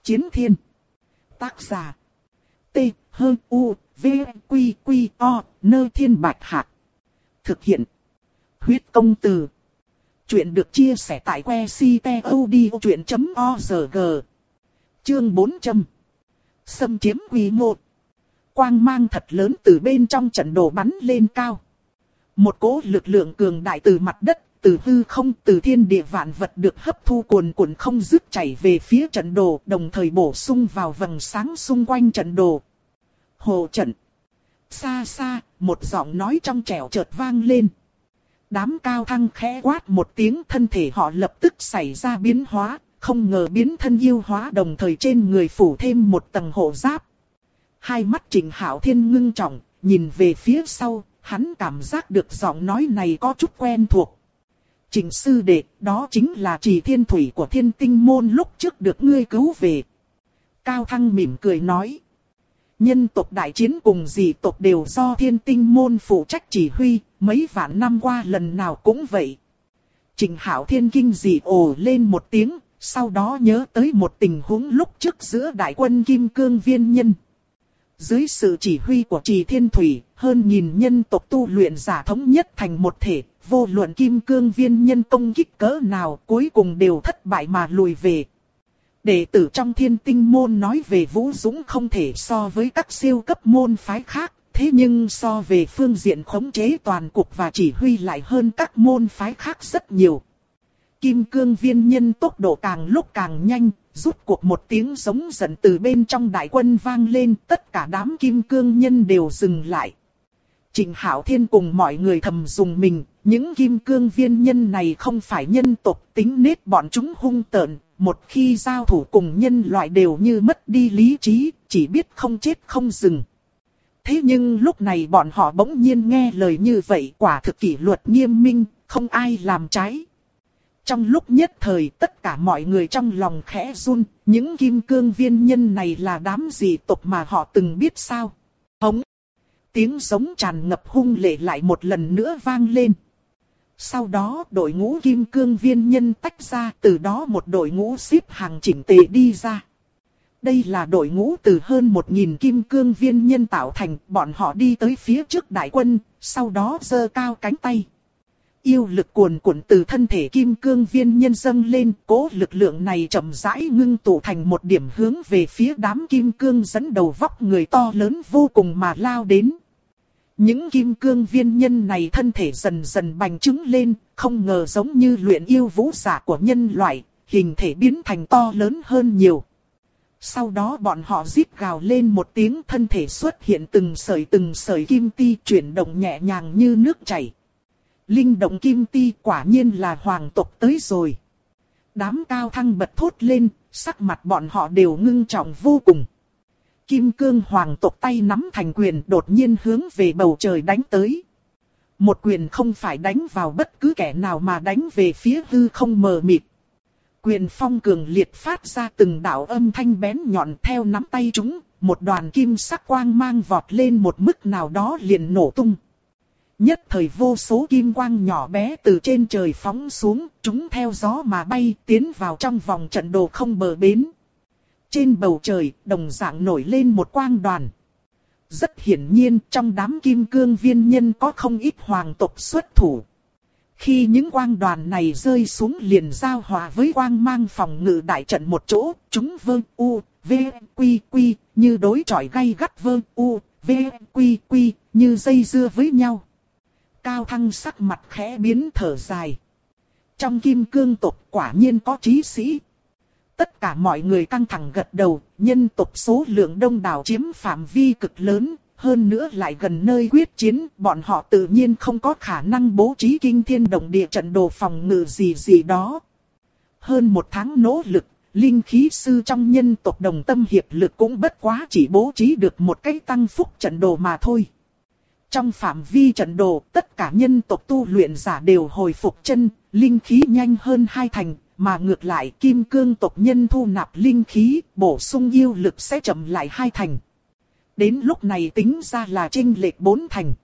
Chiến thiên. Tác giả. T-H-U-V-Q-Q-O, Nơ Thiên Bạch Hạc. Thực hiện. Huyết công từ. Chuyện được chia sẻ tại website.odchuyện.org. Chương 400. Xâm chiếm quy mô. Quang mang thật lớn từ bên trong trận đồ bắn lên cao. Một cỗ lực lượng cường đại từ mặt đất, từ hư không, từ thiên địa vạn vật được hấp thu cuồn cuộn không dứt chảy về phía trận đồ, đồng thời bổ sung vào vầng sáng xung quanh trận đồ. Hồ trận. Xa xa, một giọng nói trong trẻo chợt vang lên. Đám cao thăng khẽ quát một tiếng, thân thể họ lập tức xảy ra biến hóa, không ngờ biến thân yêu hóa, đồng thời trên người phủ thêm một tầng hộ giáp. Hai mắt Trịnh Hạo Thiên ngưng trọng, nhìn về phía sau, hắn cảm giác được giọng nói này có chút quen thuộc. Trịnh sư đệ, đó chính là Trì Thiên Thủy của Thiên Tinh Môn lúc trước được ngươi cứu về. Cao Thăng mỉm cười nói. Nhân tộc đại chiến cùng dị tộc đều do Thiên Tinh Môn phụ trách chỉ huy, mấy vạn năm qua lần nào cũng vậy. Trịnh Hạo Thiên kinh dị ồ lên một tiếng, sau đó nhớ tới một tình huống lúc trước giữa đại quân Kim Cương Viên Nhân. Dưới sự chỉ huy của Trì Thiên Thủy, hơn nghìn nhân tộc tu luyện giả thống nhất thành một thể, vô luận Kim Cương Viên Nhân công kích cỡ nào cuối cùng đều thất bại mà lùi về. Đệ tử trong Thiên Tinh Môn nói về Vũ Dũng không thể so với các siêu cấp môn phái khác, thế nhưng so về phương diện khống chế toàn cục và chỉ huy lại hơn các môn phái khác rất nhiều. Kim Cương Viên Nhân tốc độ càng lúc càng nhanh, rút cuộc một tiếng giống giận từ bên trong đại quân vang lên, tất cả đám Kim Cương Nhân đều dừng lại. Trịnh Hạo Thiên cùng mọi người thầm dùng mình, những Kim Cương Viên Nhân này không phải nhân tộc, tính nết bọn chúng hung tợn, một khi giao thủ cùng nhân loại đều như mất đi lý trí, chỉ biết không chết không dừng. Thế nhưng lúc này bọn họ bỗng nhiên nghe lời như vậy, quả thực kỷ luật nghiêm minh, không ai làm trái. Trong lúc nhất thời tất cả mọi người trong lòng khẽ run, những Kim Cương Viên Nhân này là đám dị tộc mà họ từng biết sao? Hống! Tiếng giống tràn ngập hung lệ lại một lần nữa vang lên. Sau đó đội ngũ Kim Cương Viên Nhân tách ra, từ đó một đội ngũ xếp hàng chỉnh tề đi ra. Đây là đội ngũ từ hơn 1000 Kim Cương Viên Nhân tạo thành, bọn họ đi tới phía trước đại quân, sau đó giơ cao cánh tay. Yêu lực cuồn cuộn từ thân thể Kim Cương Viên Nhân dâng lên, cố lực lượng này chậm rãi ngưng tụ thành một điểm hướng về phía đám Kim Cương dẫn đầu vóc người to lớn vô cùng mà lao đến. Những Kim Cương Viên Nhân này thân thể dần dần bành trướng lên, không ngờ giống như luyện yêu vũ giả của nhân loại, hình thể biến thành to lớn hơn nhiều. Sau đó bọn họ rít gào lên một tiếng, thân thể xuất hiện từng sợi kim ti chuyển động nhẹ nhàng như nước chảy. Linh động kim ti, quả nhiên là hoàng tộc tới rồi. Đám cao thăng bật thốt lên, sắc mặt bọn họ đều ngưng trọng vô cùng. Kim Cương hoàng tộc tay nắm thành quyền đột nhiên hướng về bầu trời đánh tới. Một quyền không phải đánh vào bất cứ kẻ nào mà đánh về phía hư không mờ mịt. Quyền phong cường liệt phát ra từng đạo âm thanh bén nhọn, theo nắm tay chúng, một đoàn kim sắc quang mang vọt lên một mức nào đó liền nổ tung. Nhất thời vô số kim quang nhỏ bé từ trên trời phóng xuống, chúng theo gió mà bay tiến vào trong vòng trận đồ không bờ bến. Trên bầu trời đồng dạng nổi lên một quang đoàn. Rất hiển nhiên trong đám Kim Cương Viên Nhân có không ít hoàng tộc xuất thủ. Khi những quang đoàn này rơi xuống liền giao hòa với quang mang phòng ngự đại trận một chỗ, chúng vơ u, v, quy quy, như đối chọi gay gắt vơ u, v, quy quy, như dây dưa với nhau. Cao Thăng sắc mặt khẽ biến thở dài. Trong Kim Cương tộc quả nhiên có trí sĩ. Tất cả mọi người căng thẳng gật đầu, nhân tộc số lượng đông đảo chiếm phạm vi cực lớn, hơn nữa lại gần nơi quyết chiến, bọn họ tự nhiên không có khả năng bố trí kinh thiên động địa trận đồ phòng ngự gì đó. Hơn một tháng nỗ lực, linh khí sư trong nhân tộc đồng tâm hiệp lực cũng bất quá chỉ bố trí được một cái tăng phúc trận đồ mà thôi. Trong phạm vi trận đồ, tất cả nhân tộc tu luyện giả đều hồi phục chân, linh khí nhanh hơn 2 thành, mà ngược lại Kim Cương tộc nhân thu nạp linh khí, bổ sung yêu lực sẽ chậm lại 2 thành. Đến lúc này tính ra là chênh lệch 4 thành.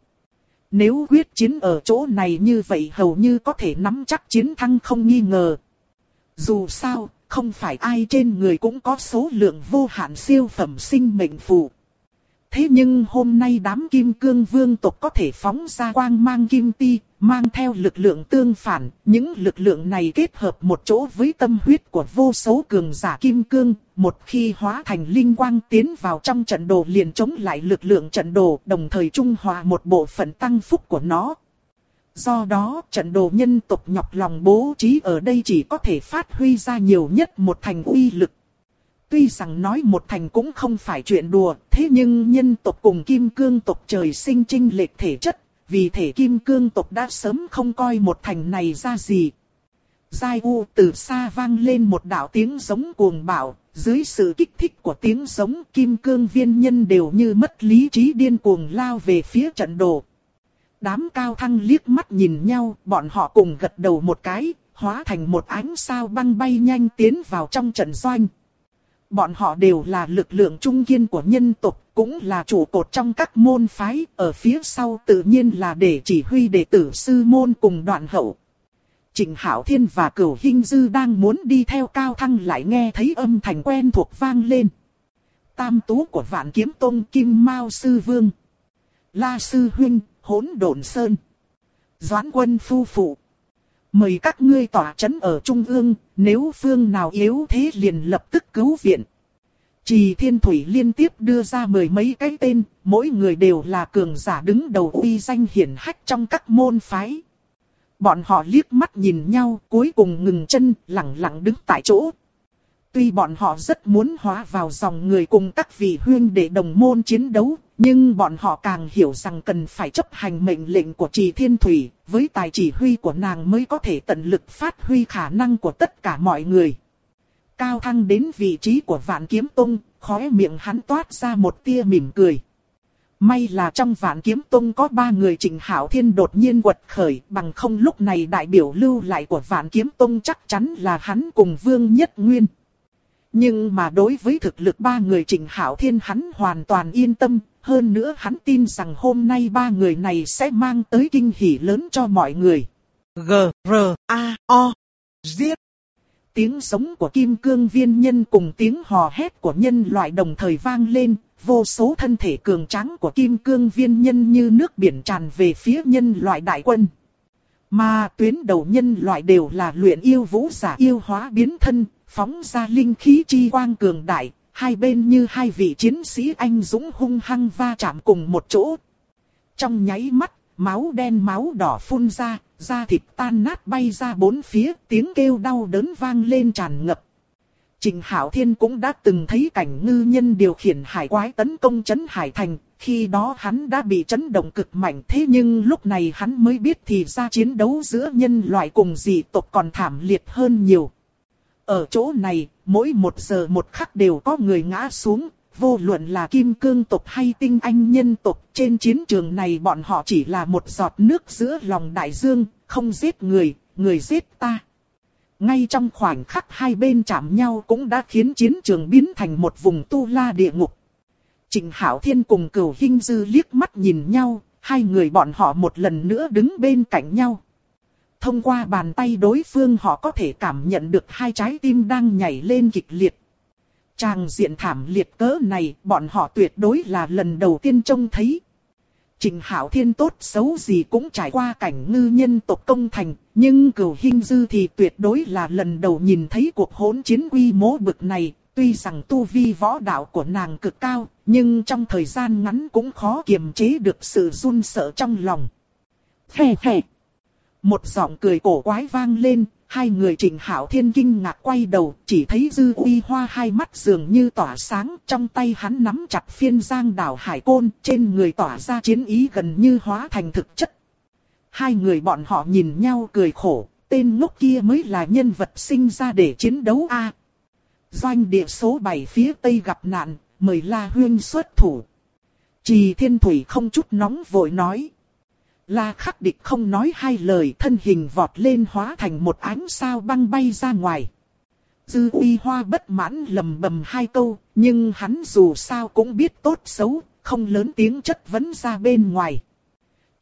Nếu quyết chiến ở chỗ này như vậy hầu như có thể nắm chắc chiến thắng không nghi ngờ. Dù sao, không phải ai trên người cũng có số lượng vô hạn siêu phẩm sinh mệnh phù. Thế nhưng hôm nay đám kim cương vương tộc có thể phóng ra quang mang kim ti, mang theo lực lượng tương phản, những lực lượng này kết hợp một chỗ với tâm huyết của vô số cường giả kim cương, một khi hóa thành linh quang tiến vào trong trận đồ liền chống lại lực lượng trận đồ, đồng thời trung hòa một bộ phận tăng phúc của nó. Do đó, trận đồ nhân tộc nhọc lòng bố trí ở đây chỉ có thể phát huy ra nhiều nhất một thành uy lực. Tuy rằng nói một thành cũng không phải chuyện đùa, thế nhưng nhân tộc cùng kim cương tộc trời sinh chênh lệch thể chất, vì thể kim cương tộc đã sớm không coi một thành này ra gì. Giai U từ xa vang lên một đạo tiếng giống cuồng bạo, dưới sự kích thích của tiếng giống kim cương viên nhân đều như mất lý trí điên cuồng lao về phía trận đồ. Đám cao thăng liếc mắt nhìn nhau, bọn họ cùng gật đầu một cái, hóa thành một ánh sao băng bay nhanh tiến vào trong trận doanh. Bọn họ đều là lực lượng trung kiên của nhân tộc, cũng là trụ cột trong các môn phái, ở phía sau tự nhiên là để chỉ huy đệ tử sư môn cùng đoạn hậu. Trịnh Hạo Thiên và Cửu Hinh Dư đang muốn đi theo Cao Thăng lại nghe thấy âm thanh quen thuộc vang lên. Tam tú của Vạn Kiếm Tông Kim Mao Sư Vương, La Sư Huynh, Hỗn Độn Sơn, Doãn Quân Phu Phụ. Mời các ngươi tỏa chấn ở Trung ương, nếu phương nào yếu thế liền lập tức cứu viện. Trì Thiên Thủy liên tiếp đưa ra mười mấy cái tên, mỗi người đều là cường giả đứng đầu uy danh hiển hách trong các môn phái. Bọn họ liếc mắt nhìn nhau, cuối cùng ngừng chân, lặng lặng đứng tại chỗ. Tuy bọn họ rất muốn hóa vào dòng người cùng các vị huynh đệ đồng môn chiến đấu, nhưng bọn họ càng hiểu rằng cần phải chấp hành mệnh lệnh của Trì Thiên Thủy, với tài chỉ huy của nàng mới có thể tận lực phát huy khả năng của tất cả mọi người. Cao Thăng đến vị trí của Vạn Kiếm Tông, khóe miệng hắn toát ra một tia mỉm cười. May là trong Vạn Kiếm Tông có 3 người Trịnh Hạo Thiên đột nhiên quật khởi, bằng không lúc này đại biểu lưu lại của Vạn Kiếm Tông chắc chắn là hắn cùng Vương Nhất Nguyên. Nhưng mà đối với thực lực 3 người Trịnh Hạo Thiên hắn hoàn toàn yên tâm, hơn nữa hắn tin rằng hôm nay 3 người này sẽ mang tới kinh hỉ lớn cho mọi người. G-R-A-O Giết. Tiếng sống của kim cương viên nhân cùng tiếng hò hét của nhân loại đồng thời vang lên, vô số thân thể cường tráng của kim cương viên nhân như nước biển tràn về phía nhân loại đại quân. Mà tuyến đầu nhân loại đều là luyện yêu vũ giả yêu hóa biến thân, phóng ra linh khí chi quang cường đại, hai bên như hai vị chiến sĩ anh dũng hung hăng va chạm cùng một chỗ. Trong nháy mắt, máu đen máu đỏ phun ra, da thịt tan nát bay ra bốn phía, tiếng kêu đau đớn vang lên tràn ngập. Trịnh Hạo Thiên cũng đã từng thấy cảnh ngư nhân điều khiển hải quái tấn công trấn Hải Thành, khi đó hắn đã bị chấn động cực mạnh, thế nhưng lúc này hắn mới biết thì ra chiến đấu giữa nhân loại cùng dị tộc còn thảm liệt hơn nhiều. Ở chỗ này, mỗi 1 giờ 1 khắc đều có người ngã xuống, vô luận là kim cương tộc hay tinh anh nhân tộc, trên chiến trường này bọn họ chỉ là một giọt nước giữa lòng đại dương, không giết người, người giết ta. Ngay trong khoảnh khắc hai bên chạm nhau cũng đã khiến chiến trường biến thành một vùng tu la địa ngục. Trịnh Hạo Thiên cùng Cửu Hinh Dư liếc mắt nhìn nhau, hai người bọn họ một lần nữa đứng bên cạnh nhau. Thông qua bàn tay đối phương họ có thể cảm nhận được hai trái tim đang nhảy lên kịch liệt. Tràng diện thảm liệt cỡ này bọn họ tuyệt đối là lần đầu tiên trông thấy. Trịnh Hạo Thiên tốt xấu gì cũng trải qua cảnh ngư nhân tộc công thành, nhưng Cửu Hinh Dư thì tuyệt đối là lần đầu nhìn thấy cuộc hỗn chiến quy mô bực này. Tuy rằng tu vi võ đạo của nàng cực cao, nhưng trong thời gian ngắn cũng khó kiềm chế được sự run sợ trong lòng. Hè hè. Một giọng cười cổ quái vang lên, hai người Trịnh Hạo Thiên kinh ngạc quay đầu, chỉ thấy Dư Uy Hoa hai mắt dường như tỏa sáng, trong tay hắn nắm chặt phiên giang đảo hải côn, trên người tỏa ra chiến ý gần như hóa thành thực chất. Hai người bọn họ nhìn nhau cười khổ, tên ngốc kia mới là nhân vật sinh ra để chiến đấu a. Doanh địa số 7 phía tây gặp nạn, mời La Huyên xuất thủ. Trì Thiên Thủy không chút nóng vội nói. La Khắc Địch không nói hai lời, thân hình vọt lên hóa thành một ánh sao băng bay ra ngoài. Dư Uy Hoa bất mãn lầm bầm hai câu, nhưng hắn dù sao cũng biết tốt xấu, không lớn tiếng chất vấn ra bên ngoài.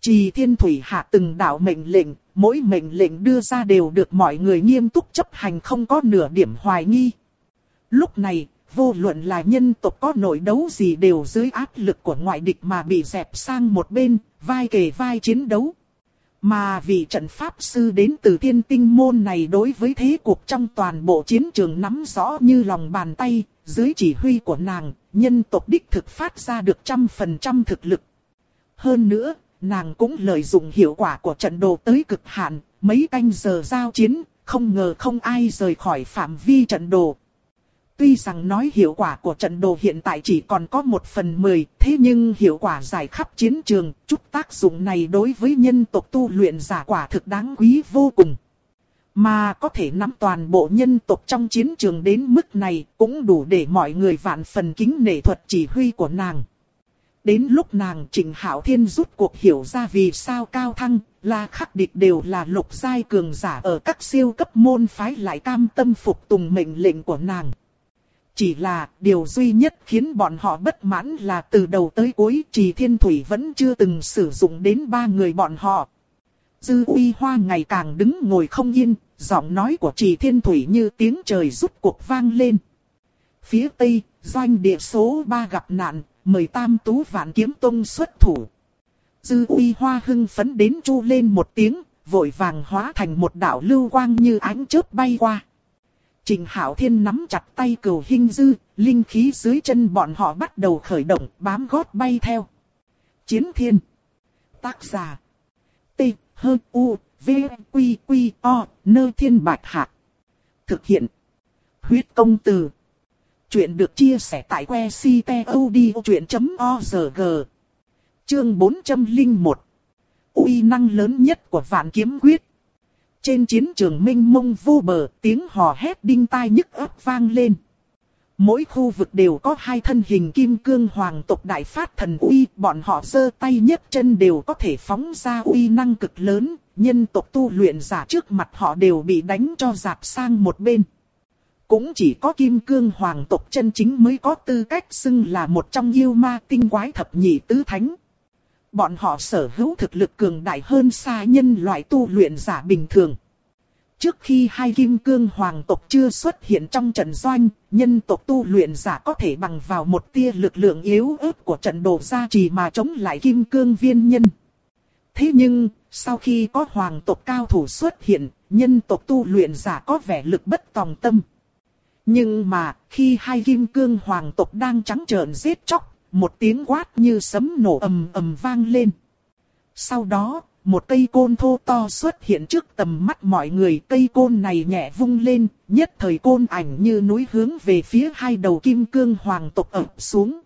Trì Thiên Thủy hạ từng đạo mệnh lệnh, mỗi mệnh lệnh đưa ra đều được mọi người nghiêm túc chấp hành, không có nửa điểm hoài nghi. Lúc này, vô luận là nhân tộc có nội đấu gì đều dưới áp lực của ngoại địch mà bị dẹp sang một bên, vai kề vai chiến đấu. Mà vị trận pháp sư đến từ Thiên Tinh môn này đối với thế cuộc trong toàn bộ chiến trường nắm rõ như lòng bàn tay, dưới chỉ huy của nàng, nhân tộc đích thực phát ra được 100% thực lực. Hơn nữa, nàng cũng lợi dụng hiệu quả của trận đồ tới cực hạn, mấy canh giờ giao chiến, không ngờ không ai rời khỏi phạm vi trận đồ. Tuy rằng nói hiệu quả của trận đồ hiện tại chỉ còn có 1/10, thế nhưng hiệu quả giải khắp chiến trường, chút tác dụng này đối với nhân tộc tu luyện giả quả thực đáng quý vô cùng. Mà có thể nắm toàn bộ nhân tộc trong chiến trường đến mức này cũng đủ để mọi người vạn phần kính nể thuật chỉ huy của nàng. Đến lúc nàng Trịnh Hạo Thiên rút cuộc hiểu ra vì sao Cao Thăng, La Khắc Địch đều là lục giai cường giả ở các siêu cấp môn phái lại cam tâm phục tùng mệnh lệnh của nàng. Chỉ là điều duy nhất khiến bọn họ bất mãn là từ đầu tới cuối Trì Thiên Thủy vẫn chưa từng sử dụng đến 3 người bọn họ. Dư Uy Hoa ngày càng đứng ngồi không yên, giọng nói của Trì Thiên Thủy như tiếng trời rút cuộc vang lên. Phía Tây, doanh địa số 3 gặp nạn, mời Tam Tú Vạn Kiếm Tông xuất thủ. Dư Uy Hoa hưng phấn đến chu lên một tiếng, vội vàng hóa thành một đạo lưu quang như ánh chớp bay qua. Trịnh Hạo Thiên nắm chặt tay Cửu Hinh Dư, linh khí dưới chân bọn họ bắt đầu khởi động, bám gót bay theo. Chiến Thiên. Tác giả. T, H, U, V, Quy, Quy, O, Nơ Thiên Bạch Hạc. Thực hiện. Huyết Công Từ. Chuyện được chia sẻ tại que ctod.org. Chương 401. Uy năng lớn nhất của Vạn Kiếm Quyết. Trên chiến trường mênh mông vô bờ, tiếng hò hét đinh tai nhức óc vang lên. Mỗi khu vực đều có 2 thân hình kim cương hoàng tộc đại phát thần uy, bọn họ giơ tay nhấc chân đều có thể phóng ra uy năng cực lớn, nhân tộc tu luyện giả trước mặt họ đều bị đánh cho dạp sang một bên. Cũng chỉ có kim cương hoàng tộc chân chính mới có tư cách xưng là một trong yêu ma tinh quái thập nhị tứ thánh. Bọn họ sở hữu thực lực cường đại hơn xa nhân loại tu luyện giả bình thường. Trước khi 2 kim cương hoàng tộc chưa xuất hiện trong trận doanh, nhân tộc tu luyện giả có thể bằng vào một tia lực lượng yếu ớt của trận đồ gia trì mà chống lại kim cương viên nhân. Thế nhưng, sau khi có hoàng tộc cao thủ xuất hiện, nhân tộc tu luyện giả có vẻ lực bất tòng tâm. Nhưng mà, khi 2 kim cương hoàng tộc đang trắng trợn giết chóc, một tiếng quát như sấm nổ ầm ầm vang lên. Sau đó, một cây côn thô to xuất hiện trước tầm mắt mọi người. Cây côn này nhẹ vung lên, nhất thời côn ảnh như núi hướng về phía 2 đầu kim cương hoàng tộc ập xuống.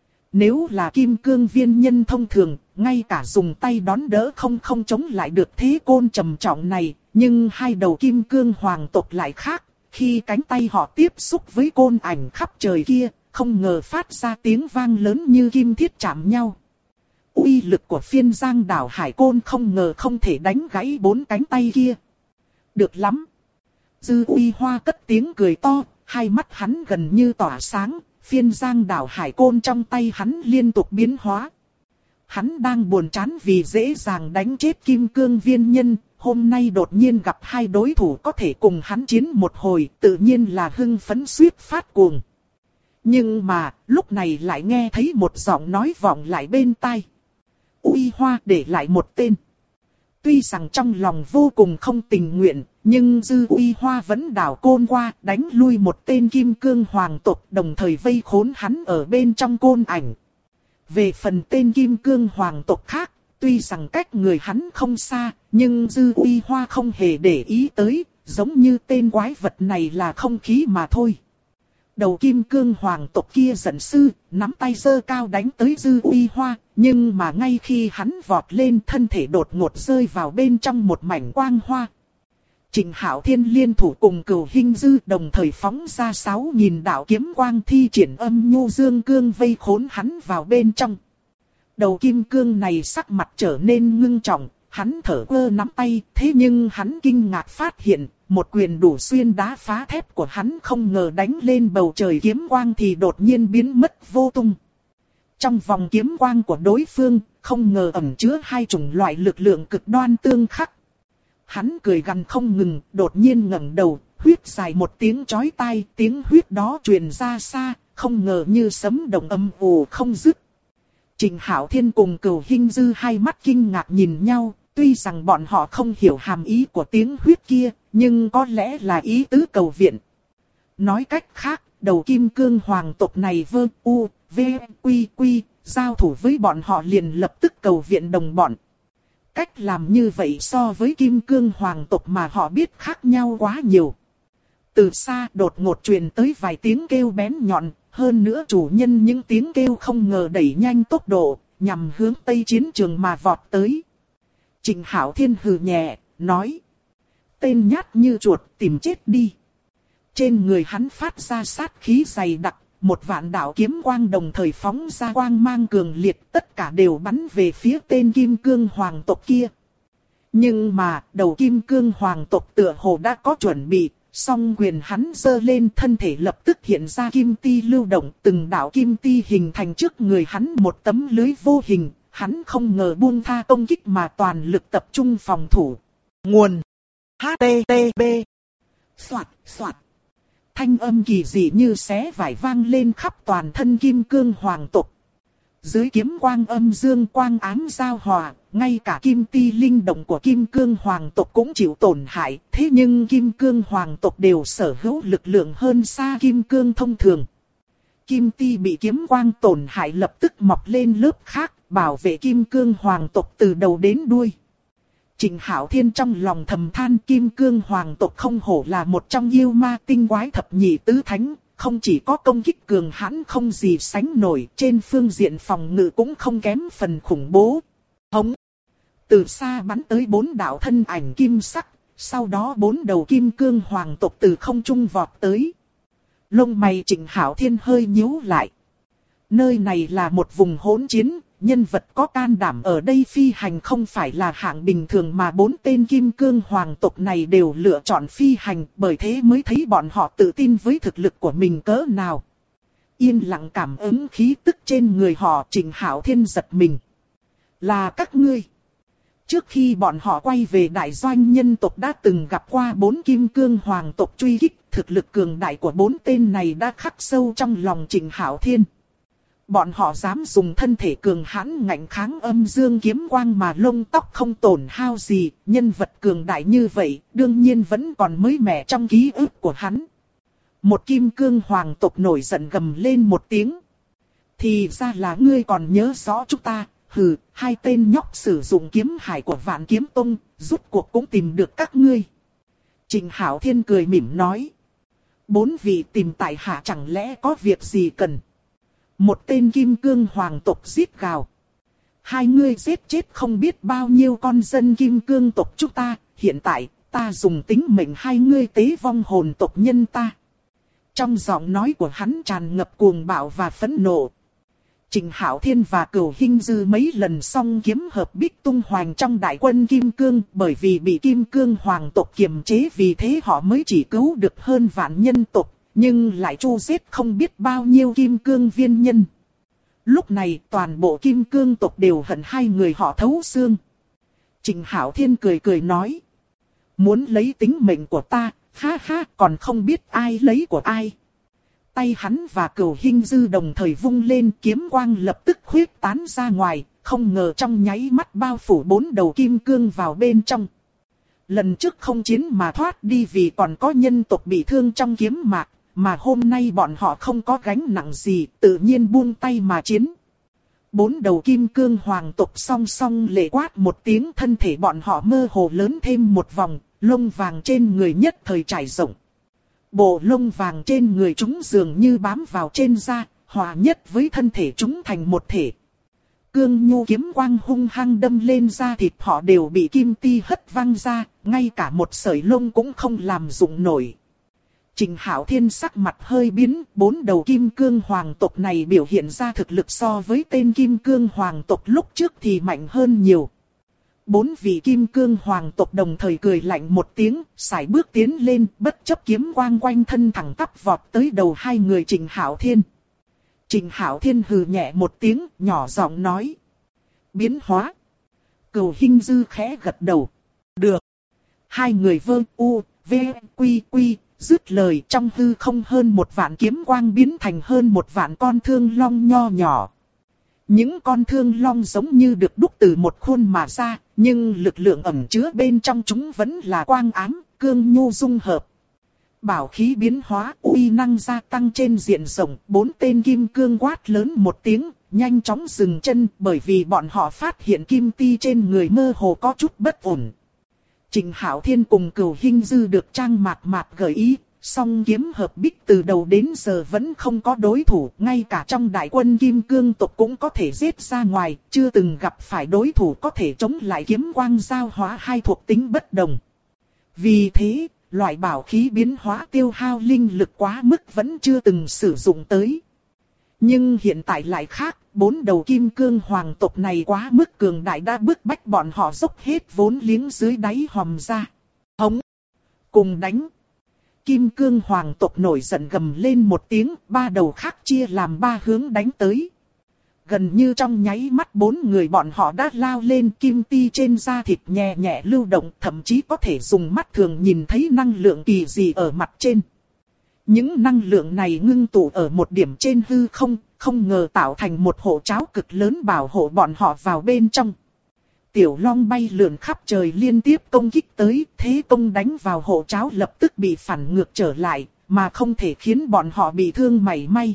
Nếu là kim cương viên nhân thông thường, ngay cả dùng tay đón đỡ không chống lại được thế côn trầm trọng này. Nhưng 2 đầu kim cương hoàng tộc lại khác, khi cánh tay họ tiếp xúc với côn ảnh khắp trời kia, không ngờ phát ra tiếng vang lớn như kim thiết chạm nhau. Uy lực của Phiên Giang đảo hải côn không ngờ không thể đánh gãy 4 cánh tay kia. Được lắm. Dư Uy Hoa cất tiếng cười to, hai mắt hắn gần như tỏa sáng, Phiên Giang đảo hải côn trong tay hắn liên tục biến hóa. Hắn đang buồn chán vì dễ dàng đánh chết kim cương viên nhân, hôm nay đột nhiên gặp 2 đối thủ có thể cùng hắn chiến một hồi, tự nhiên là hưng phấn suýt phát cuồng. Nhưng mà, lúc này lại nghe thấy một giọng nói vọng lại bên tai. Uy Hoa để lại một tên. Tuy rằng trong lòng vô cùng không tình nguyện, nhưng Dư Uy Hoa vẫn đảo côn qua, đánh lui một tên kim cương hoàng tộc, đồng thời vây khốn hắn ở bên trong côn ảnh. Về phần tên kim cương hoàng tộc khác, tuy rằng cách người hắn không xa, nhưng Dư Uy Hoa không hề để ý tới, giống như tên quái vật này là không khí mà thôi. Đầu kim cương hoàng tộc kia giận sư, nắm tay giơ cao đánh tới Dư Uy Hoa, nhưng mà ngay khi hắn vọt lên, thân thể đột ngột rơi vào bên trong một mảnh quang hoa. Trịnh Hạo Thiên liên thủ cùng Cửu Hinh Dư đồng thời phóng ra 6.000 đạo kiếm quang thi triển âm nhu dương cương vây khốn hắn vào bên trong. Đầu kim cương này sắc mặt trở nên ngưng trọng, hắn thở ơ nắm tay, thế nhưng hắn kinh ngạc phát hiện, một quyền đủ xuyên đá phá thép của hắn không ngờ đánh lên bầu trời kiếm quang thì đột nhiên biến mất vô tung. Trong vòng kiếm quang của đối phương, không ngờ ẩn chứa hai chủng loại lực lượng cực đoan tương khắc. Hắn cười gằn không ngừng, đột nhiên ngẩng đầu, huyết dài một tiếng chói tai, tiếng huyết đó truyền ra xa, không ngờ như sấm động âm ù không dứt. Trình Hạo Thiên cùng Cửu Hinh Dư hai mắt kinh ngạc nhìn nhau, tuy rằng bọn họ không hiểu hàm ý của tiếng huyết kia, nhưng có lẽ là ý tứ cầu viện. Nói cách khác, đầu kim cương hoàng tộc này giao thủ với bọn họ liền lập tức cầu viện đồng bọn. Cách làm như vậy so với kim cương hoàng tộc mà họ biết khác nhau quá nhiều. Từ xa đột ngột truyền tới vài tiếng kêu bén nhọn, hơn nữa chủ nhân những tiếng kêu không ngờ đẩy nhanh tốc độ, nhằm hướng tây chiến trường mà vọt tới. Trình Hạo Thiên hừ nhẹ, nói. Tên nhát như chuột tìm chết đi. Trên người hắn phát ra sát khí dày đặc, một vạn đạo kiếm quang đồng thời phóng ra quang mang cường liệt, tất cả đều bắn về phía tên kim cương hoàng tộc kia. Nhưng mà, đầu kim cương hoàng tộc tựa hồ đã có chuẩn bị, song quyền hắn giơ lên, thân thể lập tức hiện ra kim ti lưu động, từng đạo kim ti hình thành trước người hắn một tấm lưới vô hình, hắn không ngờ buông tha công kích mà toàn lực tập trung phòng thủ. Nguồn HTTP Soạt soạt. Thanh âm kỳ dị như xé vải vang lên khắp toàn thân kim cương hoàng tộc. Dưới kiếm quang âm dương quang ám giao hòa, ngay cả kim ti linh động của kim cương hoàng tộc cũng chịu tổn hại. Thế nhưng kim cương hoàng tộc đều sở hữu lực lượng hơn xa kim cương thông thường. Kim ti bị kiếm quang tổn hại lập tức mọc lên lớp khác, bảo vệ kim cương hoàng tộc từ đầu đến đuôi. Trình Hạo Thiên trong lòng thầm than kim cương hoàng tộc không hổ là một trong yêu ma tinh quái thập nhị tứ thánh, không chỉ có công kích cường hãn không gì sánh nổi, trên phương diện phòng ngự cũng không kém phần khủng bố. Hống! Từ xa bắn tới 4 đạo thân ảnh kim sắc, sau đó 4 đầu kim cương hoàng tộc từ không trung vọt tới. Lông mày Trình Hạo Thiên hơi nhíu lại. Nơi này là một vùng hỗn chiến. Nhân vật có can đảm ở đây phi hành không phải là hạng bình thường mà 4 tên kim cương hoàng tộc này đều lựa chọn phi hành, bởi thế mới thấy bọn họ tự tin với thực lực của mình cỡ nào. Yên lặng cảm ứng khí tức trên người họ, Trình Hạo Thiên giật mình. Là các ngươi. Trước khi bọn họ quay về đại doanh, nhân tộc đã từng gặp qua 4 kim cương hoàng tộc truy kích, thực lực cường đại của 4 tên này đã khắc sâu trong lòng Trình Hạo Thiên. Bọn họ dám dùng thân thể cường hãn ngạnh kháng âm dương kiếm quang mà lông tóc không tổn hao gì, nhân vật cường đại như vậy, đương nhiên vẫn còn mới mẻ trong ký ức của hắn. Một kim cương hoàng tộc nổi giận gầm lên một tiếng. Thì ra là ngươi còn nhớ rõ chúng ta, hừ, 2 tên nhóc sử dụng kiếm hải của Vạn Kiếm Tông, rút cuộc cũng tìm được các ngươi. Trình Hạo Thiên cười mỉm nói. 4 vị tìm tại hạ chẳng lẽ có việc gì cần? Một tên kim cương hoàng tộc giết gào. 2 ngươi giết chết không biết bao nhiêu con dân kim cương tộc chúng ta, hiện tại ta dùng tính mệnh 2 ngươi tế vong hồn tộc nhân ta. Trong giọng nói của hắn tràn ngập cuồng bạo và phẫn nộ. Trình Hạo Thiên và Cửu Hinh Dư mấy lần song kiếm hợp bích tung hoành trong đại quân kim cương, bởi vì bị kim cương hoàng tộc kiềm chế, vì thế họ mới chỉ cứu được hơn vạn nhân tộc. Nhưng lại tru giết không biết bao nhiêu kim cương viên nhân. Lúc này toàn bộ kim cương tộc đều hận 2 người họ thấu xương. Trình Hạo Thiên cười cười nói. Muốn lấy tính mệnh của ta, ha ha, còn không biết ai lấy của ai. Tay hắn và Cửu Hinh Dư đồng thời vung lên, kiếm quang lập tức khuyết tán ra ngoài, không ngờ trong nháy mắt bao phủ 4 đầu kim cương vào bên trong. Lần trước không chiến mà thoát đi vì còn có nhân tộc bị thương trong kiếm mạc. Mà hôm nay bọn họ không có gánh nặng gì, tự nhiên buông tay mà chiến. 4 đầu kim cương hoàng tộc song song lệ quát một tiếng, thân thể bọn họ mơ hồ lớn thêm một vòng, lông vàng trên người nhất thời trải rộng. Bộ lông vàng trên người chúng dường như bám vào trên da, hòa nhất với thân thể chúng thành một thể. Cương nhu kiếm quang hung hăng đâm lên da thịt họ đều bị kim ti hất văng ra, ngay cả một sợi lông cũng không làm dụng nổi. Trình Hạo Thiên sắc mặt hơi biến, 4 đầu kim cương hoàng tộc này biểu hiện ra thực lực so với tên kim cương hoàng tộc lúc trước thì mạnh hơn nhiều. 4 vị kim cương hoàng tộc đồng thời cười lạnh một tiếng, sải bước tiến lên, bất chấp kiếm quang quanh thân thẳng tắp vọt tới đầu 2 người Trình Hạo Thiên. Trịnh Hạo Thiên hừ nhẹ một tiếng, nhỏ giọng nói. Biến hóa. Cửu Hinh Dư khẽ gật đầu. Được. Hai người vơ u, v, quy quy, dứt lời trong hư không hơn 1 vạn kiếm quang biến thành hơn 1 vạn con thương long nho nhỏ. Những con thương long giống như được đúc từ một khuôn mà ra, nhưng lực lượng ẩn chứa bên trong chúng vẫn là quang ám, cương nhu dung hợp. Bảo khí biến hóa, uy năng gia tăng trên diện rộng, 4 tên kim cương quát lớn một tiếng, nhanh chóng dừng chân bởi vì bọn họ phát hiện kim ti trên người mơ hồ có chút bất ổn. Trịnh Hạo Thiên cùng Cửu Hinh Dư được Trang Mạt Mạt gợi ý, song kiếm hợp bích từ đầu đến giờ vẫn không có đối thủ, ngay cả trong đại quân kim cương tộc cũng có thể giết ra ngoài, chưa từng gặp phải đối thủ có thể chống lại kiếm quang giao hóa hai thuộc tính bất đồng. Vì thế, loại bảo khí biến hóa tiêu hao linh lực quá mức vẫn chưa từng sử dụng tới. Nhưng hiện tại lại khác, 4 đầu kim cương hoàng tộc này quá mức cường đại đã bức bách bọn họ dốc hết vốn liếng dưới đáy hòm ra. Hống! Cùng đánh! Kim cương hoàng tộc nổi giận gầm lên một tiếng, 3 đầu khác chia làm 3 hướng đánh tới. Gần như trong nháy mắt 4 người bọn họ đã lao lên, kim ti trên da thịt nhẹ nhẹ lưu động, thậm chí có thể dùng mắt thường nhìn thấy năng lượng kỳ dị ở mặt trên. Những năng lượng này ngưng tụ ở một điểm trên hư không, không ngờ tạo thành một hộ cháo cực lớn bảo hộ bọn họ vào bên trong. Tiểu long bay lượn khắp trời liên tiếp công kích tới, thế công đánh vào hộ cháo lập tức bị phản ngược trở lại, mà không thể khiến bọn họ bị thương mảy may.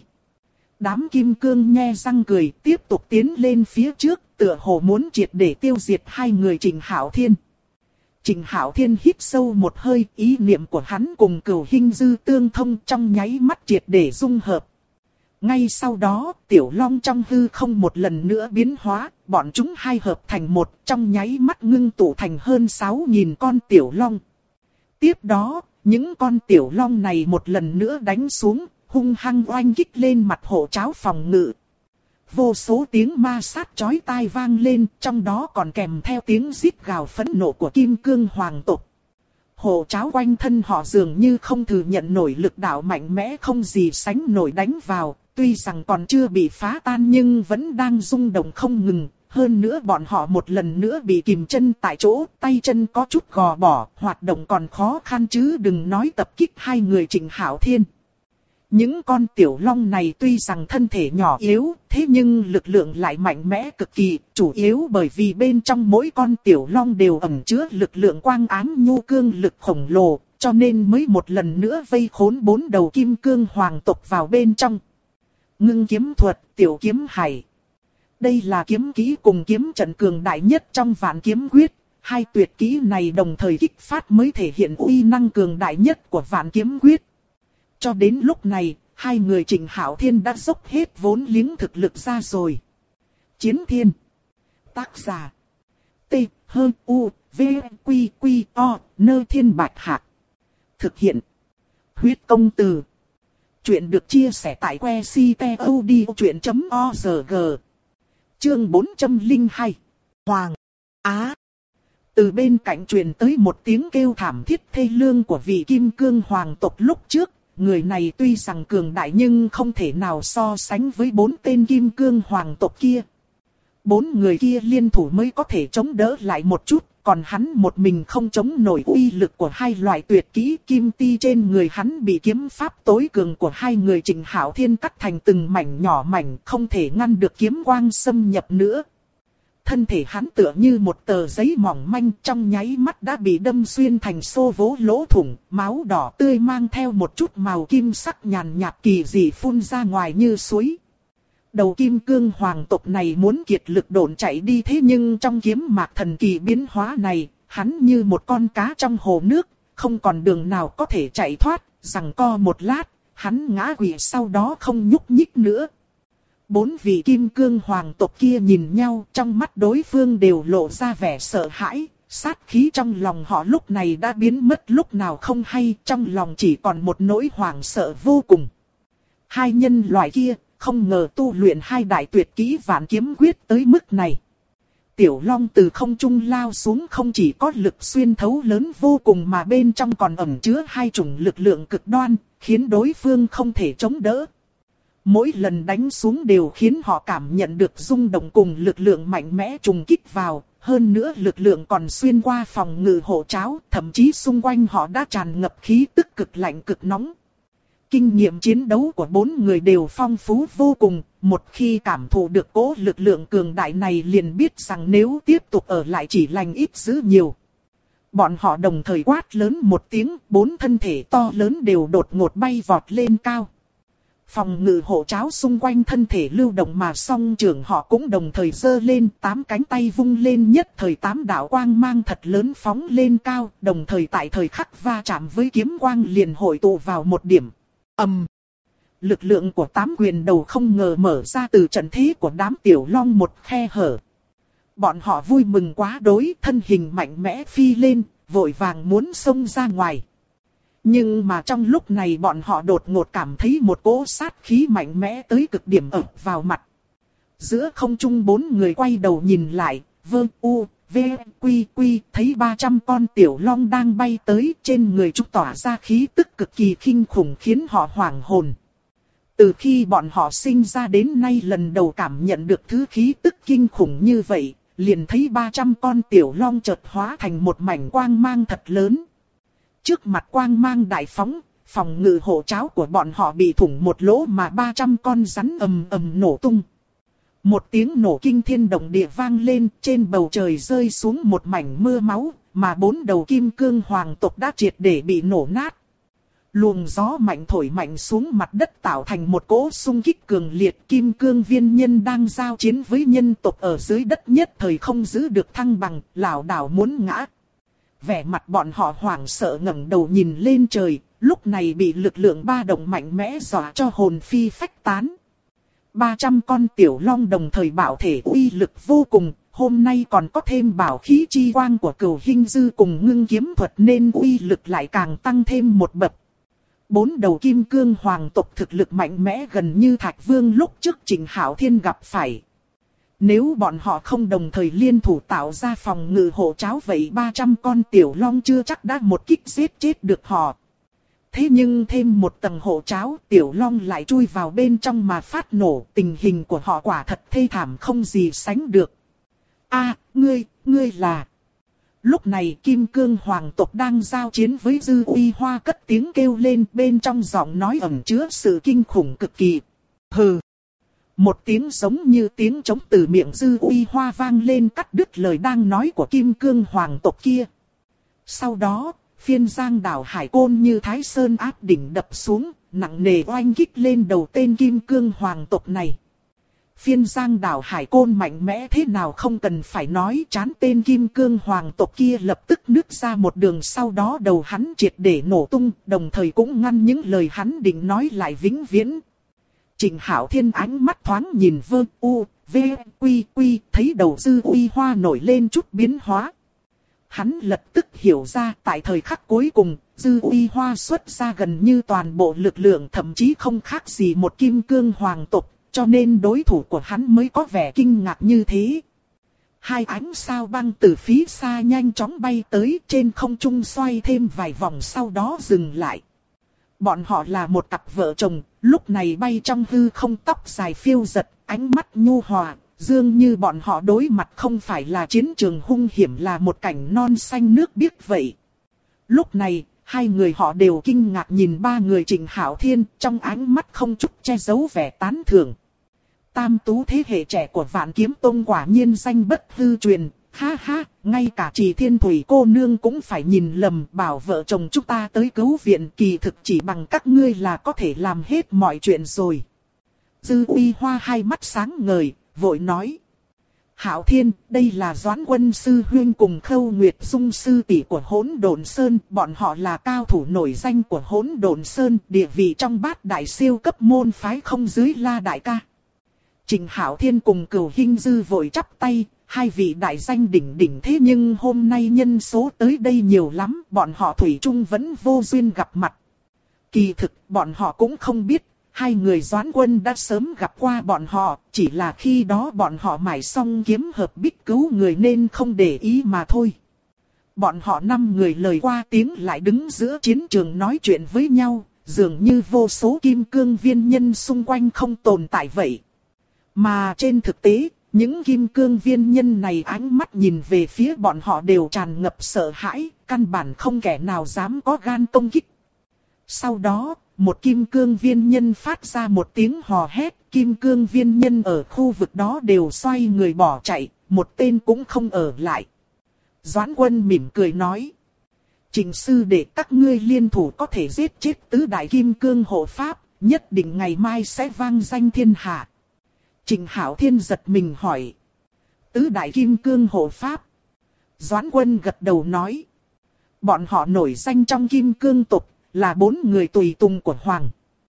Đám kim cương nhe răng cười, tiếp tục tiến lên phía trước, tựa hồ muốn triệt để tiêu diệt hai người Trịnh Hạo Thiên. Trịnh Hạo Thiên hít sâu một hơi, ý niệm của hắn cùng Cửu Hinh Dư tương thông trong nháy mắt triệt để dung hợp. Ngay sau đó, tiểu long trong hư không một lần nữa biến hóa, bọn chúng hai hợp thành một, trong nháy mắt ngưng tụ thành hơn 6.000 con tiểu long. Tiếp đó, những con tiểu long này một lần nữa đánh xuống, hung hăng oanh kích lên mặt hộ cháo phòng ngự. Vô số tiếng ma sát chói tai vang lên, trong đó còn kèm theo tiếng rít gào phẫn nộ của kim cương hoàng tộc. Hộ cháo quanh thân họ dường như không thừa nhận nổi lực đạo mạnh mẽ không gì sánh nổi đánh vào, tuy rằng còn chưa bị phá tan nhưng vẫn đang rung động không ngừng. Hơn nữa bọn họ một lần nữa bị kìm chân tại chỗ, tay chân có chút gò bỏ, hoạt động còn khó khăn chứ đừng nói tập kích hai người Trịnh Hạo Thiên. Những con tiểu long này tuy rằng thân thể nhỏ yếu, thế nhưng lực lượng lại mạnh mẽ cực kỳ, chủ yếu bởi vì bên trong mỗi con tiểu long đều ẩn chứa lực lượng quang ám nhu cương lực khổng lồ, cho nên mới một lần nữa vây khốn 4 đầu kim cương hoàng tộc vào bên trong. Ngưng kiếm thuật, tiểu kiếm hải. Đây là kiếm kỹ cùng kiếm trận cường đại nhất trong Vạn Kiếm Quyết. Hai tuyệt kỹ này đồng thời kích phát mới thể hiện uy năng cường đại nhất của Vạn Kiếm Quyết. Cho đến lúc này, hai người Trịnh Hạo Thiên đã dốc hết vốn liếng thực lực ra rồi. Chiến Thiên. Tác giả. T, H, U, V, Quy, Quy, O, Nơ Thiên Bạch Hạc. Thực hiện. Huyết Công Từ. Chuyện được chia sẻ tại website.odchuyện.org. Chương 402. Hoàng. Á. Từ bên cạnh truyền tới một tiếng kêu thảm thiết thê lương của vị kim cương hoàng tộc lúc trước. Người này tuy rằng cường đại nhưng không thể nào so sánh với 4 tên kim cương hoàng tộc kia. 4 người kia liên thủ mới có thể chống đỡ lại một chút, còn hắn một mình không chống nổi uy lực của hai loại tuyệt kỹ. Kim ti trên người hắn bị kiếm pháp tối cường của hai người Trịnh Hạo Thiên cắt thành từng mảnh nhỏ mảnh, không thể ngăn được kiếm quang xâm nhập nữa. Thân thể hắn tựa như một tờ giấy mỏng manh, trong nháy mắt đã bị đâm xuyên thành xô vố lỗ thủng, máu đỏ tươi mang theo một chút màu kim sắc nhàn nhạt kỳ dị phun ra ngoài như suối. Đầu kim cương hoàng tộc này muốn kiệt lực độn chạy đi, thế nhưng trong kiếm mạc thần kỳ biến hóa này, hắn như một con cá trong hồ nước, không còn đường nào có thể chạy thoát, giằng co một lát, hắn ngã quỵ sau đó không nhúc nhích nữa. 4 vị kim cương hoàng tộc kia nhìn nhau, trong mắt đối phương đều lộ ra vẻ sợ hãi, sát khí trong lòng họ lúc này đã biến mất lúc nào không hay, trong lòng chỉ còn một nỗi hoảng sợ vô cùng. Hai nhân loại kia, không ngờ tu luyện hai đại tuyệt kỹ Vạn Kiếm Quyết tới mức này. Tiểu long từ không trung lao xuống, không chỉ có lực xuyên thấu lớn vô cùng mà bên trong còn ẩn chứa hai chủng lực lượng cực đoan, khiến đối phương không thể chống đỡ. Mỗi lần đánh xuống đều khiến họ cảm nhận được rung động cùng lực lượng mạnh mẽ trùng kích vào. Hơn nữa lực lượng còn xuyên qua phòng ngự hộ tráo, thậm chí xung quanh họ đã tràn ngập khí tức cực lạnh cực nóng. Kinh nghiệm chiến đấu của 4 người đều phong phú vô cùng, một khi cảm thụ được cỗ lực lượng cường đại này liền biết rằng nếu tiếp tục ở lại chỉ lành ít dữ nhiều. Bọn họ đồng thời quát lớn một tiếng, 4 thân thể to lớn đều đột ngột bay vọt lên cao. Phòng ngự hộ tráo xung quanh thân thể lưu động mà song trưởng họ cũng đồng thời giơ lên, 8 cánh tay vung lên nhất thời 8 đạo quang mang thật lớn phóng lên cao, đồng thời tại thời khắc va chạm với kiếm quang liền hội tụ vào một điểm. Lực lượng của 8 quyền đầu không ngờ mở ra từ trận thế của đám tiểu long một khe hở. Bọn họ vui mừng quá đối, thân hình mạnh mẽ phi lên, vội vàng muốn xông ra ngoài. Nhưng mà trong lúc này bọn họ đột ngột cảm thấy một cỗ sát khí mạnh mẽ tới cực điểm ập vào mặt. Giữa không trung 4 người quay đầu nhìn lại, thấy 300 con tiểu long đang bay tới, trên người chúng tỏa ra khí tức cực kỳ kinh khủng khiến họ hoảng hồn. Từ khi bọn họ sinh ra đến nay lần đầu cảm nhận được thứ khí tức kinh khủng như vậy, liền thấy 300 con tiểu long chợt hóa thành một mảnh quang mang thật lớn. Trước mặt quang mang đại phóng, phòng ngự hộ tráo của bọn họ bị thủng một lỗ mà 300 con rắn ầm ầm nổ tung. Một tiếng nổ kinh thiên động địa vang lên, trên bầu trời rơi xuống một mảnh mưa máu, mà 4 đầu kim cương hoàng tộc đã triệt để bị nổ nát. Luồng gió mạnh thổi mạnh xuống mặt đất tạo thành một cỗ xung kích cường liệt, kim cương viên nhân đang giao chiến với nhân tộc ở dưới đất nhất thời không giữ được thăng bằng, lảo đảo muốn ngã. Vẻ mặt bọn họ hoảng sợ ngẩng đầu nhìn lên trời, lúc này bị lực lượng ba động mạnh mẽ dọa cho hồn phi phách tán. 300 con tiểu long đồng thời bảo thể uy lực vô cùng, hôm nay còn có thêm bảo khí chi quang của Cửu Hinh Dư cùng ngưng kiếm thuật nên uy lực lại càng tăng thêm một bậc. 4 đầu kim cương hoàng tộc thực lực mạnh mẽ gần như Thạch Vương lúc trước Trịnh Hạo Thiên gặp phải. Nếu bọn họ không đồng thời liên thủ tạo ra phòng ngự hộ tráo vậy 300 con tiểu long chưa chắc đã một kích giết chết được họ. Thế nhưng thêm một tầng hộ tráo, tiểu long lại chui vào bên trong mà phát nổ, tình hình của họ quả thật thê thảm không gì sánh được. Ngươi là... Lúc này kim cương hoàng tộc đang giao chiến với Dư Uy Hoa cất tiếng kêu lên, bên trong giọng nói ẩn chứa sự kinh khủng cực kỳ. Hừ. Một tiếng giống như tiếng trống từ miệng Dư Uy Hoa vang lên cắt đứt lời đang nói của kim cương hoàng tộc kia. Sau đó, phiên giang đảo hải côn như Thái Sơn áp đỉnh đập xuống, nặng nề oanh kích lên đầu tên kim cương hoàng tộc này. Phiên giang đảo hải côn mạnh mẽ thế nào không cần phải nói, chán tên kim cương hoàng tộc kia lập tức nứt ra một đường, sau đó đầu hắn triệt để nổ tung, đồng thời cũng ngăn những lời hắn định nói lại vĩnh viễn. Trịnh Hạo Thiên ánh mắt thoáng nhìn thấy đầu Dư Uy Hoa nổi lên chút biến hóa. Hắn lập tức hiểu ra tại thời khắc cuối cùng, Dư Uy Hoa xuất ra gần như toàn bộ lực lượng, thậm chí không khác gì một kim cương hoàng tộc, cho nên đối thủ của hắn mới có vẻ kinh ngạc như thế. 2 ánh sao băng từ phía xa nhanh chóng bay tới, trên không trung xoay thêm vài vòng sau đó dừng lại. Bọn họ là một cặp vợ chồng, lúc này bay trong hư không, tóc dài phiêu giật, ánh mắt nhu hòa, dường như bọn họ đối mặt không phải là chiến trường hung hiểm, là một cảnh non xanh nước biếc vậy. Lúc này, 2 người họ đều kinh ngạc nhìn 3 người Trịnh Hạo Thiên, trong ánh mắt không chút che giấu vẻ tán thưởng. Tam tú thế hệ trẻ của Vạn Kiếm Tông quả nhiên danh bất hư truyền, ha ha, ngay cả Trì Thiên Thủy cô nương cũng phải nhìn lầm, bảo vợ chồng chúng ta tới cứu viện, kỳ thực chỉ bằng các ngươi là có thể làm hết mọi chuyện rồi. Dư Uy Hoa hai mắt sáng ngời, vội nói. Hạo Thiên, đây là Doãn Quân sư huynh cùng Khâu Nguyệt Dung sư tỷ của Hỗn Độn Sơn, bọn họ là cao thủ nổi danh của Hỗn Độn Sơn, địa vị trong bát đại siêu cấp môn phái không dưới La đại ca. Trịnh Hạo Thiên cùng Cửu Hinh Dư vội chắp tay, 2 vị đại danh đỉnh đỉnh, thế nhưng hôm nay nhân số tới đây nhiều lắm, bọn họ thủy chung vẫn vô duyên gặp mặt. Kỳ thực, bọn họ cũng không biết, 2 người Doãn Quân đã sớm gặp qua bọn họ, chỉ là khi đó bọn họ mải xong kiếm hợp bích cứu người nên không để ý mà thôi. Bọn họ 5 người lời qua tiếng lại đứng giữa chiến trường nói chuyện với nhau, dường như vô số kim cương viên nhân xung quanh không tồn tại vậy. Mà trên thực tế, những kim cương viên nhân này ánh mắt nhìn về phía bọn họ đều tràn ngập sợ hãi, căn bản không kẻ nào dám có gan công kích. Sau đó, một kim cương viên nhân phát ra một tiếng hò hét, kim cương viên nhân ở khu vực đó đều xoay người bỏ chạy, một tên cũng không ở lại. Doãn Quân mỉm cười nói: Trình sư đệ, các ngươi liên thủ có thể giết chết tứ đại kim cương hộ pháp, nhất định ngày mai sẽ vang danh thiên hạ. Trình Hạo Thiên giật mình hỏi: Tứ đại kim cương hộ pháp? Doãn Quân gật đầu nói: Bọn họ nổi danh trong kim cương tộc, là 4 người tùy tùng của Hoàng.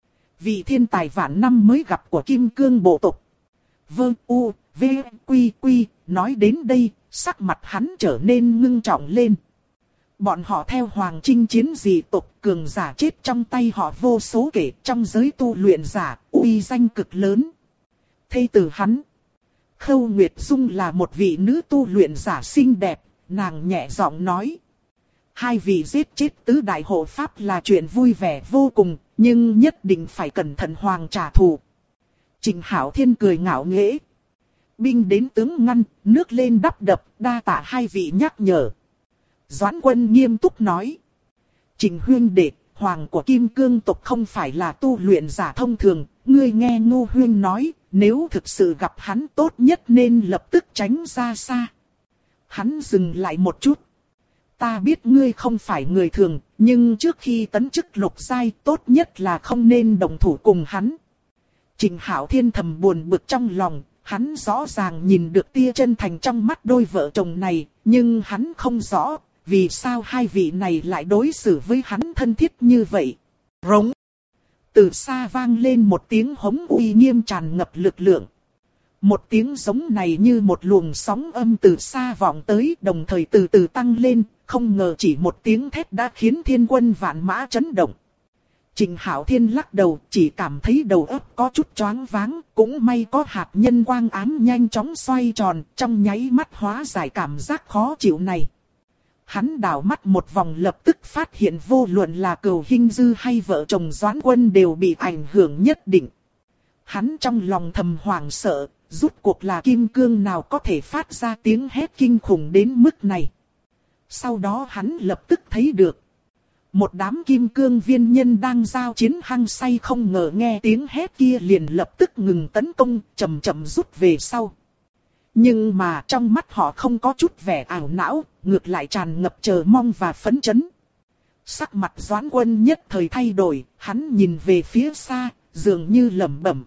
Vị thiên tài vạn năm mới gặp của kim cương bộ tộc. Vương U, V, Quy, Quy, nói đến đây, sắc mặt hắn trở nên ngưng trọng lên. Bọn họ theo Hoàng chinh chiến dị tộc, cường giả chết trong tay họ vô số kể, trong giới tu luyện giả, uy danh cực lớn. Thê tử hắn, Khâu Nguyệt Dung là một vị nữ tu luyện giả xinh đẹp, nàng nhẹ giọng nói: Hai vị giết chết tứ đại hộ pháp là chuyện vui vẻ vô cùng, nhưng nhất định phải cẩn thận Hoàng trả thù. Trình Hạo Thiên cười ngạo nghễ: Binh đến tướng ngăn, nước lên đắp đập, đa tạ hai vị nhắc nhở. Doãn Quân nghiêm túc nói: Trình huynh đệ, Hoàng của kim cương tộc không phải là tu luyện giả thông thường, ngươi nghe Ngô huynh nói, nếu thực sự gặp hắn tốt nhất nên lập tức tránh ra xa. Hắn dừng lại một chút. Ta biết ngươi không phải người thường, nhưng trước khi tấn chức lục giai tốt nhất là không nên đồng thủ cùng hắn. Trình Hạo Thiên thầm buồn bực trong lòng, hắn rõ ràng nhìn được tia chân thành trong mắt đôi vợ chồng này, nhưng hắn không rõ vì sao hai vị này lại đối xử với hắn thân thiết như vậy. Rống. Từ xa vang lên một tiếng hống uy nghiêm tràn ngập lực lượng. Một tiếng giống này như một luồng sóng âm từ xa vọng tới, đồng thời từ từ tăng lên, không ngờ chỉ một tiếng thét đã khiến thiên quân vạn mã chấn động. Trình Hạo Thiên lắc đầu, chỉ cảm thấy đầu óc có chút choáng váng, cũng may có hạt nhân quang ám nhanh chóng xoay tròn, trong nháy mắt hóa giải cảm giác khó chịu này. Hắn đảo mắt một vòng lập tức phát hiện vô luận là Cửu Hinh Dư hay vợ chồng Doãn Quân đều bị ảnh hưởng nhất định. Hắn trong lòng thầm hoảng sợ, rút cuộc là kim cương nào có thể phát ra tiếng hét kinh khủng đến mức này. Sau đó hắn lập tức thấy được một đám kim cương viên nhân đang giao chiến hăng say, không ngờ nghe tiếng hét kia liền lập tức ngừng tấn công, chậm chậm rút về sau. Nhưng mà trong mắt họ không có chút vẻ ảo não, ngược lại tràn ngập chờ mong và phấn chấn. Sắc mặt Doãn Quân nhất thời thay đổi, hắn nhìn về phía xa, dường như lẩm bẩm: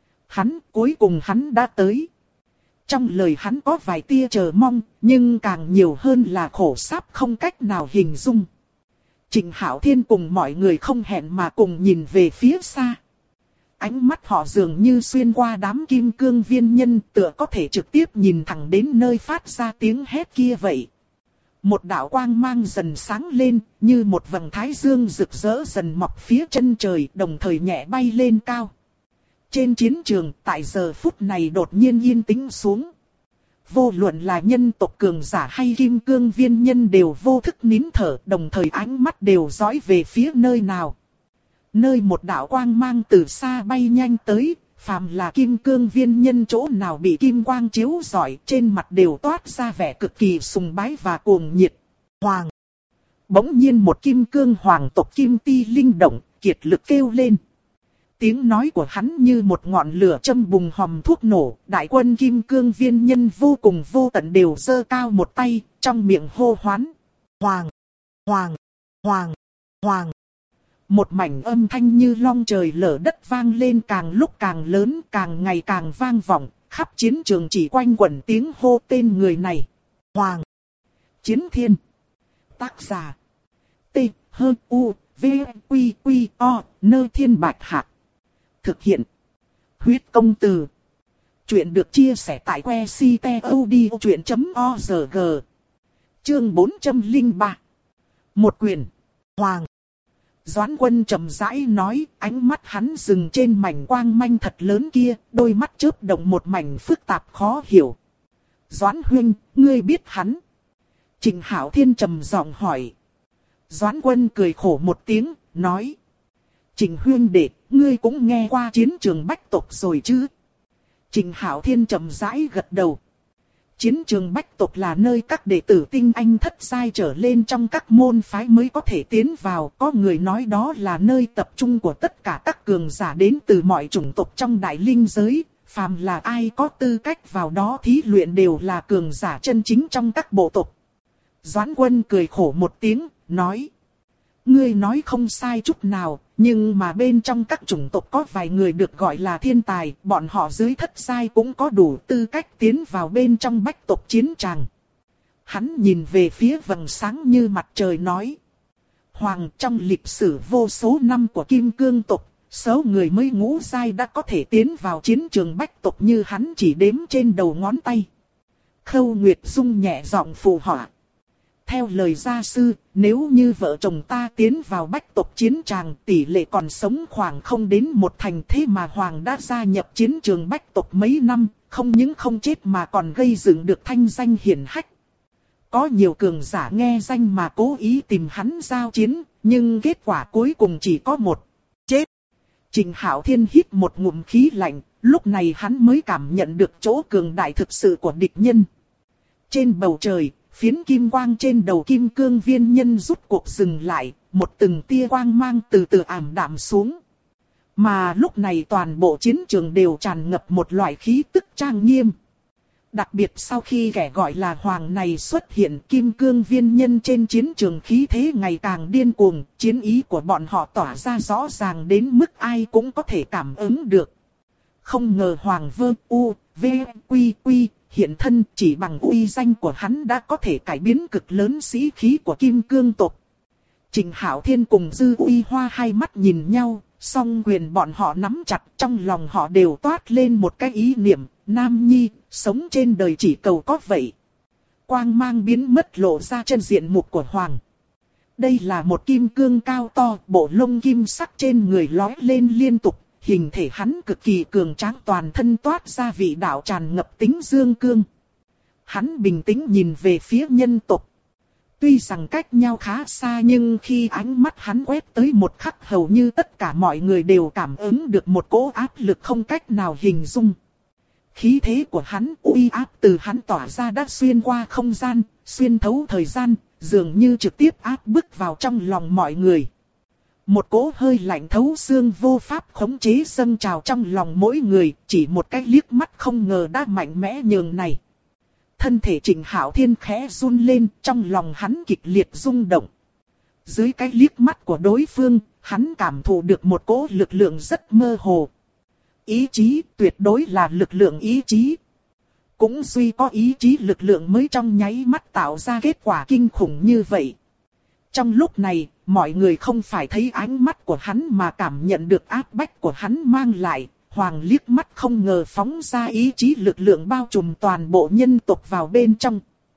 cuối cùng hắn đã tới. Trong lời hắn có vài tia chờ mong, nhưng càng nhiều hơn là khổ sáp không cách nào hình dung. Trình Hạo Thiên cùng mọi người không hẹn mà cùng nhìn về phía xa. Ánh mắt họ dường như xuyên qua đám kim cương viên nhân, tựa có thể trực tiếp nhìn thẳng đến nơi phát ra tiếng hét kia vậy. Một đạo quang mang dần sáng lên, như một vầng thái dương rực rỡ dần mọc phía chân trời, đồng thời nhẹ bay lên cao. Trên chiến trường, tại giờ phút này đột nhiên yên tĩnh xuống. Vô luận là nhân tộc cường giả hay kim cương viên nhân đều vô thức nín thở, đồng thời ánh mắt đều dõi về phía nơi nào. Nơi một đạo quang mang từ xa bay nhanh tới, phàm là kim cương viên nhân chỗ nào bị kim quang chiếu rọi, trên mặt đều toát ra vẻ cực kỳ sùng bái và cuồng nhiệt. Hoàng! Bỗng nhiên một kim cương hoàng tộc kim ti linh động, kiệt lực kêu lên. Tiếng nói của hắn như một ngọn lửa châm bùng hòm thuốc nổ, đại quân kim cương viên nhân vô cùng vô tận đều giơ cao một tay, trong miệng hô hoán: Hoàng! Hoàng! Hoàng! Hoàng! Một mảnh âm thanh như long trời lở đất vang lên, càng lúc càng lớn, càng ngày càng vang vọng, khắp chiến trường chỉ quanh quẩn tiếng hô tên người này. Hoàng! Chiến Thiên! Tác giả: T, H, U, V, Quy, Quy, O, Nơ Thiên Bạch Hạc. Thực hiện: Huyết Công Từ. Chuyện được chia sẻ tại que ctod.org. Chương 403. Một quyền. Hoàng! Doãn Quân trầm rãi nói, ánh mắt hắn dừng trên mảnh quang manh thật lớn kia, đôi mắt chớp động một mảnh phức tạp khó hiểu. Doãn huynh, ngươi biết hắn? Trình Hạo Thiên trầm giọng hỏi. Doãn Quân cười khổ một tiếng, nói: Trịnh huynh đệ, ngươi cũng nghe qua chiến trường bách tộc rồi chứ? Trịnh Hạo Thiên chậm rãi gật đầu. Chiến trường bách tộc là nơi các đệ tử tinh anh thất giai trở lên trong các môn phái mới có thể tiến vào. Có người nói đó là nơi tập trung của tất cả các cường giả đến từ mọi chủng tộc trong đại linh giới. Phàm là ai có tư cách vào đó thí luyện đều là cường giả chân chính trong các bộ tộc. Doãn Quân cười khổ một tiếng, nói. Ngươi nói không sai chút nào, nhưng mà bên trong các chủng tộc có vài người được gọi là thiên tài, bọn họ dưới thất giai cũng có đủ tư cách tiến vào bên trong bách tộc chiến tràng. Hắn nhìn về phía vầng sáng như mặt trời nói. Hoàng, trong lịch sử vô số năm của Kim Cương tộc, số người mới ngũ giai đã có thể tiến vào chiến trường bách tộc như hắn chỉ đếm trên đầu ngón tay. Khâu Nguyệt Dung nhẹ giọng phụ họa. Theo lời gia sư, nếu như vợ chồng ta tiến vào bách tộc chiến tràng, tỷ lệ còn sống khoảng không đến một thành, thế mà Hoàng đã gia nhập chiến trường bách tộc mấy năm, không những không chết mà còn gây dựng được thanh danh hiển hách. Có nhiều cường giả nghe danh mà cố ý tìm hắn giao chiến, nhưng kết quả cuối cùng chỉ có một, chết. Trịnh Hạo Thiên hít một ngụm khí lạnh, lúc này hắn mới cảm nhận được chỗ cường đại thực sự của địch nhân. Trên bầu trời, phiến kim quang trên đầu kim cương viên nhân rút cuộc dừng lại, một từng tia quang mang từ từ ảm đạm xuống. Mà lúc này toàn bộ chiến trường đều tràn ngập một loại khí tức trang nghiêm. Đặc biệt sau khi kẻ gọi là Hoàng này xuất hiện, kim cương viên nhân trên chiến trường khí thế ngày càng điên cuồng, chiến ý của bọn họ tỏa ra rõ ràng đến mức ai cũng có thể cảm ứng được. Không ngờ Hoàng Vơ U, V, Quy Quy hiện thân, chỉ bằng uy danh của hắn đã có thể cải biến cực lớn sĩ khí của Kim Cương tộc. Trịnh Hạo Thiên cùng Dư Uy Hoa hai mắt nhìn nhau, song quyền bọn họ nắm chặt, trong lòng họ đều toát lên một cái ý niệm, nam nhi, sống trên đời chỉ cầu có vậy. Quang mang biến mất lộ ra chân diện mục của Hoàng. Đây là một kim cương cao to, bộ lông kim sắc trên người lói lên liên tục. Hình thể hắn cực kỳ cường tráng, toàn thân toát ra vị đạo tràn ngập tính dương cương. Hắn bình tĩnh nhìn về phía nhân tộc. Tuy rằng cách nhau khá xa nhưng khi ánh mắt hắn quét tới một khắc, hầu như tất cả mọi người đều cảm ứng được một cỗ áp lực không cách nào hình dung. Khí thế của hắn, uy áp từ hắn tỏa ra đã xuyên qua không gian, xuyên thấu thời gian, dường như trực tiếp áp bức vào trong lòng mọi người. Một cỗ hơi lạnh thấu xương vô pháp khống chế dâng trào trong lòng mỗi người, chỉ một cái liếc mắt không ngờ đã mạnh mẽ nhường này. Thân thể Trịnh Hạo Thiên khẽ run lên, trong lòng hắn kịch liệt rung động. Dưới cái liếc mắt của đối phương, hắn cảm thụ được một cỗ lực lượng rất mơ hồ. Ý chí, tuyệt đối là lực lượng ý chí. Cũng duy có ý chí lực lượng mới trong nháy mắt tạo ra kết quả kinh khủng như vậy. Trong lúc này, mọi người không phải thấy ánh mắt của hắn mà cảm nhận được áp bách của hắn mang lại. Hoàng liếc mắt không ngờ phóng ra ý chí lực lượng bao trùm toàn bộ nhân tộc vào bên trong.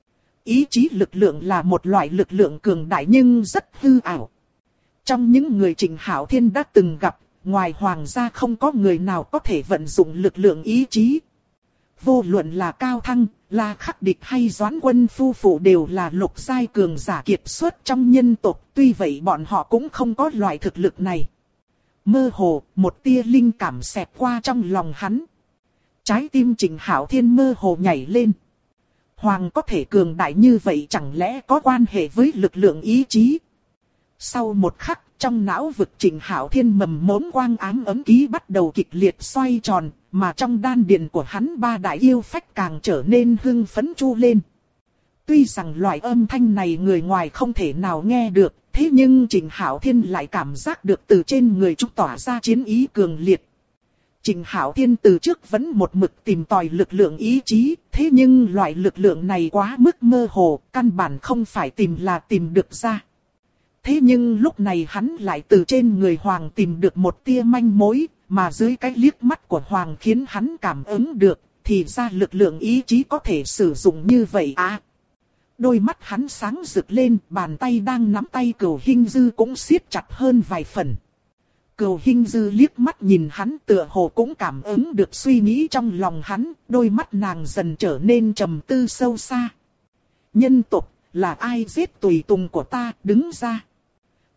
Ý chí lực lượng là một loại lực lượng cường đại nhưng rất hư ảo. Trong những người Trịnh Hạo Thiên đã từng gặp, ngoài Hoàng gia không có người nào có thể vận dụng lực lượng ý chí. Vô luận là Cao Thăng, là Khắc Địch hay Doãn Quân phu phụ đều là lục giai cường giả kiệt xuất trong nhân tộc, tuy vậy bọn họ cũng không có loại thực lực này. Mơ hồ, một tia linh cảm xẹt qua trong lòng hắn. Trái tim Trịnh Hạo Thiên mơ hồ nhảy lên. Hoàng có thể cường đại như vậy chẳng lẽ có quan hệ với lực lượng ý chí? Sau một khắc, trong não vực Trịnh Hạo Thiên mầm mống quang ám ấm ký bắt đầu kịch liệt xoay tròn, mà trong đan điền của hắn ba đại yêu phách càng trở nên hưng phấn chu lên. Tuy rằng loại âm thanh này người ngoài không thể nào nghe được, thế nhưng Trịnh Hạo Thiên lại cảm giác được từ trên người chúng tỏa ra chiến ý cường liệt. Trịnh Hạo Thiên từ trước vẫn một mực tìm tòi lực lượng ý chí, thế nhưng loại lực lượng này quá mức mơ hồ, căn bản không phải tìm là tìm được ra. Thế nhưng lúc này hắn lại từ trên người Hoàng tìm được một tia manh mối, mà dưới cái liếc mắt của Hoàng khiến hắn cảm ứng được, thì ra lực lượng ý chí có thể sử dụng như vậy à. Đôi mắt hắn sáng rực lên, bàn tay đang nắm tay Cửu Hinh Dư cũng siết chặt hơn vài phần. Cửu Hinh Dư liếc mắt nhìn hắn tựa hồ cũng cảm ứng được suy nghĩ trong lòng hắn, đôi mắt nàng dần trở nên trầm tư sâu xa. Nhân tộc, là ai giết tùy tùng của ta, đứng ra.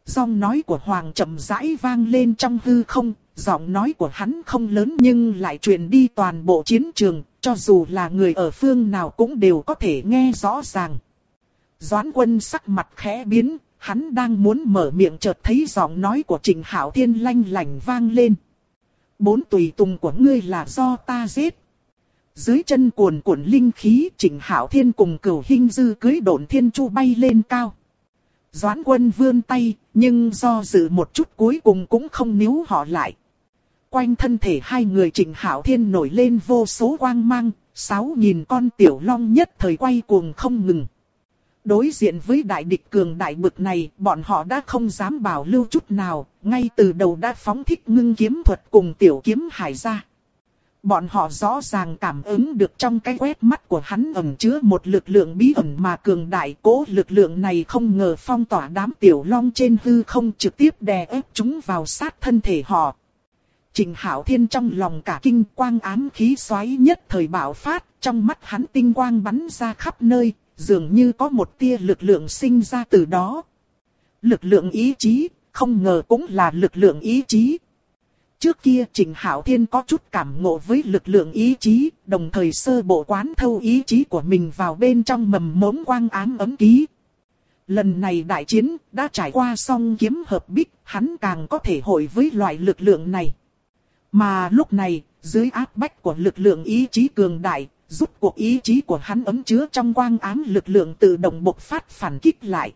Giọng nói của Hoàng chậm rãi vang lên trong hư không, giọng nói của hắn không lớn nhưng lại truyền đi toàn bộ chiến trường, cho dù là người ở phương nào cũng đều có thể nghe rõ ràng. Doãn Quân sắc mặt khẽ biến, hắn đang muốn mở miệng chợt thấy giọng nói của Trịnh Hạo Thiên lanh lảnh vang lên. 4 tùy tùng của ngươi là do ta giết. Dưới chân cuồn cuộn linh khí, Trịnh Hạo Thiên cùng Cửu Hinh Dư cưỡi Độn Thiên Chu bay lên cao. Doãn Quân vươn tay, nhưng do dự một chút cuối cùng cũng không níu họ lại. Quanh thân thể hai người Trịnh Hạo Thiên nổi lên vô số quang mang, 6.000 con tiểu long nhất thời quay cuồng không ngừng. Đối diện với đại địch cường đại bực này, bọn họ đã không dám bảo lưu chút nào, ngay từ đầu đã phóng thích ngưng kiếm thuật cùng tiểu kiếm hải ra. Bọn họ rõ ràng cảm ứng được trong cái quét mắt của hắn ẩn chứa một lực lượng bí ẩn mà cường đại, cố lực lượng này không ngờ phong tỏa đám tiểu long trên hư không, trực tiếp đè ép chúng vào sát thân thể họ. Trịnh Hạo Thiên trong lòng cả kinh, quang ám khí xoáy nhất thời bạo phát, trong mắt hắn tinh quang bắn ra khắp nơi, dường như có một tia lực lượng sinh ra từ đó. Lực lượng ý chí, không ngờ cũng là lực lượng ý chí. Trước kia Trịnh Hạo Thiên có chút cảm ngộ với lực lượng ý chí, đồng thời sơ bộ quán thâu ý chí của mình vào bên trong mầm mống quang ám ấm ký. Lần này đại chiến đã trải qua song kiếm hợp bích, hắn càng có thể hội với loại lực lượng này. Mà lúc này, dưới áp bách của lực lượng ý chí cường đại, giúp cuộc ý chí của hắn ấm chứa trong quang ám lực lượng tự động bộc phát phản kích lại.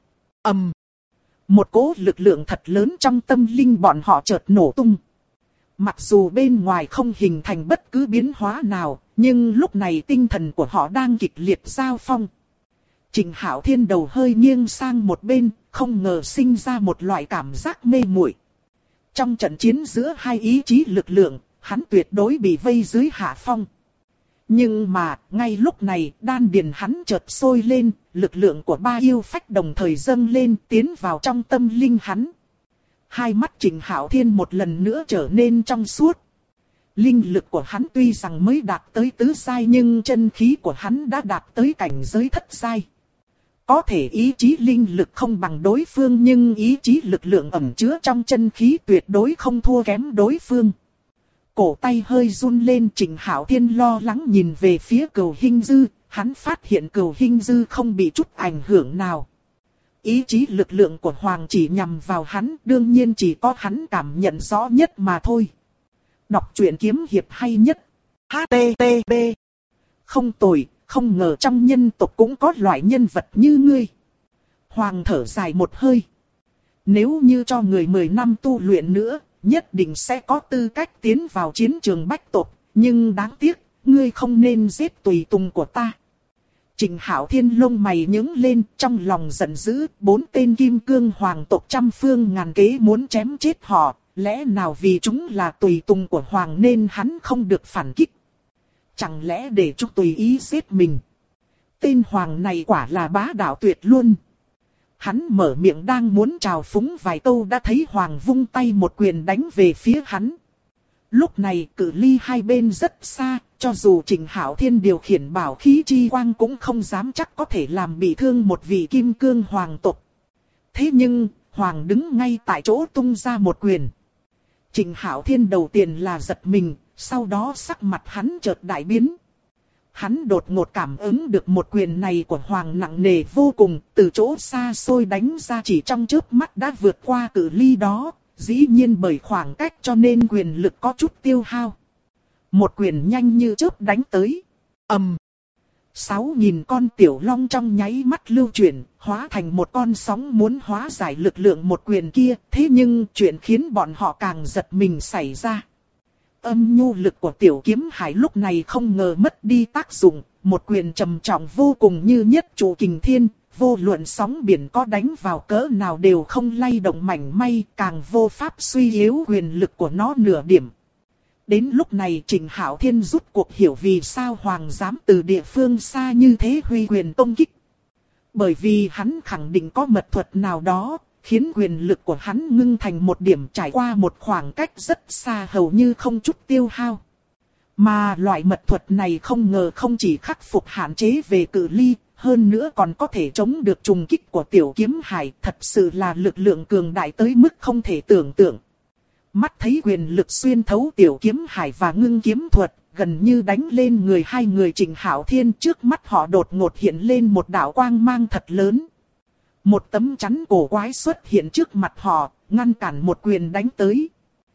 Một cỗ lực lượng thật lớn trong tâm linh bọn họ chợt nổ tung. Mặc dù bên ngoài không hình thành bất cứ biến hóa nào, nhưng lúc này tinh thần của họ đang kịch liệt giao phong. Trịnh Hạo Thiên đầu hơi nghiêng sang một bên, không ngờ sinh ra một loại cảm giác mê muội. Trong trận chiến giữa hai ý chí lực lượng, hắn tuyệt đối bị vây dưới hạ phong. Nhưng mà, ngay lúc này, đan điền hắn chợt sôi lên, lực lượng của ba yêu phách đồng thời dâng lên, tiến vào trong tâm linh hắn. Hai mắt Trịnh Hạo Thiên một lần nữa trở nên trong suốt. Linh lực của hắn tuy rằng mới đạt tới tứ giai nhưng chân khí của hắn đã đạt tới cảnh giới thất giai. Có thể ý chí linh lực không bằng đối phương nhưng ý chí lực lượng ẩn chứa trong chân khí tuyệt đối không thua kém đối phương. Cổ tay hơi run lên, Trịnh Hạo Thiên lo lắng nhìn về phía Cửu Hinh Dư, hắn phát hiện Cửu Hinh Dư không bị chút ảnh hưởng nào. Ý chí lực lượng của Hoàng chỉ nhằm vào hắn, đương nhiên chỉ có hắn cảm nhận rõ nhất mà thôi. Đọc truyện kiếm hiệp hay nhất. HTTP. Không tồi, không ngờ trong nhân tộc cũng có loại nhân vật như ngươi. Hoàng thở dài một hơi. Nếu như cho người 10 năm tu luyện nữa, nhất định sẽ có tư cách tiến vào chiến trường bách tộc, nhưng đáng tiếc, ngươi không nên giết tùy tùng của ta. Trịnh Hạo Thiên lông mày nhướng lên, trong lòng giận dữ, 4 tên kim cương hoàng tộc trăm phương ngàn kế muốn chém chết họ, lẽ nào vì chúng là tùy tùng của hoàng nên hắn không được phản kích? Chẳng lẽ để chúng tùy ý giết mình? Tên hoàng này quả là bá đạo tuyệt luôn. Hắn mở miệng đang muốn trào phúng vài câu đã thấy hoàng vung tay một quyền đánh về phía hắn. Lúc này cự ly hai bên rất xa, cho dù Trịnh Hạo Thiên điều khiển bảo khí chi quang cũng không dám chắc có thể làm bị thương một vị kim cương hoàng tộc. Thế nhưng, hoàng đứng ngay tại chỗ tung ra một quyền. Trịnh Hạo Thiên đầu tiên là giật mình, sau đó sắc mặt hắn chợt đại biến. Hắn đột ngột cảm ứng được một quyền này của hoàng nặng nề vô cùng, từ chỗ xa xôi đánh ra chỉ trong chớp mắt đã vượt qua cự ly đó, dĩ nhiên bởi khoảng cách cho nên quyền lực có chút tiêu hao. Một quyền nhanh như chớp đánh tới. 6.000 con tiểu long trong nháy mắt lưu chuyển, hóa thành một con sóng muốn hóa giải lực lượng một quyền kia, thế nhưng chuyện khiến bọn họ càng giật mình xảy ra. Âm nhu lực của tiểu kiếm hải lúc này không ngờ mất đi tác dụng, một quyền trầm trọng vô cùng như nhất trụ kình thiên, vô luận sóng biển có đánh vào cỡ nào đều không lay động mảy may, càng vô pháp suy yếu quyền lực của nó nửa điểm. Đến lúc này Trịnh Hạo Thiên rút cuộc hiểu vì sao hoàng dám từ địa phương xa như thế huy quyền công kích. Bởi vì hắn khẳng định có mật thuật nào đó, khiến quyền lực của hắn ngưng thành một điểm trải qua một khoảng cách rất xa hầu như không chút tiêu hao. Mà loại mật thuật này không ngờ không chỉ khắc phục hạn chế về cự ly, hơn nữa còn có thể chống được trùng kích của tiểu kiếm hải, thật sự là lực lượng cường đại tới mức không thể tưởng tượng. Mắt thấy quyền lực xuyên thấu tiểu kiếm hải và ngưng kiếm thuật, gần như đánh lên người hai người Trịnh Hạo Thiên, trước mắt họ đột ngột hiện lên một đạo quang mang thật lớn. Một tấm chắn cổ quái xuất hiện trước mặt họ, ngăn cản một quyền đánh tới.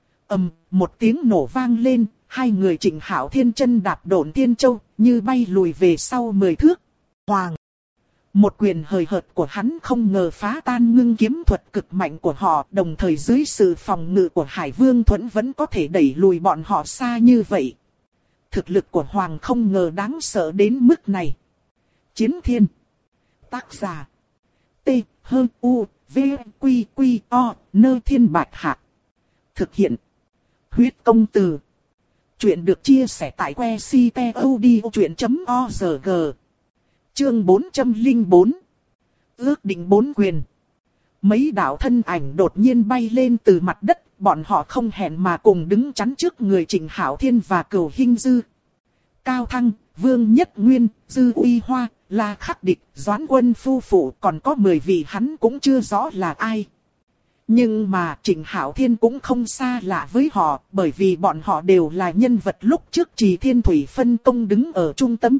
Một tiếng nổ vang lên, hai người Trịnh Hạo Thiên chân đạp độn thiên châu, như bay lùi về sau 10 thước. Hoàng! Một quyền hời hợt của hắn không ngờ phá tan ngưng kiếm thuật cực mạnh của họ, đồng thời dưới sự phòng ngự của Hải Vương Thuẫn vẫn có thể đẩy lùi bọn họ xa như vậy. Thực lực của Hoàng không ngờ đáng sợ đến mức này. Chiến Thiên. Tác giả. T, H, U, V, Quy, Quy, O, Nơ Thiên Bạch Hạc. Thực hiện. Huyết Công Từ. Chuyện được chia sẻ tại que ctod.org. Chương 404. Ước định 4 quyền. Mấy đạo thân ảnh đột nhiên bay lên từ mặt đất, bọn họ không hẹn mà cùng đứng chắn trước người Trịnh Hạo Thiên và Cửu Hinh Dư. Cao Thăng, Vương Nhất Nguyên, Dư Uy Hoa, La Khắc Địch, Doãn Quân phu phụ, còn có 10 vị hắn cũng chưa rõ là ai. Nhưng mà Trịnh Hạo Thiên cũng không xa lạ với họ, bởi vì bọn họ đều là nhân vật lúc trước Trì Thiên Thủy phân công đứng ở trung tâm.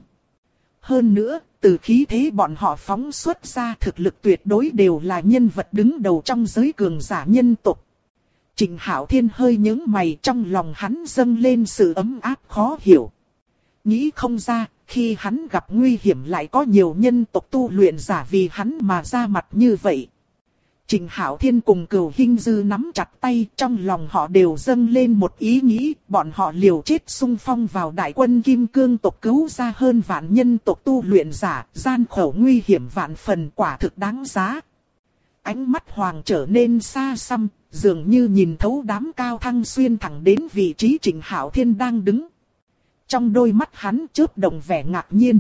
Hơn nữa, từ khí thế bọn họ phóng xuất ra, thực lực tuyệt đối đều là nhân vật đứng đầu trong giới cường giả nhân tộc. Trịnh Hạo Thiên hơi nhướng mày, trong lòng hắn dâng lên sự ấm áp khó hiểu. Nghĩ không ra, khi hắn gặp nguy hiểm lại có nhiều nhân tộc tu luyện giả vì hắn mà ra mặt như vậy. Trịnh Hạo Thiên cùng Cửu Hinh Dư nắm chặt tay, trong lòng họ đều dâng lên một ý nghĩ, bọn họ liều chết xung phong vào đại quân Kim Cương tộc cứu ra hơn vạn nhân tộc tu luyện giả, gian khổ nguy hiểm vạn phần, quả thực đáng giá. Ánh mắt Hoàng trở nên xa xăm, dường như nhìn thấu đám Cao Thăng xuyên thẳng đến vị trí Trịnh Hạo Thiên đang đứng. Trong đôi mắt hắn chớp động vẻ ngạc nhiên.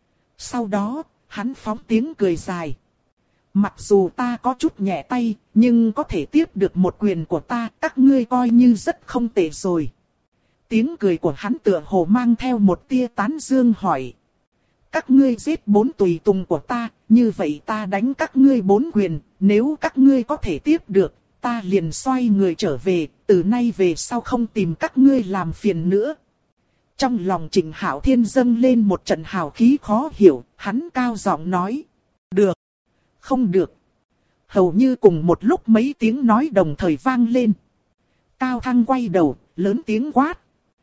Sau đó, hắn phóng tiếng cười dài. Mặc dù ta có chút nhẹ tay, nhưng có thể tiếp được một quyền của ta, các ngươi coi như rất không tệ rồi. Tiếng cười của hắn tựa hồ mang theo một tia tán dương hỏi. Các ngươi giết 4 tùy tùng của ta, như vậy ta đánh các ngươi 4 quyền, nếu các ngươi có thể tiếp được, ta liền xoay người trở về, từ nay về sau không tìm các ngươi làm phiền nữa. Trong lòng Trịnh Hạo Thiên dâng lên một trận hào khí khó hiểu, hắn cao giọng nói. Được. Không được. Hầu như cùng một lúc mấy tiếng nói đồng thời vang lên. Cao Thăng quay đầu, lớn tiếng quát.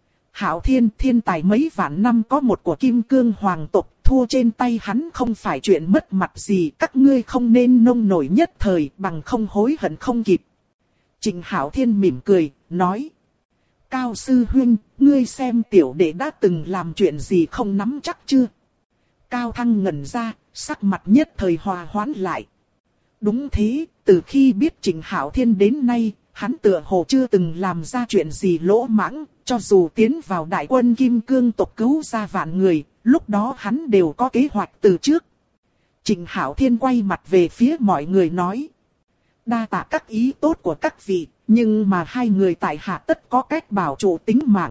Hạo Thiên, thiên tài mấy vạn năm có một của Kim Cương hoàng tộc, thua trên tay hắn không phải chuyện mất mặt gì, các ngươi không nên nông nổi nhất thời, bằng không hối hận không kịp. Trịnh Hạo Thiên mỉm cười, nói. Cao sư huynh, ngươi xem tiểu đệ đã từng làm chuyện gì không nắm chắc chưa? Cao Thăng ngẩn ra, sắc mặt nhất thời hòa hoãn lại. Đúng thế, từ khi biết Trịnh Hạo Thiên đến nay, hắn tựa hồ chưa từng làm ra chuyện gì lỗ mãng, cho dù tiến vào đại quân Kim Cương tộc cứu ra vạn người, lúc đó hắn đều có kế hoạch từ trước. Trịnh Hạo Thiên quay mặt về phía mọi người nói. Đa tạ các ý tốt của các vị, nhưng mà hai người tại hạ tất có cách bảo trụ tính mạng.